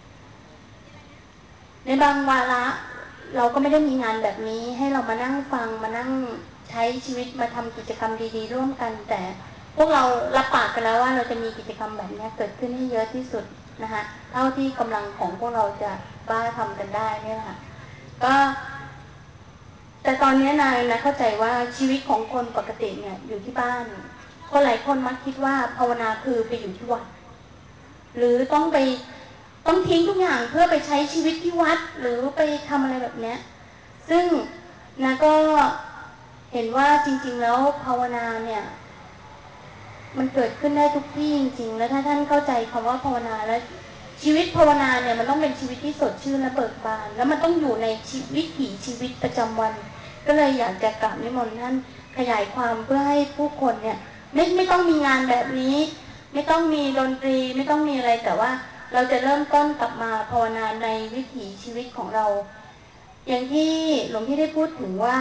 ในบางวาระเราก็ไม่ได้มีงานแบบนี้ให้เรามานั่งฟังมานั่งใช้ชีวิตมาทำกิจกรรมดีๆร่วมกันแต่พวกเรารับปากกันแล้วว่าเราจะมีกิจกรรมแบบนี้เกิดขึ้นให้เยอะที่สุดนะคะเท่าที่กำลังของพวกเราจะบ้าทำกันได้เนี่ยค่ะก็แต่ตอนนี้นายนะเข้าใจว่าชีวิตของคนปกติเนี่ยอยู่ที่บ้านคนหลายคนมักคิดว่าภาวนาคือไปอยู่ที่วัดหรือต้องทิ้งทุกอย่างเพื่อไปใช้ชีวิตที่วัดหรือไปทำอะไรแบบนี้ซึ่งนะก็เห็นว่าจริงๆแล้วภาวนาเนี่ยมันเกิดขึ้นได้ทุกที่จริงๆแล้วถ้าท่านเข้าใจคำว่าภาวนาแล้วชีวิตภาวนาเนี่ยมันต้องเป็นชีวิตที่สดชื่นและเบิกบานแล้วมันต้องอยู่ในวิถีชีวิตประจำวันก็เลยอยากจะกราบนิมนต์ท่านขยายความเพื่อให้ผู้คนเนี่ยไม่ต้องมีงานแบบนี้ไม่ต้องมีดนตรีไม่ต้องมีอะไรแต่ว่าเราจะเริ่มต้นกลับมาภาวนาในวิถีชีวิตของเราอย่างที่หลวงพี่ได้พูดถึงว่า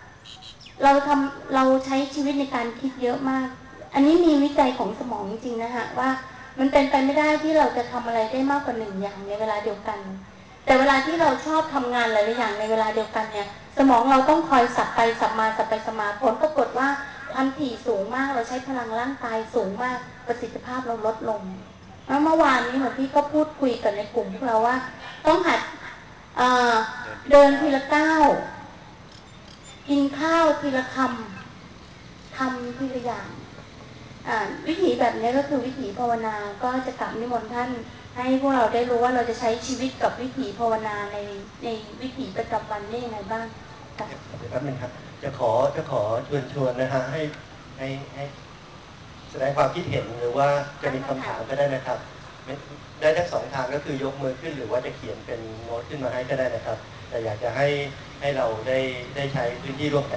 เราใช้ชีวิตในการคิดเยอะมากอันนี้มีวิจัยของสมองจริงๆนะคะว่ามันเป็นไปไม่ได้ที่เราจะทำอะไรได้มากกว่า1 อย่างในเวลาเดียวกันแต่เวลาที่เราชอบทำงานหลายๆอย่างในเวลาเดียวกันเนี่ยสมองเราต้องคอยสับไปสับมาสับไปสับมาผลปรากฏว่าความถี่สูงมากเราใช้พลังร่างกายสูงมากประสิทธิภาพเราลดลงเมื่อวานนี้เหมือนที่ก็พูดคุยกันในกลุ่มพวกเราว่าต้องหัดเดินทีละก้าวกินข้าวทีละคำทำทีละอย่างวิถีแบบนี้ก็คือวิถีภาวนาก็จะกลับนิมนต์ท่านให้พวกเราได้รู้ว่าเราจะใช้ชีวิตกับวิถีภาวนาในวิถีประจำวันได้ยังไงบ้างค่ะเดี๋ยวแป๊บนึงครับจะขอชวนนะฮะให้แสดงความคิดเห็นหรือว่าจะมีคำถามก็ได้นะครับได้ทั้ง2 ทางก็คือยกมือขึ้นหรือว่าจะเขียนเป็นโน้ตขึ้นมาให้ก็ได้นะครับแต่อยากจะให้เราได้ใช้พื้นที่ร่วมกัน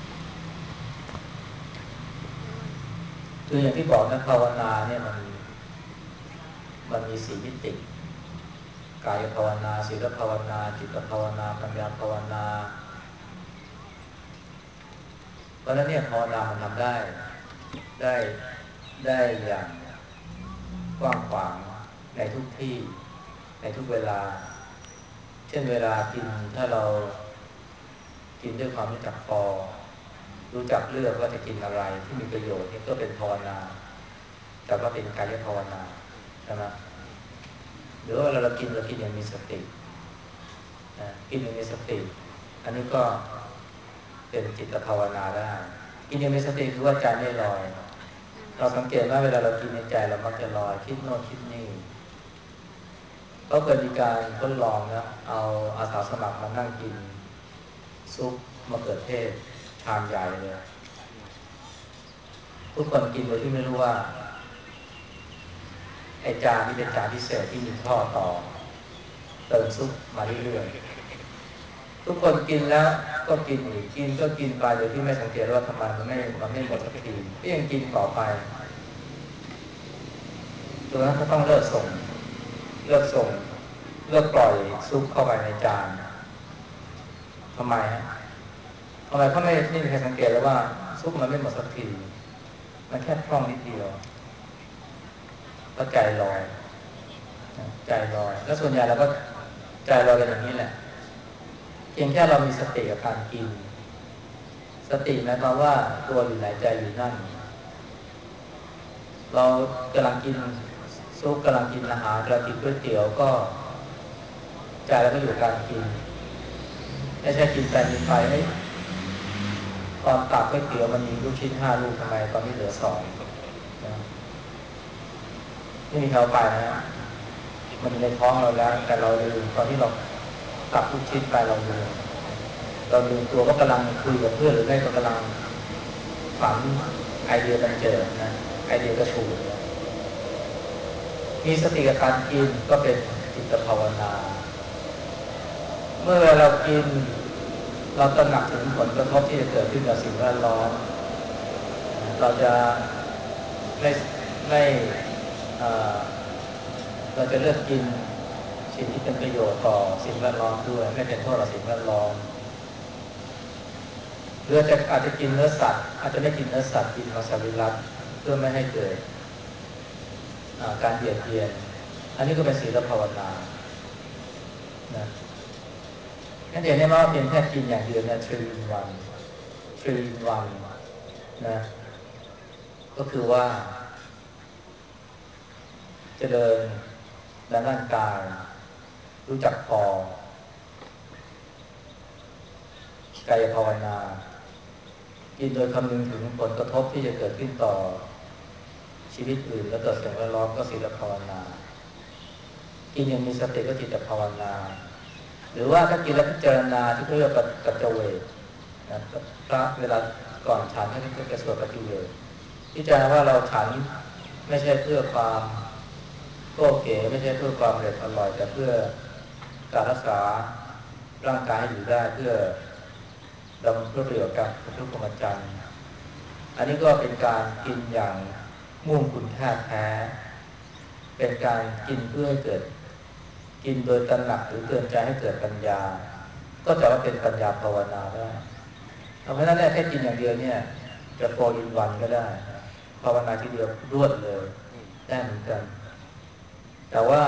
คืออย่างที่บอกนะภาวนาเนี่ยมันมี4 มิติกายภาวนาศีลภาวนาจิตภาวนาปัญญาภาวนาเพราะฉะนั้นเนี่ยภาวนามันทำได้ได้อย่างกว้างขวางในทุกที่ในทุกเวลาเช่นเวลากินถ้าเรากินด้วยความรู้จักพอรู้จักเลือกว่าจะกินอะไรที่มีประโยชน์นี่ก็เป็นภาวนาแต่ว่าเป็นกายภาวนาใช่ไหมหรือว่าเรากินอย่างมีสติกินอย่างมีสติอันนี้ก็เป็นจิตภาวนาได้กินอย่างมีสติคือว่าใจไม่ลอยเราสังเกตว่าเวลาเรากินในใจเรามักจะลอยคิดโน่นคิดนี่ก็เคยมีการทดลองนะเอาอาสาสมัครมานั่งกินซุปมะเขือเทศชามใหญ่เลยทุกคนกินโดยที่ไม่รู้ว่าไอ้จานนี้เป็นจานพิเศษที่มีท่อต่อเติมซุปมาเรื่อยๆทุกคนกินแล้วก็กินอีกกินก็กินไปโดยที่ไม่สังเกตว่าทำไมมันไม่หมดสักทีก็ยังกินต่อไปจนกระทั่งก็ต้องเลิกส่งเลิกปล่อยซุปเข้าไปในจานทำไมฮะทำไมเขาไม่มีใครสังเกตเลยว่าซุปมันไม่หมดสักทีมันแค่พร่องนิดเดียวก็ใจลอยแล้วส่วนใหญ่เราก็ใจลอยกันอย่างนี้แหละเพียงแค่เรามีสติกับการกินสติหมายความว่าตัวอยู่ไหนใจอยู่นั่นเรากำลังกินซุปกำลังกินอาหารกำลังกินก๋วยเตี๋ยวก็ใจเราก็อยู่กับการกินไม่ใช่กินไปกินไปให้ตอนตักก๋วยเตี๋ยวมันมีลูกชิ้น5 ลูกทำไมตอนนี้เหลือ2นะไม่มีเขาไปนะมันอยู่ในท้องเราแล้วแต่เราลืมตอนที่เราตักลูกชิ้นไปเราลืมตัวก็กำลังคุยกับเพื่อนหรือไม่ก็กำลังฝันไอเดียกันเจอนะไอเดียกระชูดมีสติกับการกินก็เป็นจิตภาวนาเมื่อเรากินเราตระหนักถึงผลกระทบที่จะเกิดขึ้นกับสิ่งแวดล้อมเราจะไม่เราจะเลือกกินสิ่งที่เป็นประโยชน์ต่อสิ่งแวดล้อมด้วยไม่เป็นโทษต่อสิ่งแวดล้อมหรืออาจจะกินเนื้อสัตว์อาจจะไม่กินเนื้อสัตว์กินมังสวิรัติเพื่อไม่ให้เกิดการเบียดเบียนอันนี้ก็เป็นศีลภาวนานะงั้นเดี๋ยวนี้ว่าเพียงแค่กินอย่างเดียวเนี่ย3 in 1นะก็คือว่าเจริญด้านกายรู้จักพอกายภาวนากินโดยคำนึงถึงผลกระทบที่จะเกิดขึ้นต่อชีวิตอื่นและต่อสิ่งแวดล้อมก็ศีลภาวนากินอย่างมีสติก็จิตภาวนาหรือว่าถ้ากินแล้วพิจารณาที่เรียกว่าปัจจเวกนะพระเวลาก่อนฉันท่านก็จะสวดปัจจเวกพิจารณาว่าเราฉันไม่ใช่เพื่อความโก้เก๋ไม่ใช่เพื่อความอร่อยแต่เพื่อการรักษาร่างกายให้อยู่ได้เพื่อดำเพื่อประโยชน์กับทุกพรหมจรรย์อันนี้ก็เป็นการกินอย่างมุ่งคุณค่าแท้เป็นการกินเพื่อให้เกิดกินโดยตระหนักหรือเตือนใจให้เกิดปัญญาก็จะว่าเป็นปัญญาภาวนาได้เพราะฉะนั้นแค่กินอย่างเดียวเนี่ยจะ4 in 1ก็ได้ภาวนาทีเดียวรวดเลยได้เหมือนกันแต่ว่า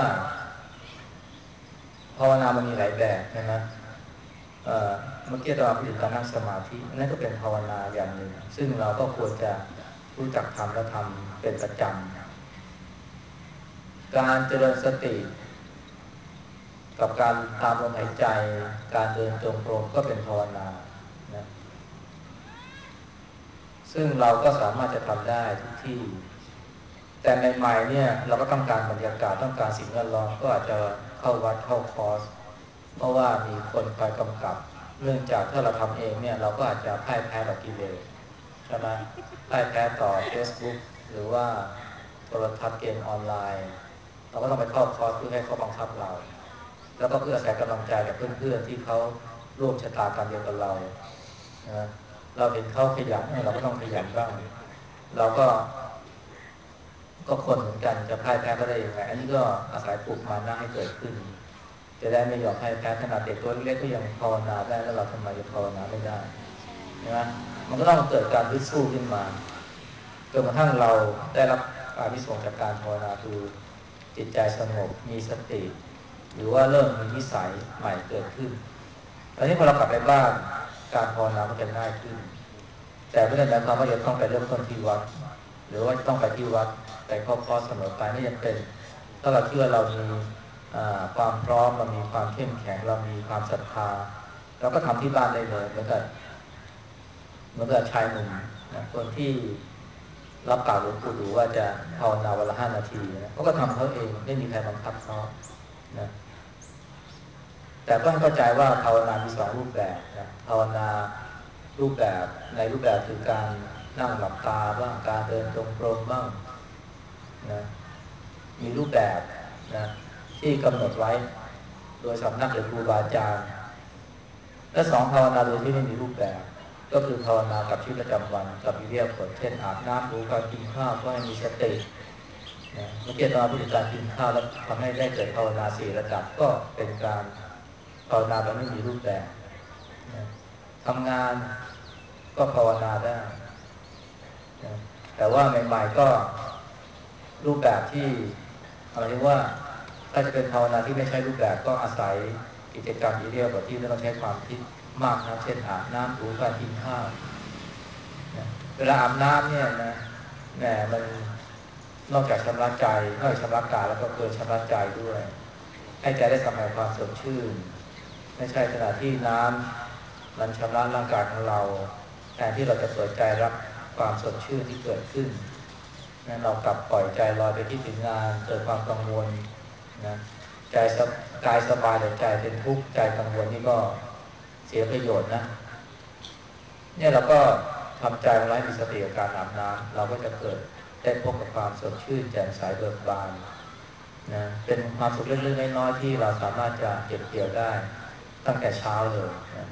ภาวนามันมีหลายแบบนะเมื่อกี้เราพูดถึงการนั่งสมาธินั่นก็เป็นภาวนาอย่างหนึ่งซึ่งเราก็ควรจะรู้จักทำและทำเป็นประจำการเจริญสติกับการตามลมหายใจการเดินจงกรมก็เป็นภาวนานะซึ่งเราก็สามารถจะทำได้ทุกที่แต่ใหม่ๆเนี่ยเราก็ต้องการบรรยากาศต้องการสิ่งแวดล้อมก็อาจจะเข้าวัดเข้าคอร์สเพราะว่ามีคนคอยกำกับเนื่องจากถ้าเราทำเองเนี่ยเราก็อาจจะพ่ายแพ้ต่อกิเลสใช่ไหมพ่ายแพ้ต่อ Facebook หรือว่าโทรทัศน์เกมออนไลน์เราก็ต้องไปเข้าคอร์สเพื่อให้เขาบังคับเราแล้วก็เพื่อใส่กำลังใจกับเพื่อนๆที่เขาร่วมชะตากรรมเดียวกับเรานะเราเห็นเขาขยันเราก็ต้องขยันบ้างเราก็คนเหมือนกันจะพ่ายแพ้ก็ได้ยังไงอันนี้ก็อาศัยปลุกมานะให้เกิดขึ้นจะได้ไม่ยอมพ่ายแพ้ขนาดเด็กตัวเล็กก็ยังภาวนาได้แล้วเราทำไมจะภาวนาไม่ได้ใช่ไหมมันก็ต้องเกิดการฮึดสู้ขึ้นมาจนกระทั่งเราได้รับอานิสงส์จากการภาวนาคือจิตใจสงบมีสติหรือว่าเริ่มมีนิสัยใหม่เกิดขึ้นตอนนี้พอเรากลับไปบ้านการภาวนาก็จะง่ายขึ้นแต่ไม่ได้หมายความว่าจะต้องไปเริ่มต้นที่วัดหรือว่าต้องไปที่วัดไปเข้าคอร์สเสมอไปไม่จำเป็นถ้าเราเชื่อเรามีความพร้อมเรามีความเข้มแข็งเรามีความศรัทธาเราก็ทำที่บ้านได้เลยเหมือนกับชายหนุ่มนะคนที่รับปากหลวงปู่ดูว่าจะภาวนาวันละ5 นาทีนะเขาก็ทำเขาเองไม่มีใครบังคับเขานะแต่ก็ให้เข้าใจว่าภาวนามี2 รูปแบบนะภาวนารูปแบบในรูปแบบคือการนั่งหลับตาบ้างการเดินจงกรมบ้างนะมีรูปแบบนะที่กำหนดไว้โดยสำนักหรือครูบาอาจารย์และสองภาวนาโดยที่ไม่มีรูปแบบก็คือภาวนากับชีวิตประจำวันกับอิริยาบถเช่นอาบน้ำดูการกินข้าวก็ให้มีสตินะเมื่อกี้ตอนพูดถึงการกินข้าวแล้วทำให้ได้เกิดภาวนาสี่ระดับก็เป็นการภาวนาแบบไม่มีรูปแบบนะทำงานก็ภาวนาได้นะแต่ว่าใหม่ๆก็รูปแบบที่หมายถึงว่าถ้าจะเป็นภาวนาที่ไม่ใช่รูปแบบก็อาศัยกิจกรรมอิริยาบถที่ไม่ต้องใช้ความคิดมากนะเช่นอาบน้ำถูการกินข้าวนะเวลาอาบน้ำเนี่ยนะแหมมันนอกจากชำระใจนอกจากชำระกายแล้วก็เกิดชำระใจด้วยให้ใจได้สัมผัสความสดชื่นไม่ใช่ขณะที่น้ำมันชำระร่างกายของเราแทนที่เราจะเปิดใจรับความสดชื่นที่เกิดขึ้นนะเรากลับปล่อยใจลอยไปที่ถึงงานเกิดความกังวลนะใจกายสบายแต่ใจเป็นทุกข์ใจกังวลนี่ก็เสียประโยชน์นะเนี่ยเราก็ทำใจเราให้มีสติกับการอาบน้ำเราก็จะเกิดได้พบกับความสดชื่นแจ่มใสเบิกบานนะเป็นความสุขเล็กๆน้อยๆที่เราสามารถจะเก็บเกี่ยวได้ตั้งแต่เช้าเลยนะ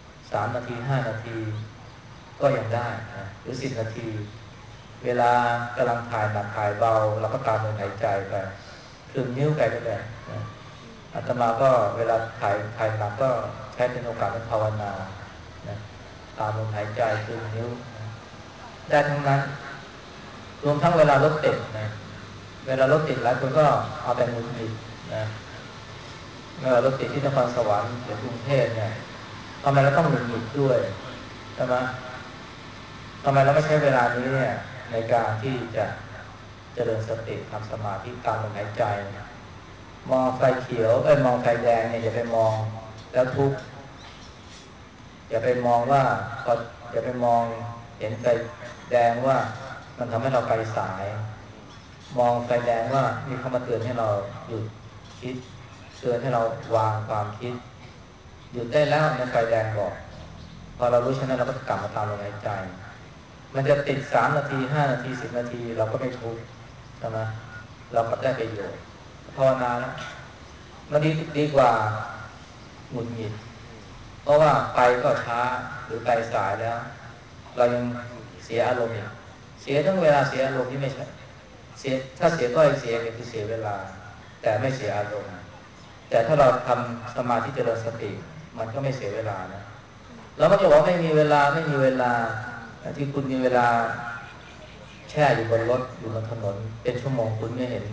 3 นาที5 นาทีก็ยังได้นะหรือ10 นาทีเวลากำลังถ่ายหนักถ่ายเบาเราก็ตามลมหายใจไปคลึงนิ้วไปก็ได้นะอาตมาก็เวลาถ่ายหนักก็ใช้เป็นโอกาสในภาวนานะตามลมหายใจคลึงนิ้วนะได้ทั้งนั้นรวมทั้งเวลารถติดนะเวลารถติดหลายคนก็เอาแต่หงุดหงิดนะเวลารถติดที่นครสวรรค์หรือกรุงเทพเนี่ยทำไมเราต้องหงุดหงิดด้วยใช่ไหมทำไมเราไม่ใช้เวลานี้เนี่ยในการที่จะเจริญสติทำสมาธิตามลมหายใจมองไฟเขียวมองไฟแดงเนี่ยอย่าไปมองแล้วทุกข์อย่าไปมองว่าอย่าไปมองเห็นไฟแดงว่ามันทำให้เราไปสายมองไฟแดงว่ามีเข้ามาเตือนให้เราหยุดคิดเตือนให้เราวางความคิดหยุดได้แล้วในไฟแดงบอกพอเรารู้ฉะนั้นเราก็กลับมาตามลมหายใจมันจะติด3 นาที5 นาที10 นาทีเราก็ไม่ทุกข์ใช่ไหมเราก็ได้ประโยชน์ภาวนาแล้วมันดีกว่าหงุดหงิดเพราะว่าไปก็ช้าหรือไปสายแล้วเรายังเสียอารมณ์อีกเสียทั้งเวลาเสียอารมณ์ที่ไม่ใช่เสียถ้าเสียก็เสียคือเสียเวลาแต่ไม่เสียอารมณ์แต่ถ้าเราทำสมาธิเจริญสติมันก็ไม่เสียเวลานะแล้วมันจะบอกไม่มีเวลาที่คุณมีเวลาแช่อยู่บนรถอยู่บนถนนเป็นชั่วโมงคุณไม่เห็น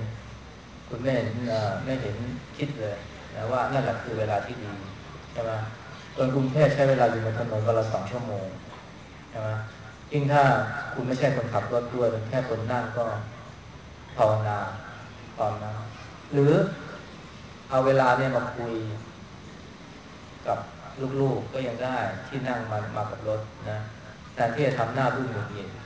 คิดเลยนะว่านั่นแหละคือเวลาที่ดีใช่ไหมคนกรุงเทพใช้เวลาอยู่บนถนนวันละ2 ชั่วโมงใช่ไหมยิ่งถ้าคุณไม่ใช่คนขับรถด้วยเป็นแค่คนนั่งก็ภาวนาตอนนั้นหรือเอาเวลาเนี่ยมาคุยกับลูกๆก็ยังได้ที่นั่งมากับรถนะแต่ที่จะทำหน้าบึ้งหงุดหงิด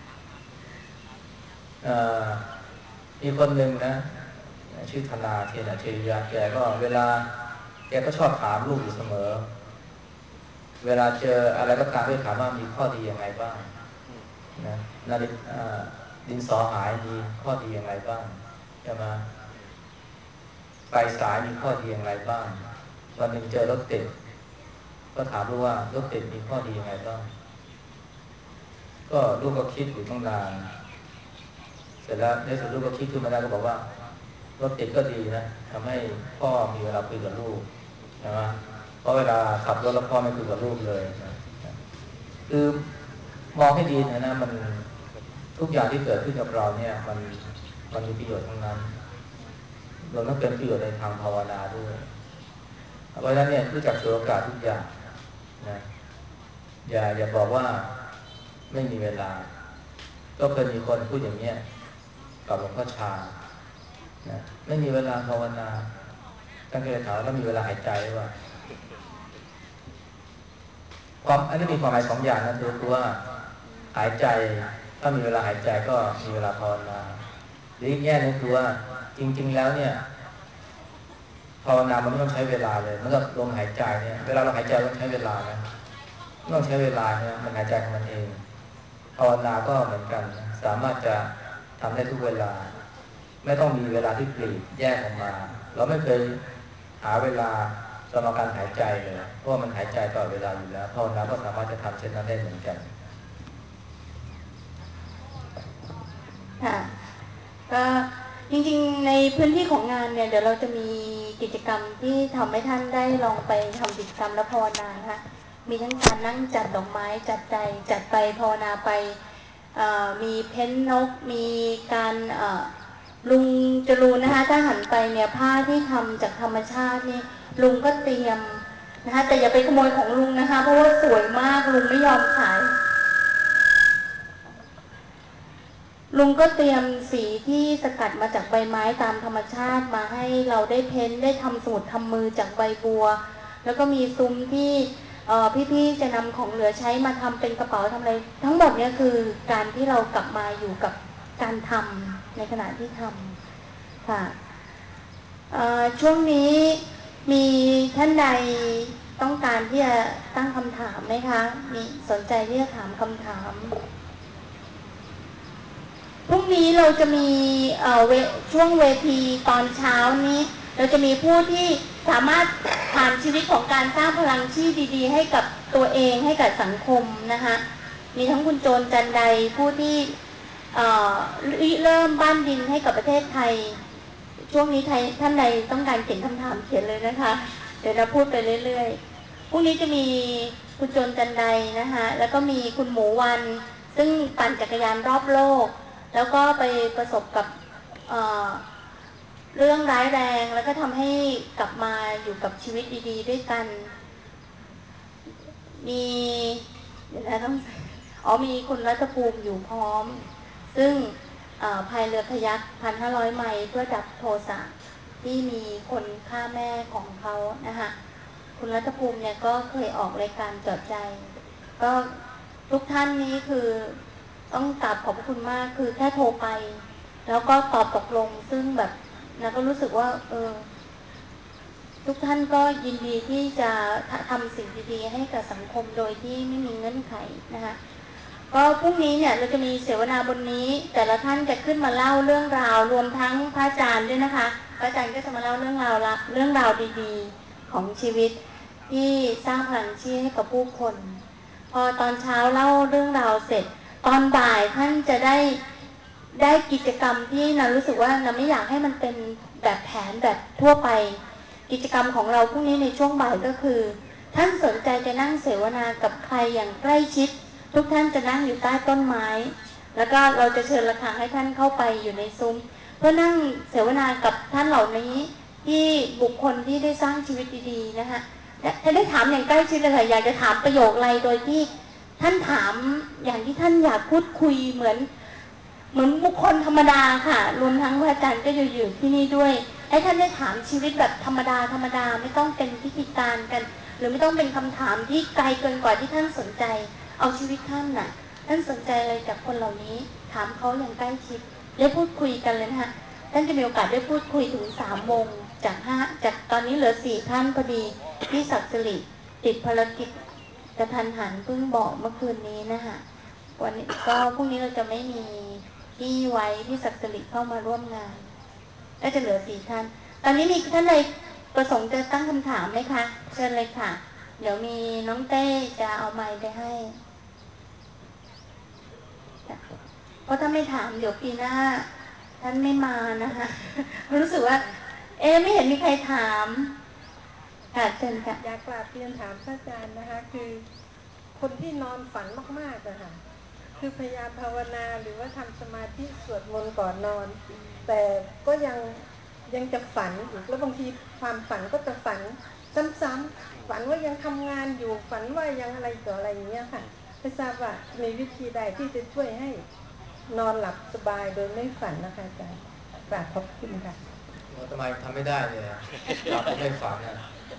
มีคนหนึ่งนะชื่อธนาเทียนอัจฉริยะแกก็เวลาแกก็ชอบถามลูกอยู่เสมอเวลาเจออะไรก็ตามก็ถามว่ามีข้อดียังไงบ้างนะดินสอหายมีข้อดียังไงบ้างใช่ไหมไปสายมีข้อดีอย่างไรบ้างวันหนึ่งเจอรถติดก็ถามลูกว่ารถติดมีข้อดียังไงบ้างก็ลูกก็คิดอยู่ตั้งนานเสร็จแล้วในสุดลูกก็คิดขึ้นมาได้ก็บอกว่ารถติดก็ดีนะทำให้พ่อมีเวลาคุยกับลูกใช่ไหมเพราะเวลาขับรถแล้วพ่อไม่คุยกับลูกเลยนะคือมองให้ดีนะมันทุกอย่างที่เกิดขึ้นกับเราเนี่ยมันมีประโยชน์ทั้งนั้นรวมทั้งเป็นประโยชน์ในทางภาวนาด้วยเพราะฉะนั้นเนี่ยรู้จักฉวยโอกาสทุกอย่างนะอย่าบอกว่าไม่มีเวลาก็เคยมีคนพูดอย่างเนี้ยกับหลวงพ่อชานะไม่มีเวลาภาวนาตั้งแต่ถามแล้วมีเวลาหายใจหรือเปล่าอันนี้มีความหมาย2 อย่างนะคือว่าหายใจถ้ามีเวลาหายใจก็มีเวลาภาวนาหรืออีกแง่นึงคือว่าจริงๆแล้วเนี่ยภาวนามันไม่ต้องใช้เวลาเลยเหมือนกับลมหายใจเนี่ยเวลาเราหายใจต้องใช้เวลานะไม่ต้องใช้เวลาเนี่ยมันหายใจของมันเองภาวนาก็เหมือนกันสามารถจะทำได้ทุกเวลาไม่ต้องมีเวลาที่ปลีกแยกออกมาเราไม่เคยหาเวลาสมการหายใจเลยเพราะมันหายใจตลอดเวลาอยู่แล้วภาวนาก็สามารถจะทำเช่นนั้นได้เหมือนกันค่ะก็จริงๆในพื้นที่ของงานเนี่ยเดี๋ยวเราจะมีกิจกรรมที่ทำให้ท่านได้ลองไปทำกิจกรรมและภาวนานะคะมีทั้งการนั่งจัดดอกไม้จัดใจจัดไปภาวนาไปมีเพ้นนกมีการลุงจรูนนะคะถ้าหันไปเนี่ยผ้าที่ทำจากธรรมชาตินี่ลุงก็เตรียมนะคะแต่อย่าไปขโมยของลุงนะคะเพราะว่าสวยมากลุงไม่ยอมขายลุงก็เตรียมสีที่สกัดมาจากใบไม้ตามธรรมชาติมาให้เราได้เพ้นได้ทำสมุดทำมือจากใบบัวแล้วก็มีซุ้มที่พี่ๆจะนำของเหลือใช้มาทำเป็นกระเป๋าทำอะไรทั้งหมดเนี่ยคือการที่เรากลับมาอยู่กับการทำในขณะที่ทำค่ะช่วงนี้มีท่านใดต้องการที่จะตั้งคำถามไหมคะมีสนใจที่จะถามคำถามพรุ่งนี้เราจะมีช่วงเวทีตอนเช้านี้เราจะมีผู้ที่สามารถผ่านชีวิตของการสร้างพลังชีพดีๆให้กับตัวเองให้กับสังคมนะคะมีทั้งคุณโจรจันไดผู้ที่เริ่มบ้านดินให้กับประเทศไทยช่วงนี้ท่านใดต้องการเขียนคำถามเขียนเลยนะคะเดี๋ยวเราพูดไปเรื่อยๆพรุ่งนี้จะมีคุณโจรจันไดนะคะแล้วก็มีคุณหมูวันซึ่งปั่นจักรยานรอบโลกแล้วก็ไปประสบกับเรื่องร้ายแรงแล้วก็ทำให้กลับมาอยู่กับชีวิตดีๆด้วยกันมีมีคุณรัตภูมิอยู่พร้อมซึ่งพายเรือคายัก 1,500 ไมล์เพื่อดับโทสะที่มีคนฆ่าแม่ของเขานะคะคุณรัตภูมิเนี่ยก็เคยออกรายการจอดใจก็ทุกท่านนี้คือต้องกราบขอบคุณมากคือแค่โทรไปแล้วก็ตอบตกลงซึ่งแบบนะก็รู้สึกว่าทุกท่านก็ยินดีที่จะทำสิ่งดีๆให้กับสังคมโดยที่ไม่มีเงื่อนไขนะคะก็พรุ่งนี้เนี่ยเราจะมีเสวนาบนนี้แต่ละท่านจะขึ้นมาเล่าเรื่องราวรวมทั้งพระอาจารย์ด้วยนะคะพระอาจารย์ก็จะมาเล่าเรื่องราวดีๆของชีวิตที่สร้างพลังชีพให้กับผู้คนพอตอนเช้าเล่าเรื่องราวเสร็จตอนบ่ายท่านจะได้กิจกรรมที่เรารู้สึกว่าเราไม่อยากให้มันเป็นแบบแผนแบบทั่วไปกิจกรรมของเราพรุ่งนี้ในช่วงบ่ายก็คือท่านสนใจจะนั่งเสวนากับใครอย่างใกล้ชิดทุกท่านจะนั่งอยู่ใต้ต้นไม้แล้วก็เราจะเชิญระฆังให้ท่านเข้าไปอยู่ในซุ้มเพื่อนั่งเสวนากับท่านเหล่านี้ที่บุคคลที่ได้สร้างชีวิตดีๆนะคะถ้าได้ถามอย่างใกล้ชิดเลยค่ะอยากจะถามประโยคอะไรโดยที่ท่านถามอย่างที่ท่านอยากพูดคุยเหมือนบุคคลธรรมดาค่ะรวมทั้งพระอาจารย์ก็อยู่ที่นี่ด้วยให้ท่านได้ถามชีวิตแบบธรรมดาไม่ต้องเป็นพิธีการกันหรือไม่ต้องเป็นคำถามที่ไกลเกินกว่าที่ท่านสนใจเอาชีวิตท่านน่ะท่านสนใจอะไรจากคนเหล่านี้ถามเขาอย่างใกล้ชิดได้พูดคุยกันเลยนะคะท่านจะมีโอกาสได้พูดคุยถึง3 โมงจากตอนนี้เหลือ4 ท่านพอดีที่ศักดิ์สิริติดภารกิจกระทันหันเพิ่งบอกเมื่อคืนนี้นะคะวันนี้ก็พรุ่งนี้เราจะไม่มีที่ไว้ที่ศักดิ์สิริเข้ามาร่วมงานก็จะเหลือ4 ท่านตอนนี้มีท่านใดประสงค์จะตั้งคำถามไหมคะเชิญเลยค่ะเดี๋ยวมีน้องเต้จะเอาไมค์ไปให้เพราะถ้าไม่ถามเดี๋ยวปีหน้าท่านไม่มานะคะรู้สึกว่าไม่เห็นมีใครถามค่ะเชิญค่ะอยากกราบเรียนถามพระอาจารย์นะคะคือคนที่นอนฝันมากๆอะค่ะคือพยายามภาวนาหรือว่าทำสมาธิสวดมนต์ก่อนนอนแต่ก็ยังจะฝันอีกแล้วบางทีความฝันก็จะฝันซ้ำๆฝันว่ายังทำงานอยู่ฝันว่ายังอะไรต่ออะไรอย่างเงี้ยค่ะไม่ทราบว่ามีวิธีใดที่จะช่วยให้นอนหลับสบายโดยไม่ฝันนะคะอาจารย์กราบขอบคุณค่ะทำไมทำไม่ได้เนี่ยหลับก็ไม่ฝันนะ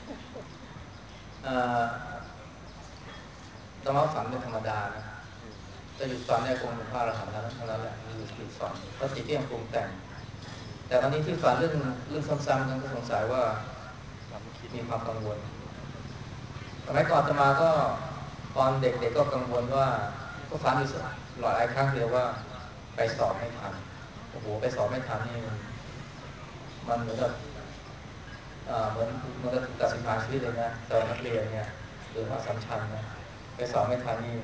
ธรรมะฝันเป็นธรรมดานะแต่หยุดฝันเนี่ยคงเป็นพระอรหันต์แล้วเท่านั้นแหละหยุดฝันเพราะจิตที่ยังปรุงแต่งแต่ตอนนี้ที่ฝันเรื่องซ้ำๆนั้นก็สงสัยว่ามีความกังวลสมัยก่อนอาตมาก็ตอนเด็กๆก็กังวลว่าก็ฝันอยู่หลายครั้งเดียวว่าไปสอบไม่ทันโอ้โหไปสอบไม่ทันนี่มันเหมือนกับเหมือนกับตัดสินชีวิตเลยนะตอนนักเรียนเนี่ยหรือว่าสัมชัญนะไปสอบไม่ทันนี่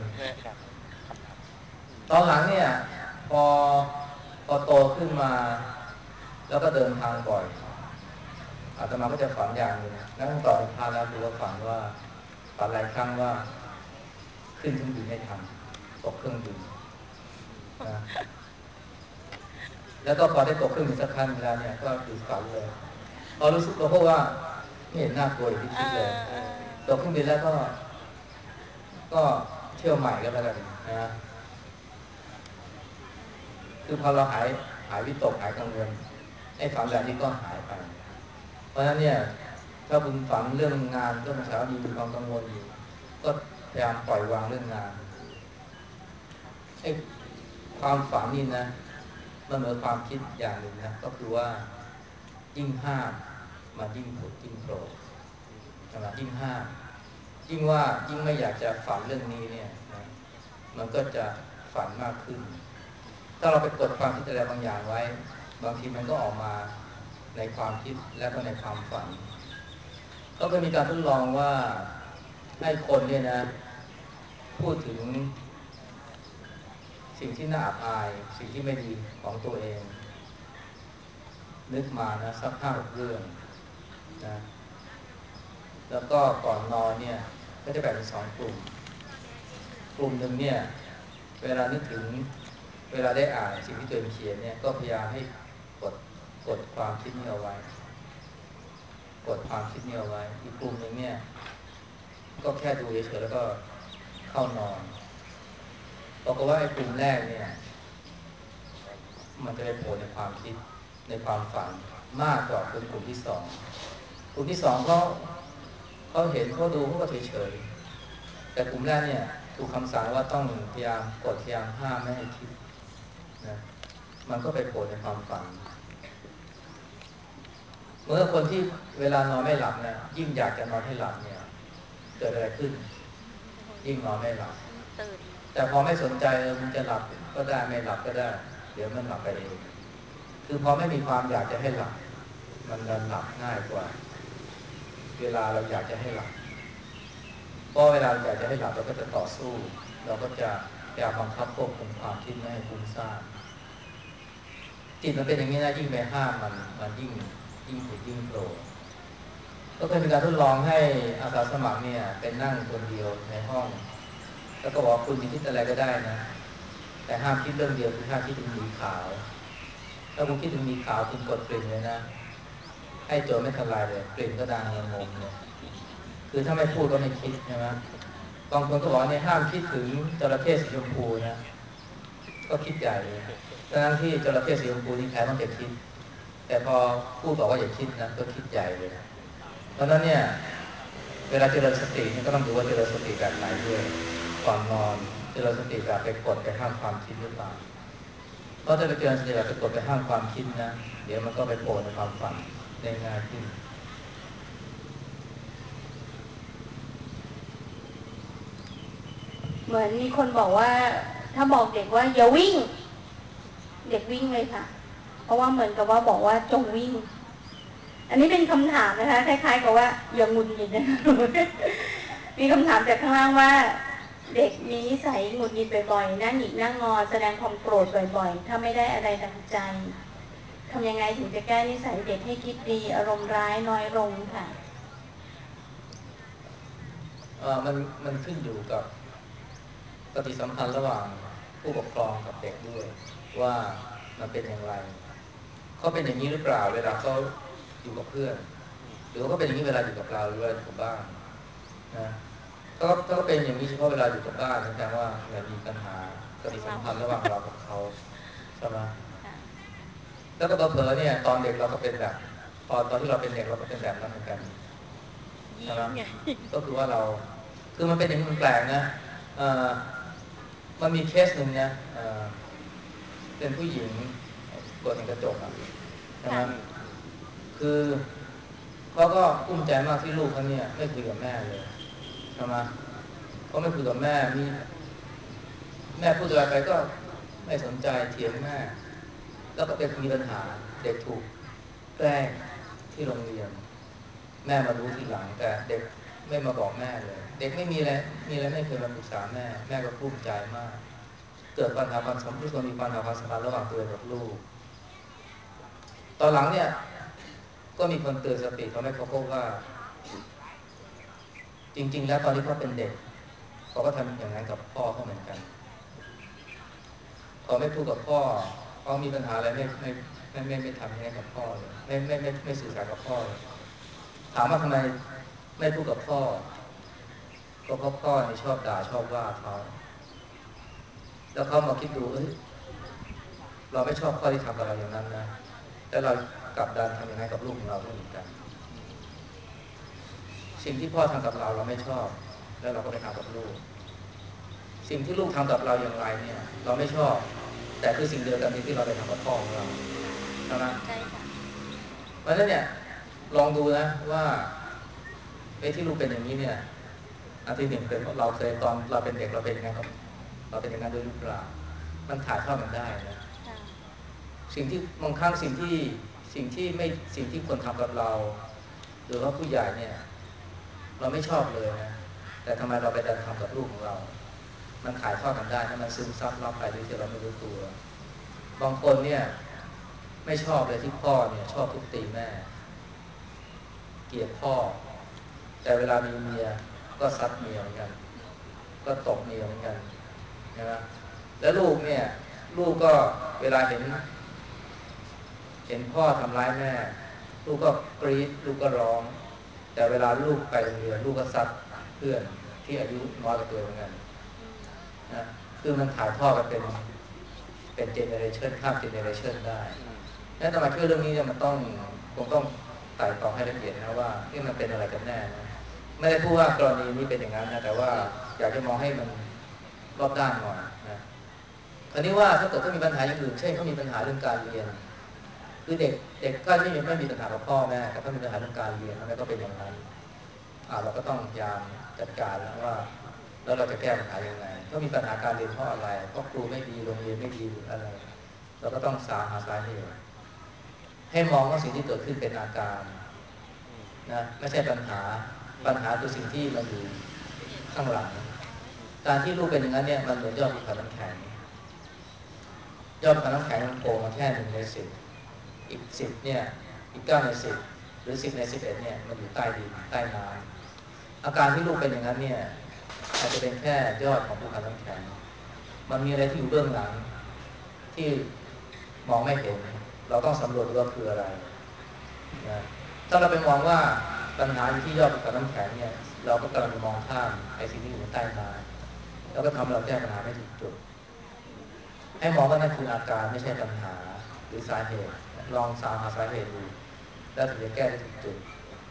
ตอนหลังเนี่ยพอโตขึ้นมาแล้วก็เดินทางบ่อยอาตมาก็จะฝันอย่างหนึ่งแล้วตอนพาแล้วคือว่าฝันหลายครั้งว่าขึ้นเครื่องบินไม่ทันตกเครื่องบินนะแล้วก็พอได้ตกเครื่องบินสักครั้งแล้วเนี่ยก็คือฝันเลยพอรู้สึกตัวเพราะว่าไม่เห็นน่ากลัวอย่างที่คิดเลยตกเครื่องบินแล้วก็เที่ยวใหม่ก็แล้วกันนะคือพอเราหายวิตกหายกังวลไอ้ฝันแบบนี้ก็หายไปเพราะฉะนั้นเนี่ยถ้าคุณฝันเรื่องงานเรื่องเช้ามีความกังวลอยู่ก็พยายามปล่อยวางเรื่องงานไอ้ความฝันนี่นะมันเหมือนความคิดอย่างหนึ่งนะก็คือว่ายิ่งห้ามมันยิ่งผุดยิ่งโผล่ใช่ไหมยิ่งห้ามยิ่งว่ายิ่งไม่อยากจะฝันเรื่องนี้เนี่ยนะมันก็จะฝันมากขึ้นถ้าเราไปกดความคิดอะไรบางอย่างไว้บางทีมันก็ออกมาในความคิดและก็ในความฝันก็เคยมีการทดลองว่าให้คนเนี่ยนะพูดถึงสิ่งที่น่าอับอายสิ่งที่ไม่ดีของตัวเองนึกมานะสัก5-6 เรื่องนะแล้วก็ก่อนนอนเนี่ยก็จะแบ่งเป็น2 กลุ่มหนึ่งเนี่ยเวลานึกถึงเวลาได้อ่านสิ่งที่ตัวเองเขียนเนี่ยก็พยายามให้กดความคิดนี้เอาไว้กดความคิดนี้เอาไว้อีกกลุ่มหนึ่งเนี่ยก็แค่ดูเฉยๆแล้วก็เข้านอนบอกว่าไอ้กลุ่มแรกเนี่ยมันจะไปโผล่ในความคิดในความฝันมากกว่ากลุ่มที่สองกลุ่มที่สองเขาเห็นเขาดูเขาก็เฉยๆแต่กลุ่มแรกเนี่ยถูกคำสั่งว่าต้องพยายามกดพยายามห้ามไม่ให้คิดนะมันก็ไปโผล่ในความฝันเมื่อคนที่เวลานอนไม่หลับนะยิ่งอยากจะนอนให้หลับเนี่ยเกิดอะไรขึ้นยิ่งนอนไม่หลับแต่พอไม่สนใจมันจะหลับก็ได้ไม่หลับก็ได้เดี๋ยวมันหลับไปเองคือพอไม่มีความอยากจะให้หลับมันดันหลับง่ายกว่าเวลาเราอยากจะให้หลับเพราะเวลาเราอยากจะให้หลับเราก็จะต่อสู้เราก็จะพยายามบังคับควบคุมความคิดไม่ให้ฟุ้งซ่านจิตมันเป็นอย่างนี้นะยิ่งไปห้ามมันยิ่งผุดยิ่งโผล่ก็เคยมีการทดลองให้อาสาสมัครเนี่ยเป็นนั่งคนเดียวในห้องแล้วก็บอกคุณจะคิดอะไรก็ได้นะแต่ห้ามคิดเรื่องเดียวคือห้ามคิดถึงหมีขาวถ้าคุณคิดถึงหมีขาวคุณกดกลิ่นเลยนะให้โจรไม่ทลายเลยกลิ่นก็ดังงงเลยคือถ้าไม่พูดก็ไม่คิดใช่ไหมบางคนก็บอกเนี่ยห้ามคิดถึงจระเข้สีชมพูนะก็คิดใหญ่เลยทั้งที่จระเข้สีชมพูนี่แพ้ต้องจะคิดแต่พอพูดบอกว่าอย่าคิดนะก็คิดใหญ่เลยเพราะนั้นเนี่ยเวลาเจริญสตินี่ก็ต้องดูว่าเจริญสติแบบไหนด้วยก่อนนอนเจริญสติแบบไปกดไปห้ามความคิดหรือเปล่าเพราะถ้าไปเจริญสติแบบไปกดไปห้ามความคิดนะเดี๋ยวมันก็ไปโผล่ในความฝันได้ง่ายขึ้นเหมือนมีคนบอกว่าถ้าบอกเด็กว่าอย่าวิ่งเด็กวิ่งเลยค่ะเพราะว่าเหมือนกับว่าบอกว่าจงวิ่งอันนี้เป็นคำถามนะคะคล้ายๆกับว่าอย่างหงุดหงิดนะคะมีคำถามจากข้างล่างว่าเด็กมีนิสัยหงุดหงิดบ่อยๆนั่งหงิกนั่งงอแสดงความโกรธบ่อยๆถ้าไม่ได้อะไรดังใจทำยังไงถึงจะแก้นิสัยเด็กให้คิดดีอารมณ์ร้ายน้อยลงค่ะมันขึ้นอยู่กับปฏิสัมพันธ์ระหว่างผู้ปกครองกับเด็กด้วยว่ามันเป็นอย่างไรเขาเป็นอย่างนี้หรือเปล่าเวลาเขาอยู่กับเพื่อนหรือว่าเขาเป็นอย่างนี้เวลาอยู่กับเราหรือเวลาอยู่กับบ้านนะถ้าเขาเป็นอย่างนี้เฉพาะเวลาอยู่กับบ้านแสดงว่ามันมีปัญหาปฏิสัมพันธ์ระหว่างเรากับเขาใช่ไหมแล้วก็เผลอเนี่ยตอนเด็กเราก็เป็นแบบตอนที่เราเป็นเด็กเราก็เป็นแบบนั้นเหมือนกันใช่ไหมก็คือว่าเราคือมันเป็นอย่างนี้มันแปลกนะมันมีเคสหนึ่งนะเป็นผู้หญิงกดในกระจกอ่ะใช่ไหมคือเขาก็กุ้มใจมากที่ลูกเขาเนี่ยไม่คุยกับแม่เลยใช่ไหมเขาไม่คุยกับแม่มีแม่พูดอะไรไปก็ไม่สนใจเถียงแม่แล้วก็เด็กมีปัญหาเด็กถูกแกล้งที่โรงเรียนแม่มารู้ทีหลังแต่เด็กไม่มาบอกแม่เลยเด็กไม่มีอะไรไม่เคยมาปรึกษาแม่แม่ก็ภูมิใจมากเกิดปัญหาความสัมพันธ์มีปัญหาความสัมพันธ์ระหว่างตัวเองกับลูกตอนหลังเนี่ยก็มีคนเตือนสติทำให้เขาพบว่าจริงๆแล้วตอนที่เขาเป็นเด็กเขาก็ทำอย่างนั้นกับพ่อเขาเหมือนกันเขาไม่พูดกับพ่อเขามีปัญหาอะไรไม่ทำอย่างนั้นกับพ่อเลยไม่สื่อสารกับพ่อเลยถามว่าทำไมไม่พูดกับพ่อก็เพราะพ่อเนี่ยชอบด่าชอบว่าเขาแล้วเขามาคิดดูเราไม่ชอบพ่อที่ทำกับเราอย่างนั้นนะแต่เรากลับดันทำอย่างนั้นกับลูกของเราด้วยเหมือนกันสิ่งที่พ่อทำกับเราไม่ชอบแล้วเราก็ไปทำกับลูกสิ่งที่ลูกทำกับเราอย่างไรเนี่ยเราไม่ชอบแต่คือสิ่งเดียวกันที่เราไปทำกับพ่อของเราใช่ไหมใช่ค่ะเพราะฉะนั้นเนี่ยลองดูนะว่าที่ลูกเป็นอย่างนี้เนี่ยอันที่หนึ่งเป็นเราเคยตอนเราเป็นเด็กเราเป็นยังไงกับเราเป็นอย่างนั้นด้วยหรือเปล่ามันถ่ายทอดมันได้นะสิ่งที่บางครั้งสิ่งที่คนทำกับเราหรือว่าผู้ใหญ่เนี่ยเราไม่ชอบเลยนะแต่ทำไมเราไปดันทำกับลูกของเรามันถ่ายทอดกันได้นะมันซึมซับเราไปโดยที่เราไม่รู้ตัวบางคนเนี่ยไม่ชอบเลยที่พ่อเนี่ยชอบทุบตีแม่เกลียดพ่อแต่เวลามีเมียก็ซัดเมียเหมือนกันก็ตบเมียเหมือนกันนะแล้วลูกเนี่ยลูกก็เวลาเห็นพ่อทำร้ายแม่ลูกก็กรี๊ดลูกก็ร้องแต่เวลาลูกไปโรงเรียนลูกก็ซัดเพื่อนที่อายุน้อยกว่าตัวเหมือนกันนะคือมันถ่ายทอดกันเป็นเจเนอเรชันข้ามเจเนอเรชันได้และทำไมเรื่องนี้เนี่ยมันคงต้องไต่ตองให้ละเอียดนะว่านี่มันเป็นอะไรกันแน่นะไม่ได้พูดว่ากรณีนี้เป็นอย่างนั้นนะแต่ว่าอยากจะมองให้มันรอบด้านหน่อยนะคราวนี้ว่าถ้าเกิดเขามีปัญหาอย่างอื่นเช่นเขามีปัญหาเรื่องการเรียนคือเด็กก็ไม่มีปัญหากับพ่อแม่แต่ถ้ามีปัญหาเรื่องการเรียนมันก็เป็นอย่างนั้นเราก็ต้องพยายามจัดการแล้วว่าแล้วเราจะแก้ปัญหายังไงถ้ามีปัญหาการเรียนเพราะอะไรเพราะครูไม่ดีโรงเรียนไม่ดีหรืออะไรเราก็ต้องหาสาเหตุให้มองว่าสิ่งที่เกิดขึ้นเป็นอาการนะไม่ใช่ปัญหาคือสิ่งที่มันอยู่ข้างหลังการที่ลูกเป็นอย่างนั้นเนี่ยมันเหมือนยอดภูเขาน้ำแข็งน้ำแข็งมันโผล่มาแค่1 ใน 10อีก10เนี่ยอีก9 ใน 10หรือ10 ใน 11เนี่ยมันอยู่ใต้ดินใต้น้ำอาการที่ลูกเป็นอย่างนั้นเนี่ยอาจจะเป็นแค่ยอดของภูเขาน้ำแข็งมันมีอะไรที่อยู่เบื้องหลังที่มองไม่เห็นเราต้องสำรวจว่าคืออะไรนะถ้าเราไปมองว่าปัญหาอยู่ที่ยอดภูเขาน้ำแข็งเนี่ยเราก็กำลังมองข้ามไอ้สิ่งที่อยู่ใต้น้ำแล้วก็ทำให้เราแก้ปัญหาไม่ถูกจุดให้มองว่านั่นคืออาการไม่ใช่ปัญหาหรือสาเหตุลองหาสาเหตุดูแล้วถึงจะแก้ได้ถูกจุด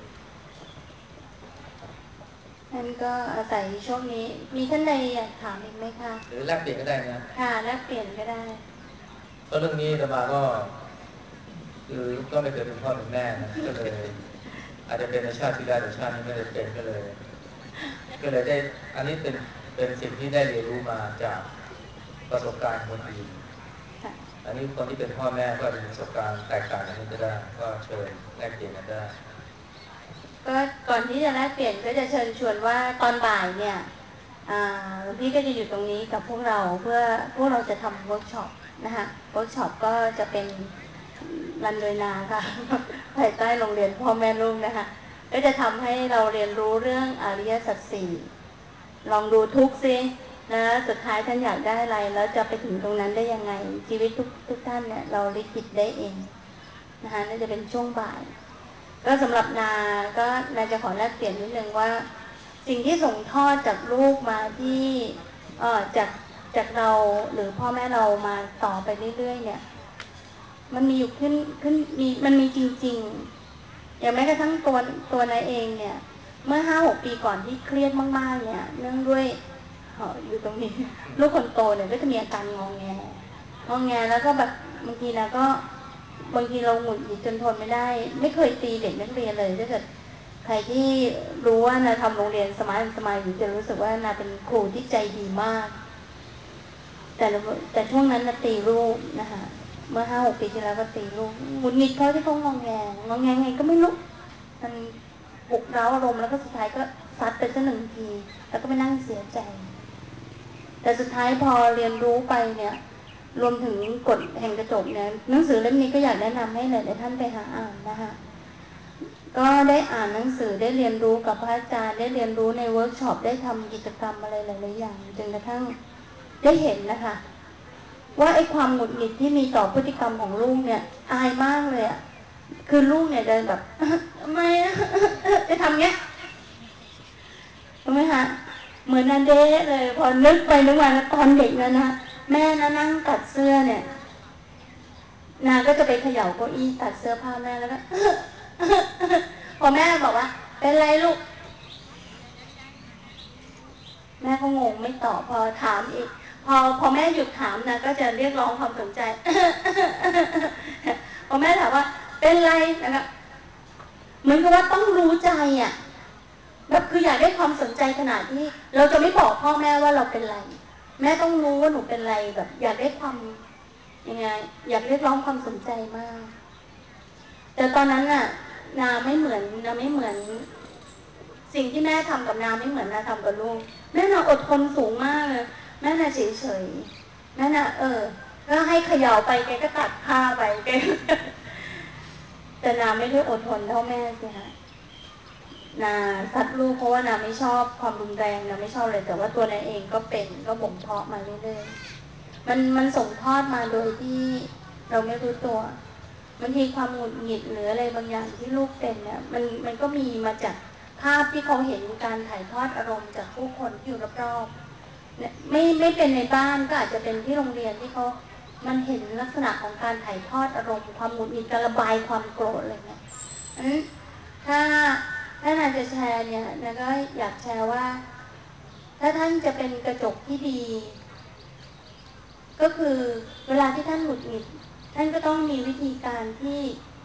นั่นก็อาศัยช่วงนี้มีท่านใดอยากถามอีกไหมคะหรือแลกเปลี่ยนก็ได้นะค่ะแลกเปลี่ยนก็ได้เพราะเรื่องนี้อาตมาก็คือก็ไม่เคยเป็นพ่อเป็นแม่นะก็เลยอาจจะเป็นในชาติที่ได้แต่ชาตินี้ไม่ได้เป็นก็เลยได้อันนี้เป็นสิ่งที่ได้เรียนรู้มาจากประสบการณ์คนอื่นอันนี้คนที่เป็นพ่อแม่ก็มีประสบการณ์แตกต่างกันก็ได้ก็เชิญแลกเปลี่ยนกันได้ก็ก่อนที่จะแลกเปลี่ยนก็จะเชิญชวนว่าตอนบ่ายเนี่ยพี่ก็จะอยู่ตรงนี้กับพวกเราเพื่อพวกเราจะทำเวิร์กช็อปนะคะเวิร์กช็อปก็จะเป็นรันโดยนาค่ะภายใต้โรงเรียนพ่อแม่ลูกนะคะก็จะทำให้เราเรียนรู้เรื่องอริยสัจสี่ลองดูทุกซินะสุดท้ายท่านอยากได้อะไรแล้วจะไปถึงตรงนั้นได้ยังไงชีวิตทุกท่านเนี่ยเราลิขิตได้เองนะคะน่าจะเป็นช่วงบ่ายก็สำหรับก็นาจะขอแลกเปลี่ยนนิดนึงว่าสิ่งที่ส่งทอดจากลูกมาที่จากเราหรือพ่อแม่เรามาต่อไปเรื่อยๆเนี่ยมันมีอยู่มันมีจริงๆอย่างแม้กระทั่งตัวนายเองเนี่ยเมื่อ 5-6 ปีก่อนที่เครียดมากๆเนี่ยเนื่องด้วยอยู่ตรงนี้ลูกคนโตเนี่ยก็จะมีอาการงอแงแล้วก็แบบบางทีเราหงุดหงิดจนทนไม่ได้ไม่เคยตีเด็กนักเรียนเลยถ้าเกิดใครที่รู้ว่านาทำโรงเรียนสมายอยู่จะรู้สึกว่านาเป็นครูที่ใจดีมากแต่ช่วงนั้นนะตีลูกนะคะเมื่อ5-6 ปีที่แล้วก็ตีลูกหงุดหงิดเขาที่เขางองแงไงก็ไม่รู้มันปลุกเร้าอารมณ์แล้วก็สุดท้ายก็ซัดไปซะ1 ทีแล้วก็ไปนั่งเสียใจแต่สุดท้ายพอเรียนรู้ไปเนี่ยรวมถึงกฎแห่งกระจกเนี่ยหนังสือเล่มนี้ก็อยากแนะนำให้หลายๆท่านไปหาอ่านนะคะก็ได้อ่านหนังสือได้เรียนรู้กับพระอาจารย์ได้เรียนรู้ในเวิร์กช็อปได้ทำกิจกรรมอะไรหลายๆอย่างจนกระทั่งได้เห็นนะคะว่าไอ้ความหงุดหงิดที่มีต่อพฤติกรรมของลูกเนี่ยอายมากเลยอ่ะคือลูกเนี่ยเดินแบบทำไมจะทำเงี้ยรู้ไหมคะเหมือนนันเดะเลยพอนึกไปนึกมาแล้วตอนเด็กนะแม่นั่งตัดเสื้อเนี่ยนาก็จะไปเขย่าเก้าอี้ตัดเสื้อผ้าแม่แล้วก็พอแม่บอกว่าเป็นไรลูกแม่ก็งงไม่ตอบพอถามอีกพอแม่หยุดถามนะก็จะเรียกร้องความสนใจพอแม่ถามว่าเป็นไรนะครับเหมือนกับว่าต้องรู้ใจอ่ะแบบคืออยากได้ความสนใจขนาดที่เราจะไม่บอกพ่อแม่ว่าเราเป็นไรแม่ต้องรู้ว่าหนูเป็นไรแบบอยากได้ความยังไงอยากเรียกร้องความสนใจมากแต่ตอนนั้นน่ะนาไม่เหมือนสิ่งที่แม่ทำกับนาไม่เหมือนนาทำกับลูกแม่นาอดทนสูงมากเลยแม่นาเฉยแม่นาก็ให้เขย่าไปแกก็ตัดผ้าไปแกแต่นาไม่ได้อดทนเท่าแม่สิฮะนาซัดลูกเพราะว่านาไม่ชอบความรุนแรงนาไม่ชอบเลยแต่ว่าตัวนาเองก็เป็นก็บ่มเพาะมาเรื่อยๆมันส่งทอดมาโดยที่เราไม่รู้ตัวบางทีความหงุดหงิดหรืออะไรบางอย่างที่ลูกเป็นเนี่ยมันก็มีมาจากภาพที่เขาเห็นการถ่ายทอดอารมณ์จากผู้คนที่อยู่รอบๆไม่เป็นในบ้านก็อาจจะเป็นที่โรงเรียนที่เขามันเห็นลักษณะของการถ่ายทอดอารมณ์ความหงุดหงิดการระบายความโกรธอะไรเงี้ยถ้าท่านจะแชร์เนี่ยนะก็อยากแชร์ว่าถ้าท่านจะเป็นกระจกที่ดีก็คือเวลาที่ท่านหงุดหงิดท่านก็ต้องมีวิธีการที่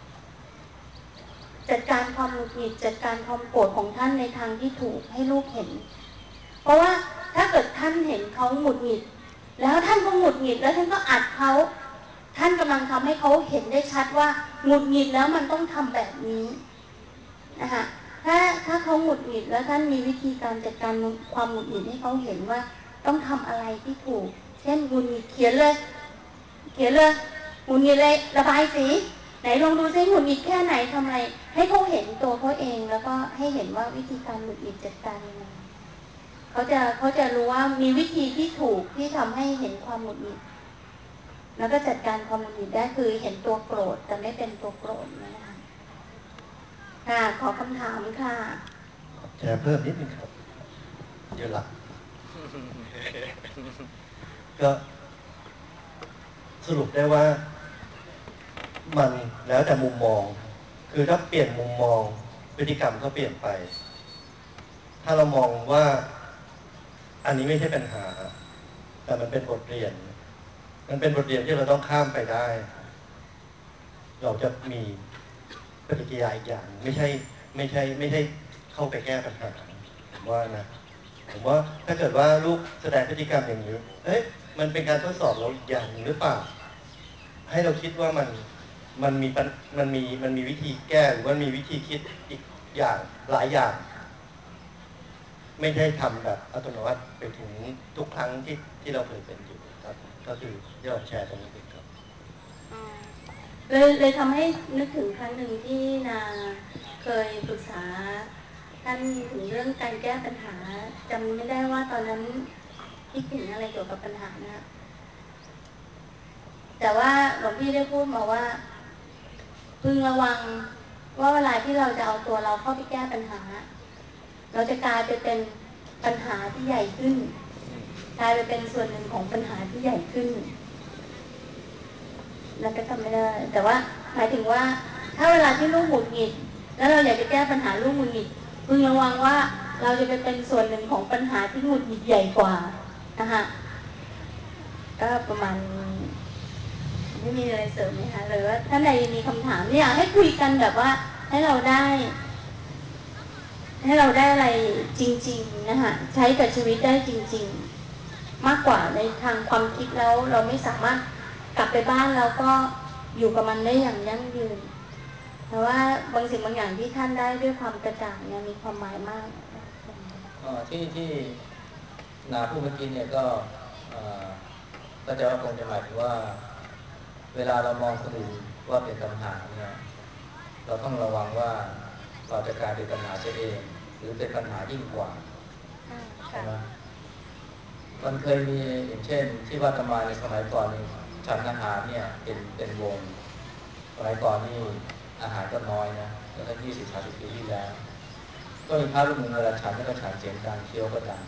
จัดการความหงุดหงิดจัดการความโกรธของท่านในทางที่ถูกให้ลูกเห็นเพราะว่าถ้าเกิดท่านเห็นเขาหงุดหงิดแล้วท่านก็หงุดหงิดแล้วท่านก็อัดเขาท่านกำลังทำให้เขาเห็นได้ชัดว่าหงุดหงิดแล้วมันต้องทำแบบนี้นะคะถ้าเขาหงุดหงิดแล้วท่านมีวิธีการจัดการความหงุดหงิดให้เขาเห็นว่าต้องทำอะไรที่ถูกเช่นหงุดหงิดเขียนเลยหงุดหงิดเลยระบายสีไหนลองดูซิหงุดหงิดแค่ไหนทำอะไรให้เขาเห็นตัวเขาเองแล้วก็ให้เห็นว่าวิธีการหงุดหงิดจัดการยังไงเขาจะรู้ว่ามีวิธีที่ถูกที่ทำให้เห็นความหงุดหงิดแล้วก็จัดการความหงุดหงิดได้คือเห็นตัวโกรธแต่ไม่เป็นตัวโกรธนะคะค่ะขอคำถามค่ะแชร์เพิ่มนิดนึงครับเดี๋ยวหลักก็สรุปได้ว่ามันแล้วแต่มุมมองคือถ้าเปลี่ยนมุมมองพฤติกรรมก็เปลี่ยนไปถ้าเรามองว่าอันนี้ไม่ใช่ปัญหาแต่มันเป็นบทเรียนที่เราต้องข้ามไปได้เราจะมีปฏิกิริยาอีกอย่างไม่ใช่เข้าไปแก้ปัญหาผมว่าถ้าเกิดว่าลูกแสดงพฤติกรรมอย่างนี้มันเป็นการทดสอบเราอีกอย่างหรือเปล่าให้เราคิดว่ามันมีวิธีแก้หรือว่ามีวิธีคิดอีกอย่างหลายอย่างไม่ได้ทำแบบอัตโนมัติไปถึงทุกครั้งที่เราเคยเป็นอยู่ครับก็คือที่เราแชร์ตรงนี้ครับเลยทำให้นึกถึงครั้งหนึ่งที่นาเคยปรึกษาท่านถึงเรื่องการแก้ปัญหาจำไม่ได้ว่าตอนนั้นคิดถึงอะไรเกี่ยวกับปัญหานะแต่ว่าหลวงพี่ได้พูดมาว่าพึงระวังว่าเวลาที่เราจะเอาตัวเราเข้าไปแก้ปัญหาเราจะกลายไปเป็นปัญหาที่ใหญ่ขึ้นกลายไปเป็นส่วนหนึ่งของปัญหาที่ใหญ่ขึ้นแล้วก็ทำไม่ได้แต่ว่าหมายถึงว่าถ้าเวลาที่ลูกหงุดหงิดแล้วเราอยากจะแก้ปัญหาลูกหงุดหงิดพึงระวังว่าเราจะไปเป็นส่วนหนึ่งของปัญหาที่หงุดหงิดใหญ่กว่านะคะก็ประมาณไม่มีอะไรเสริมไหมคะหรือว่าท่านใดมีคำถามอยากให้คุยกันแบบว่าให้เราได้อะไรจริงๆนะคะใช้กับชีวิตได้จริงๆมากกว่าในทางความคิดแล้วเราไม่สามารถกลับไปบ้านแล้วก็อยู่กับมันได้อย่างยั่งยืนแต่ว่าบางสิ่งบางอย่างที่ท่านได้ด้วยความกระจ่างเนี่ยมีความหมายมากที่นาผู้เมื่อกี้เนี่ยก็ก็จะว่าคงจะหมายถึงว่าเวลาเรามองคนอื่นว่าเป็นปัญหาเนี่ยเราต้องระวังว่าเราจะกลายเป็นปัญหาเสียเองหรือเป็นปัญหายิ่งกว่าใช่ไหมมันเคยมีอย่างเช่นที่วัดอาตมาในสมัยก่อนนี่ฉันอาหารเนี่ยเป็นวงสมัยก่อนนี่อาหารก็น้อยนะแล้วก็20-30 ปีที่แล้วก็มีพระรูปหนึ่งเวลาฉันแล้วก็ฉันเสียงดังเคี้ยวก็ดัง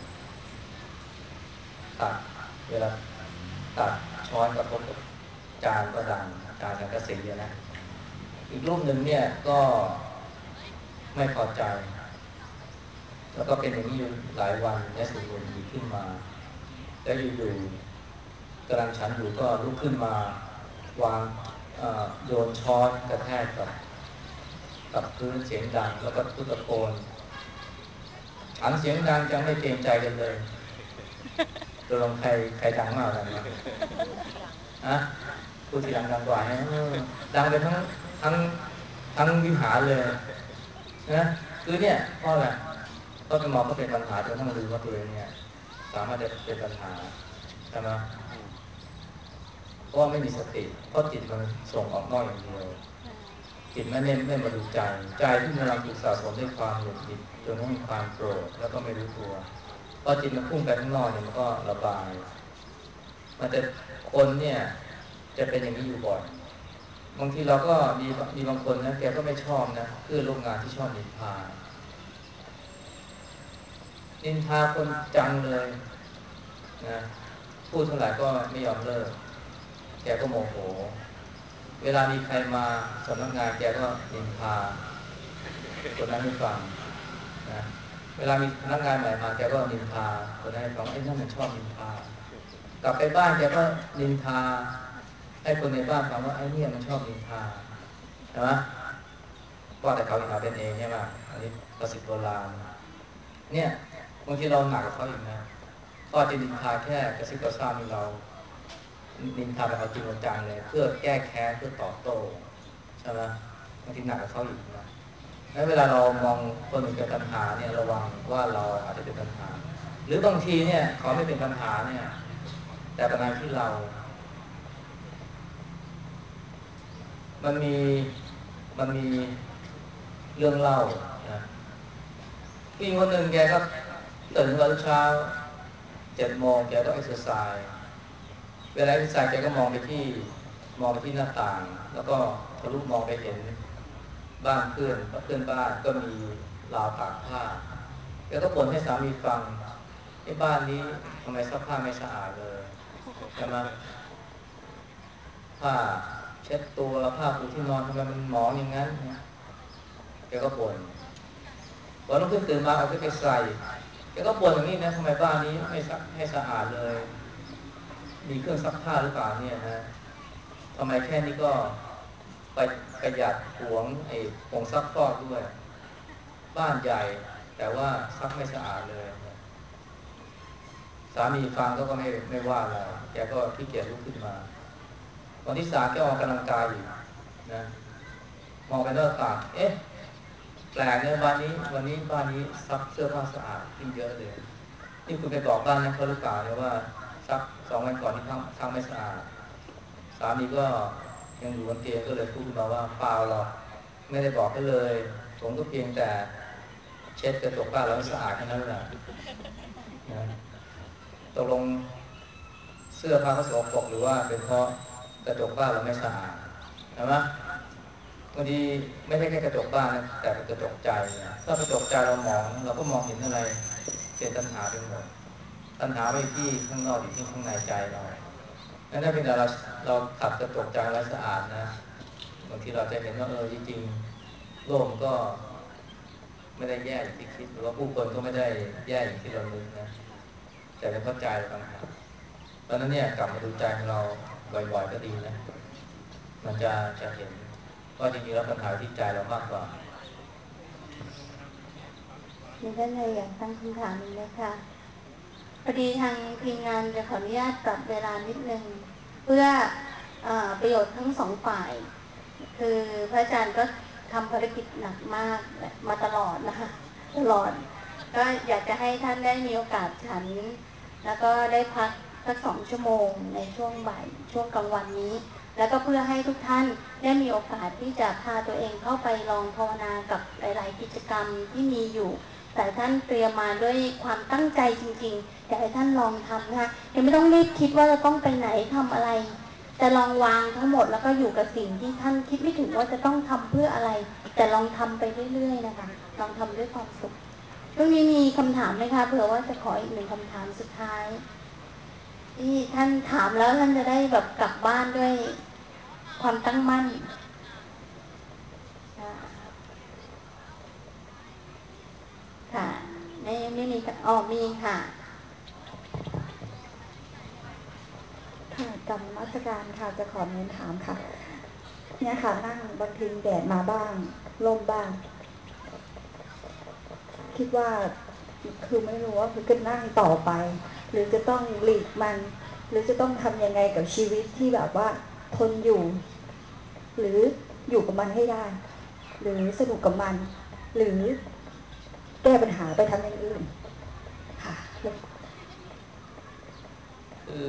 ตักเวลาตักช้อนกระทบกับจานก็ดังจานสังกะสีนะอีกรูปหนึ่งเนี่ยก็ไม่พอใจแล้วก็เป็นอย่างนี้อยู่หลายวันและสุดลงดีขึ้นมาแล้วอยู่ๆกำลังฉันอยู่ก็ลุกขึ้นมาวางโยนช้อนกระแทกกับพื้นเสียงดังแล้วก็ตะโกนฉันเสียงดังจังไม่เกรงใจกันเลยตกลงใครดังมากกันนะพูดทีหลังดังกว่าดังไปทั้งวิหารเลยนะคือเนี่ยเพราะอะไรก็เป็นมองก็เป็นปัญหาจนทั้งลืมว่าตัวเองเนี่ยสามารถจะเป็นปัญหาใช่ไหมเพราะว่าไม่มีสติเพราะจิตมันส่งออกนอกอย่างเดียวจิตไม่มาดูใจที่มันกำลังถูกสะสมด้วยความหงุดหงิดจนต้องมีความโกรธแล้วก็ไม่รู้ตัวพอจิตมันพุ่งไปข้างนอกเนี่ยมันก็ระบายมันจะคนเนี่ยจะเป็นอย่างนี้อยู่บ่อยบางทีเราก็มีบางคนนะแกก็ไม่ชอบนะคือโรงงานที่ชอบนินทาคนจังเลยนะพูดเท่าไหร่ก็ไม่ยอมเลิกแกก็โมโหเวลามีใครมาสำนักงานแกก็นินทาคนนั้นให้ฟังนะเวลามีพนักงานใหม่มาแกก็นินทาคนนั้นให้ฟังไอ้นั่นมันชอบนินทากลับไปบ้านแกก็นินทาให้คนในบ้านฟังว่าไอ้เนี่ยมันชอบนินทาใช่ไหมว่าแต่เขานินทาเป็นเองใช่ไหมอันนี้ภาษิตโบราณเนี่ยบางทีเราหนักกับเขาอีกนะก็จะนินทาแค่กระซิบกระซาบที่เรานินทาแบบเอาจริงเอาจังเลยเพื่อแก้แค้นเพื่อตอบโต้ใช่ไหมบางทีหนักกับเขาอีกนะแล้วเวลาเรามองคนอื่นเป็นปัญหาเนี่ยระวังว่าเราอาจจะเป็นปัญหาหรือบางทีเนี่ยเขาไม่เป็นปัญหาเนี่ยแต่ปัญหาที่เรามันมีเรื่องเล่านะผู้หญิงคนหนึ่งแกก็ตื่นมาทุกเช้า7 โมงแกก็เอ็กซ์ไซส์เวลาเอ็กซ์ไซส์แกก็มองไปที่หน้าต่างแล้วก็ทะลุมองไปเห็นบ้านเพื่อนบ้านก็มีราวตากผ้าแกก็บ่นให้สามีฟังไอ้บ้านนี้ทำไมซักผ้าไม่สะอาดเลยใช่ไหมผ้าเช็ดตัวผ้าปูที่นอนทำไมมันหมองอย่างนั้นแกก็บ่นวันรุ่งขึ้นตื่นมาเอาไปใส่แกก็บ่นอย่างนี้นะทำไมบ้านนี้ไม่ซักให้สะอาดเลยมีเครื่องซักผ้าหรือเปล่าเนี่ยนะทำไมแค่นี้ก็ไปประหยัดหวงไอ้ผงซักฟอกด้วยบ้านใหญ่แต่ว่าซักไม่สะอาดเลยสามีฟังก็ไม่ว่าอะไรแกก็ขี้เกียจลุกขึ้นมาวันที่3แกออกกำลังกายอยู่นะมองไปหน้าต่างแปลกเนี่ยวันนี้บ้านนี้ซักเสื้อผ้าสะอาดขึ้นเยอะเลยนี่คุณไปบอกบ้านนั้นเขาหรือเปล่าเนี่ยว่าซัก2 วันก่อนที่ทำไม่สะอาดสามีก็ยังอยู่บนเตียงก็เลยพูดมาว่าเปล่าหรอกไม่ได้บอกก็เลยผมก็เพียงแต่เช็ดกระจกบ้านแล้วสะอาดแค่นั้นแหละนะตกลงเสื้อผ้าเขาสกปรกหรือว่าเป็นเพราะกระจกบ้านเราไม่สะอาดใช่ไหมบางทีไม่ใช่แค่กระจกบ้านนะแต่เป็นกระจกใจถ้ากระจกใจเรามองเราก็มองเห็นอะไรเป็นตัณหาไปหมดตัณหาไม่ที่ข้างนอกอยู่ที่ข้างในใจเรานั่นถ้าเป็นเราขัดกระจกใจไว้สะอาดนะบางทีเราจะเห็นว่าจริงๆโลกก็ไม่ได้แย่อย่างที่คิดหรือว่าผู้คนก็ไม่ได้แย่อย่างที่เรานึกนะแต่เป็นเพราะใจเราต่างหากตอนนั้นเนี่ยกลับมาดูใจของเราบ่อยๆก็ดีนะมันจะเห็นว่าจริงๆแล้วปัญหาที่ใจเรามากกว่ามีท่านใดอยากตั้งคำถามอีกไหมคะพอดีทางทีมงานจะขออนุญาตปรับเวลานิดนึงเพื่อประโยชน์ทั้งสองฝ่ายคือพระอาจารย์ก็ทำภารกิจหนักมากมาตลอดนะคะตลอดก็อยากจะให้ท่านได้มีโอกาสฉันแล้วก็ได้พักสัก2 ชั่วโมงในช่วงบ่ายช่วงกลางวันนี้แล้วก็เพื่อให้ทุกท่านได้มีโอกาสที่จะพาตัวเองเข้าไปลองภาวนากับหลายๆกิจกรรมที่มีอยู่แต่ท่านเตรียมมาด้วยความตั้งใจจริงๆอยากให้ท่านลองทำนะคะยังไม่ต้องรีบคิดว่าจะต้องไปไหนทำอะไรแต่ลองวางทั้งหมดแล้วก็อยู่กับสิ่งที่ท่านคิดไม่ถึงว่าจะต้องทำเพื่ออะไรแต่ลองทำไปเรื่อยๆนะคะลองทำด้วยความสุขช่วงนี้มีคำถามไหมคะเผื่อว่าจะขออีก1 คำถามสุดท้ายที่ท่านถามแล้วท่านจะได้แบบกลับบ้านด้วยความตั้งมั่นค่ะไม่มีมีค่ะค่ะกรรมนมัสการค่ะจะขอเรียนถามค่ะเนี่ยค่ะนั่งบางทีแดดมาบ้างลมบ้างคิดว่าคือไม่รู้ว่าคือจะนั่งต่อไปหรือจะต้องหลีกมันหรือจะต้องทำยังไงกับชีวิตที่แบบว่าทนอยู่หรืออยู่กับมันให้ได้หรือสนุกกับมันหรือแก้ปัญหาไปทำอย่างอื่นค่ะคื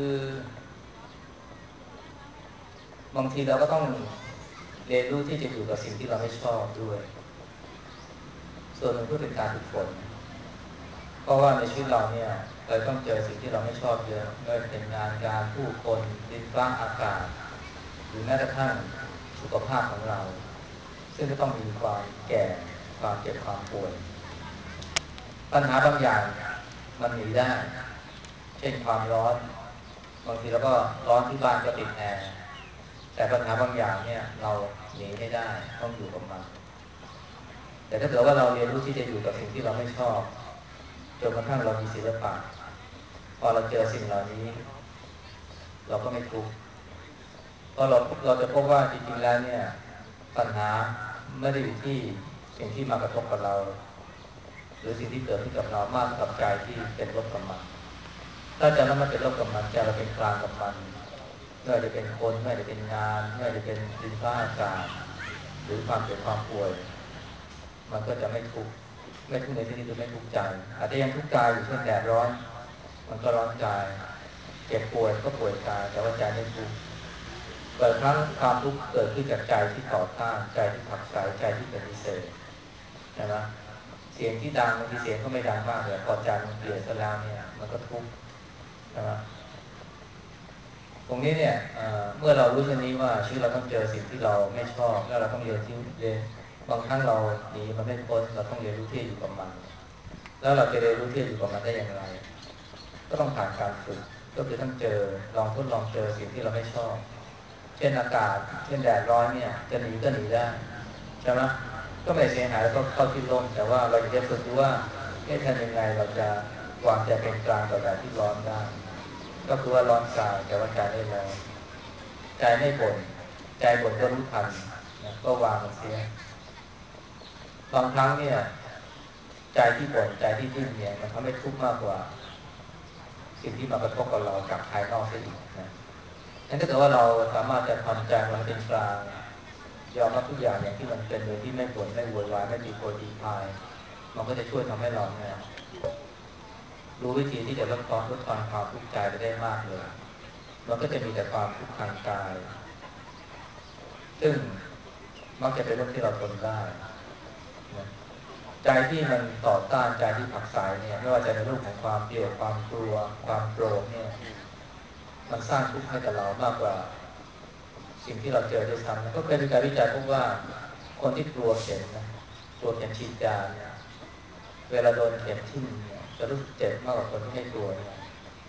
อบางทีเราก็ต้องเรียนรู้ที่จะอยู่กับสิ่งที่เราไม่ชอบด้วยส่วนหนึ่งเพื่อเป็นการฝึกฝนเพราะว่าในชีวิตเราเนี่ยเราต้องเจอสิ่งที่เราไม่ชอบเยอะไม่ว่าจะเป็นงานการผู้คนดินฟ้าอากาศหรือแม้กระทั่งสุขภาพของเราซึ่งก็ต้องมีความแก่ความเจ็บความป่วยปัญหาบางอย่างมันหนีได้เช่นความร้อนบางทีเราก็ร้อนที่บ้านก็ติดแอร์แต่ปัญหาบางอย่างเนี่ยเราหนีไม่ได้ต้องอยู่กับมันแต่ถ้าเกิดว่าเราเรียนรู้ที่จะอยู่กับสิ่งที่เราไม่ชอบจนกระทั่งเรามีศิลปะพอเราเจอสิ่งเหล่านี้เราก็ไม่ทุกข์เพราะเราจะพบว่าจริงๆแล้วเนี่ยปัญหาไม่ได้อยู่ที่สิ่งที่มากระทบกับเราหรือสิ่งที่เกิดขึ้นกับเรามากกับใจที่เป็นลบกับมันถ้าใจเราไม่เป็นลบกับมันใจเราเป็นกลางกับมันไม่ว่าจะเป็นคนไม่ว่าจะเป็นงานไม่ว่าจะเป็นดินฟ้าอากาศหรือความเจ็บความป่วยมันก็จะไม่ทุกข์ไม่ทุกข์ในที่นี้คือไม่ทุกข์ใจอาจจะยังทุกข์กายอยู่เช่นแดดร้อนมันก็ร้อนกายเจ็บป่วยก็ป่วยกายแต่ว่าใจไม่ทุกข์บางครั้งความทุกข์เกิดขึ้นจากใจที่ต่อต้านใจที่ผักใสใจที่ปฏิเสธใช่ไหมเสียงที่ดังบางทีเสียงก็ไม่ดังมากเลยพอใจมันเปลี่ยนซะแล้วเนี่ยมันก็ทุกข์ใช่ไหมตรงนี้เนี่ยเมื่อเรารู้เช่นนี้ว่าชีวิตเราต้องเจอสิ่งที่เราไม่ชอบแล้วเราต้องเรียนบางครั้งเราหนีมันไม่พ้นเราต้องเรียนรู้ที่อยู่กับมันแล้วเราจะเรียนรู้ที่อยู่กับมันได้อย่างไรก็ต้องผ่านการฝึกก็คือต้องลองทดลองเจอสิ่งที่เราไม่ชอบเช่นอากาศเช่นแดดร้อนเนี่ยจะหนีก็หนีได้ใช่ไหมก็ไม่เสียหายแล้วก็เข้าที่ร่มแต่ว่าเราจะฝึกดูว่าทำยังไงเราจะวางใจเป็นกลางต่อแดดที่ร้อนได้ก็คือว่าร้อนกายแต่ว่าใจไม่ร้อนใจไม่บ่นใจบ่นก็รู้ทันนะก็วางมันเสียบางครั้งเนี่ยใจที่บ่นใจที่ดิ้นเนี่ยมันทำให้ทุกข์มากกว่าสิ่งที่มากระทบกับเราจากภายนอกเสียอีกนะงั้นถ้าเกิดว่าเราสามารถจะทำใจมันเป็นกลางยอมรับทุกอย่างอย่างที่มันเป็นโดยที่ไม่บ่นไม่โวยวายไม่ตีโพยตีพายมันก็จะช่วยทำให้เราเนี่ยรู้วิธีที่จะลดความทุกข์ใจไปได้มากเลยมันก็จะมีแต่ความทุกข์ทางกายซึ่งมักจะเป็นเรื่องที่เราทนได้นะใจที่มันต่อต้านใจที่ผักใสเนี่ยไม่ว่าจะในรูปของความเกลียดความกลัวความโกรธเนี่ยมันสร้างทุกข์ให้กับเรามากกว่าสิ่งที่เราเจอด้วยซ้ำนะก็เคยมีการวิจัยพบว่าคนที่กลัวเข็มนะกลัวเข็มฉีดยาเนี่ยเวลาโดนเข็มทิ่มเนี่ยจะรู้สึกเจ็บมากกว่าคนที่ไม่กลัวเนี่ย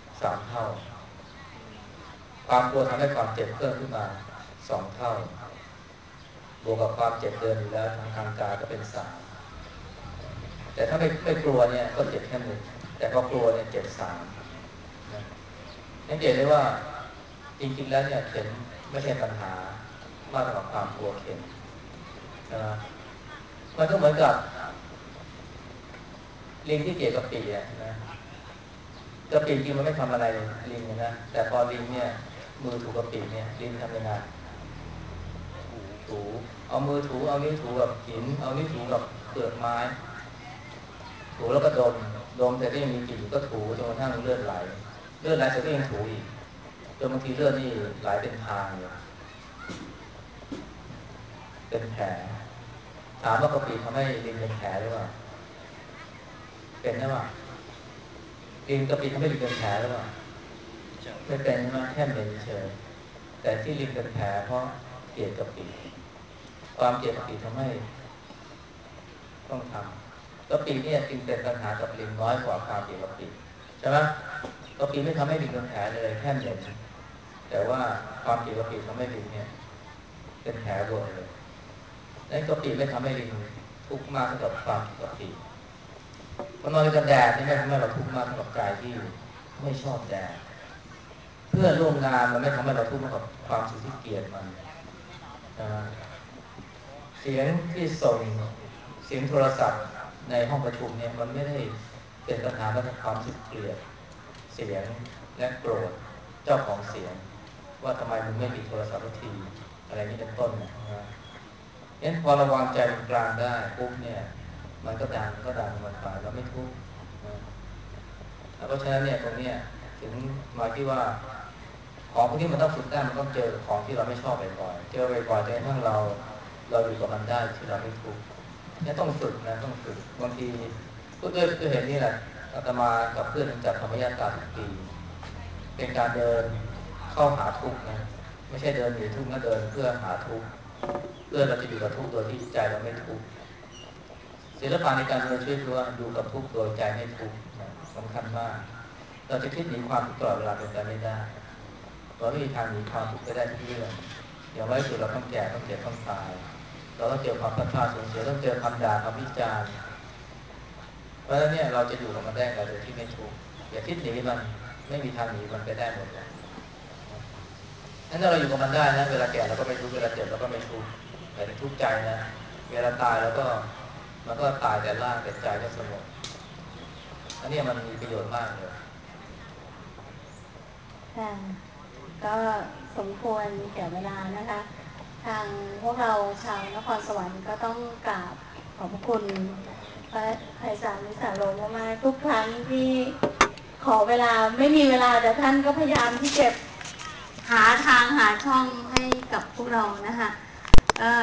3 เท่าความกลัวทำให้ความเจ็บเพิ่มขึ้นมา2 เท่าบวกกับความเจ็บเดิมอยู่แล้วทางกายก็เป็น3แต่ถ้าไม่กลัวเนี่ยก็เจ็บแค่1แต่พอกลัวเนี่ยเจ็บ3นะสังเกตได้ว่าจริงๆแล้วเนี่ยเข็มไม่ใช่ปัญหามากกว่าความกลัวเข็มนะมันก็เหมือนกับลิงที่เกี่ยวกับปีนะกะปิจริงมันไม่ทำอะไรลิงนะแต่พอลิงเนี่ยมือถูกกะปิเนี่ยลิงทำยังไงถูเอามือถูเอานิ้วถูกับหินเอานิ้วถูกับเปลือกไม้ถูแล้วก็ดมแต่ก็ยังมีกลิ่นก็ถูจนกระทั่งเลือดไหลเลือดไหลเสร็จก็ยังถูอีกจนบางทีเลือดนี่ไหลเป็นทางเลยเป็นแผลถามว่ากะปิทำให้ลิงเป็นแผลหรือเปล่าเป็นหรือเปล่าลิงกะปิทำให้ลิงเป็นแผลหรือเปล่าไม่เป็นใช่ไหมแค่เหม็นเฉยแต่ที่ลิงเป็นแผลเพราะเกลียดกะปิความเกลียดกะปิทำให้ต้องทำกะปิเนี่ยจึงเป็นปัญหากับลิงน้อยกว่าความเกลียดกะปิใช่ไหมกะปิไม่ทำให้ลิงเป็นแผลเลยแค่เหม็นแต่ว่าความเกลียดกะปิทำให้ลิงเนี่ยเป็นแผลรวมเลยและกะปิไม่ทำให้ลิงทุกข์มากเท่ากับความกะปิพอนอนกับแดดนี่ไม่ทำให้เราทุกข์มากเท่ากับกายที่ไม่ชอบแดดเพื่อนร่วมงานมันไม่ทำให้เราทุกข์มากกับความสุขที่เกลียดมันเสียงที่ส่งเสียงโทรศัพท์ในห้องประชุมเนี่ยมันไม่ได้เป็นปัญหากับความสุขเกลียดเสียงและโกรธเจ้าของเสียงว่าทำไมมึงไม่ปิดโทรศัพท์ทีอะไรนี้เป็นต้นนะงั้นพอเราวางใจเป็นกลางได้ปุ๊บเนี่ยมันก็ดังมันไปแล้วไม่ทุกข์เพราะฉะนั้นเนี่ยตรงเนี้ยถึงมาที่ว่าของพวกนี้มันต้องฝึกได้มันต้องเจอของที่เราไม่ชอบบ่อยๆเจอบ่อยๆจนกระทั่งเราอยู่กับมันได้ที่เราไม่ทุกข์เนี่ยต้องฝึกนะต้องฝึกบางทีก็ด้วยเห็นนี่แหละอาตมากับเพื่อนจัดธรรมยาตราทุกปีเป็นการเดินเข้าหาทุกข์นะไม่ใช่เดินหนีทุกข์นะเดินเพื่อหาทุกข์เพื่อเราจะอยู่กับทุกข์โดยที่ใจเราไม่ทุกข์ศิลปะในการเดินช่วยคือว่าอยู่กับทุกข์โดยใจไม่ทุกข์สำคัญมากเราจะคิดหนีความทุกข์ตลอดเวลาเป็นไปไม่ได้เราไม่มีทางหนีความทุกข์ไปได้ทุกเรื่องอย่างไรสุดเราต้องแก่ต้องเจ็บต้องตายเราต้องเจอความพัดพลาดสูญเสียต้องเจอคำด่าคำวิจารณ์เพราะฉะนั้นเนี่ยเราจะอยู่กับมันได้โดยที่ไม่ทุกข์อย่าคิดหนีมันไม่มีทางหนีมันไปได้หมดเลยถ้าเราอยู่กับมันได้นะเวลาแก่เราก็ไม่ทุกข์เวลาเจ็บเราก็ไม่ทุกข์แต่ทุกข์ใจนะเวลาตายแล้วก็มันก็ตายแต่ร่างแต่ใจก็สงบอันนี้มันมีประโยชน์มากเลยค่ะก็สมควรแก่เวลานะคะ ทางพวกเราชาวนครสวรรค์ก็ต้องกราบขอบคุณพระไพศาลวิสาโรมากๆทุกครั้งที่ขอเวลาไม่มีเวลาแต่ท่านก็พยายามที่จะหาทางหาช่องให้กับพวกเรานะคะ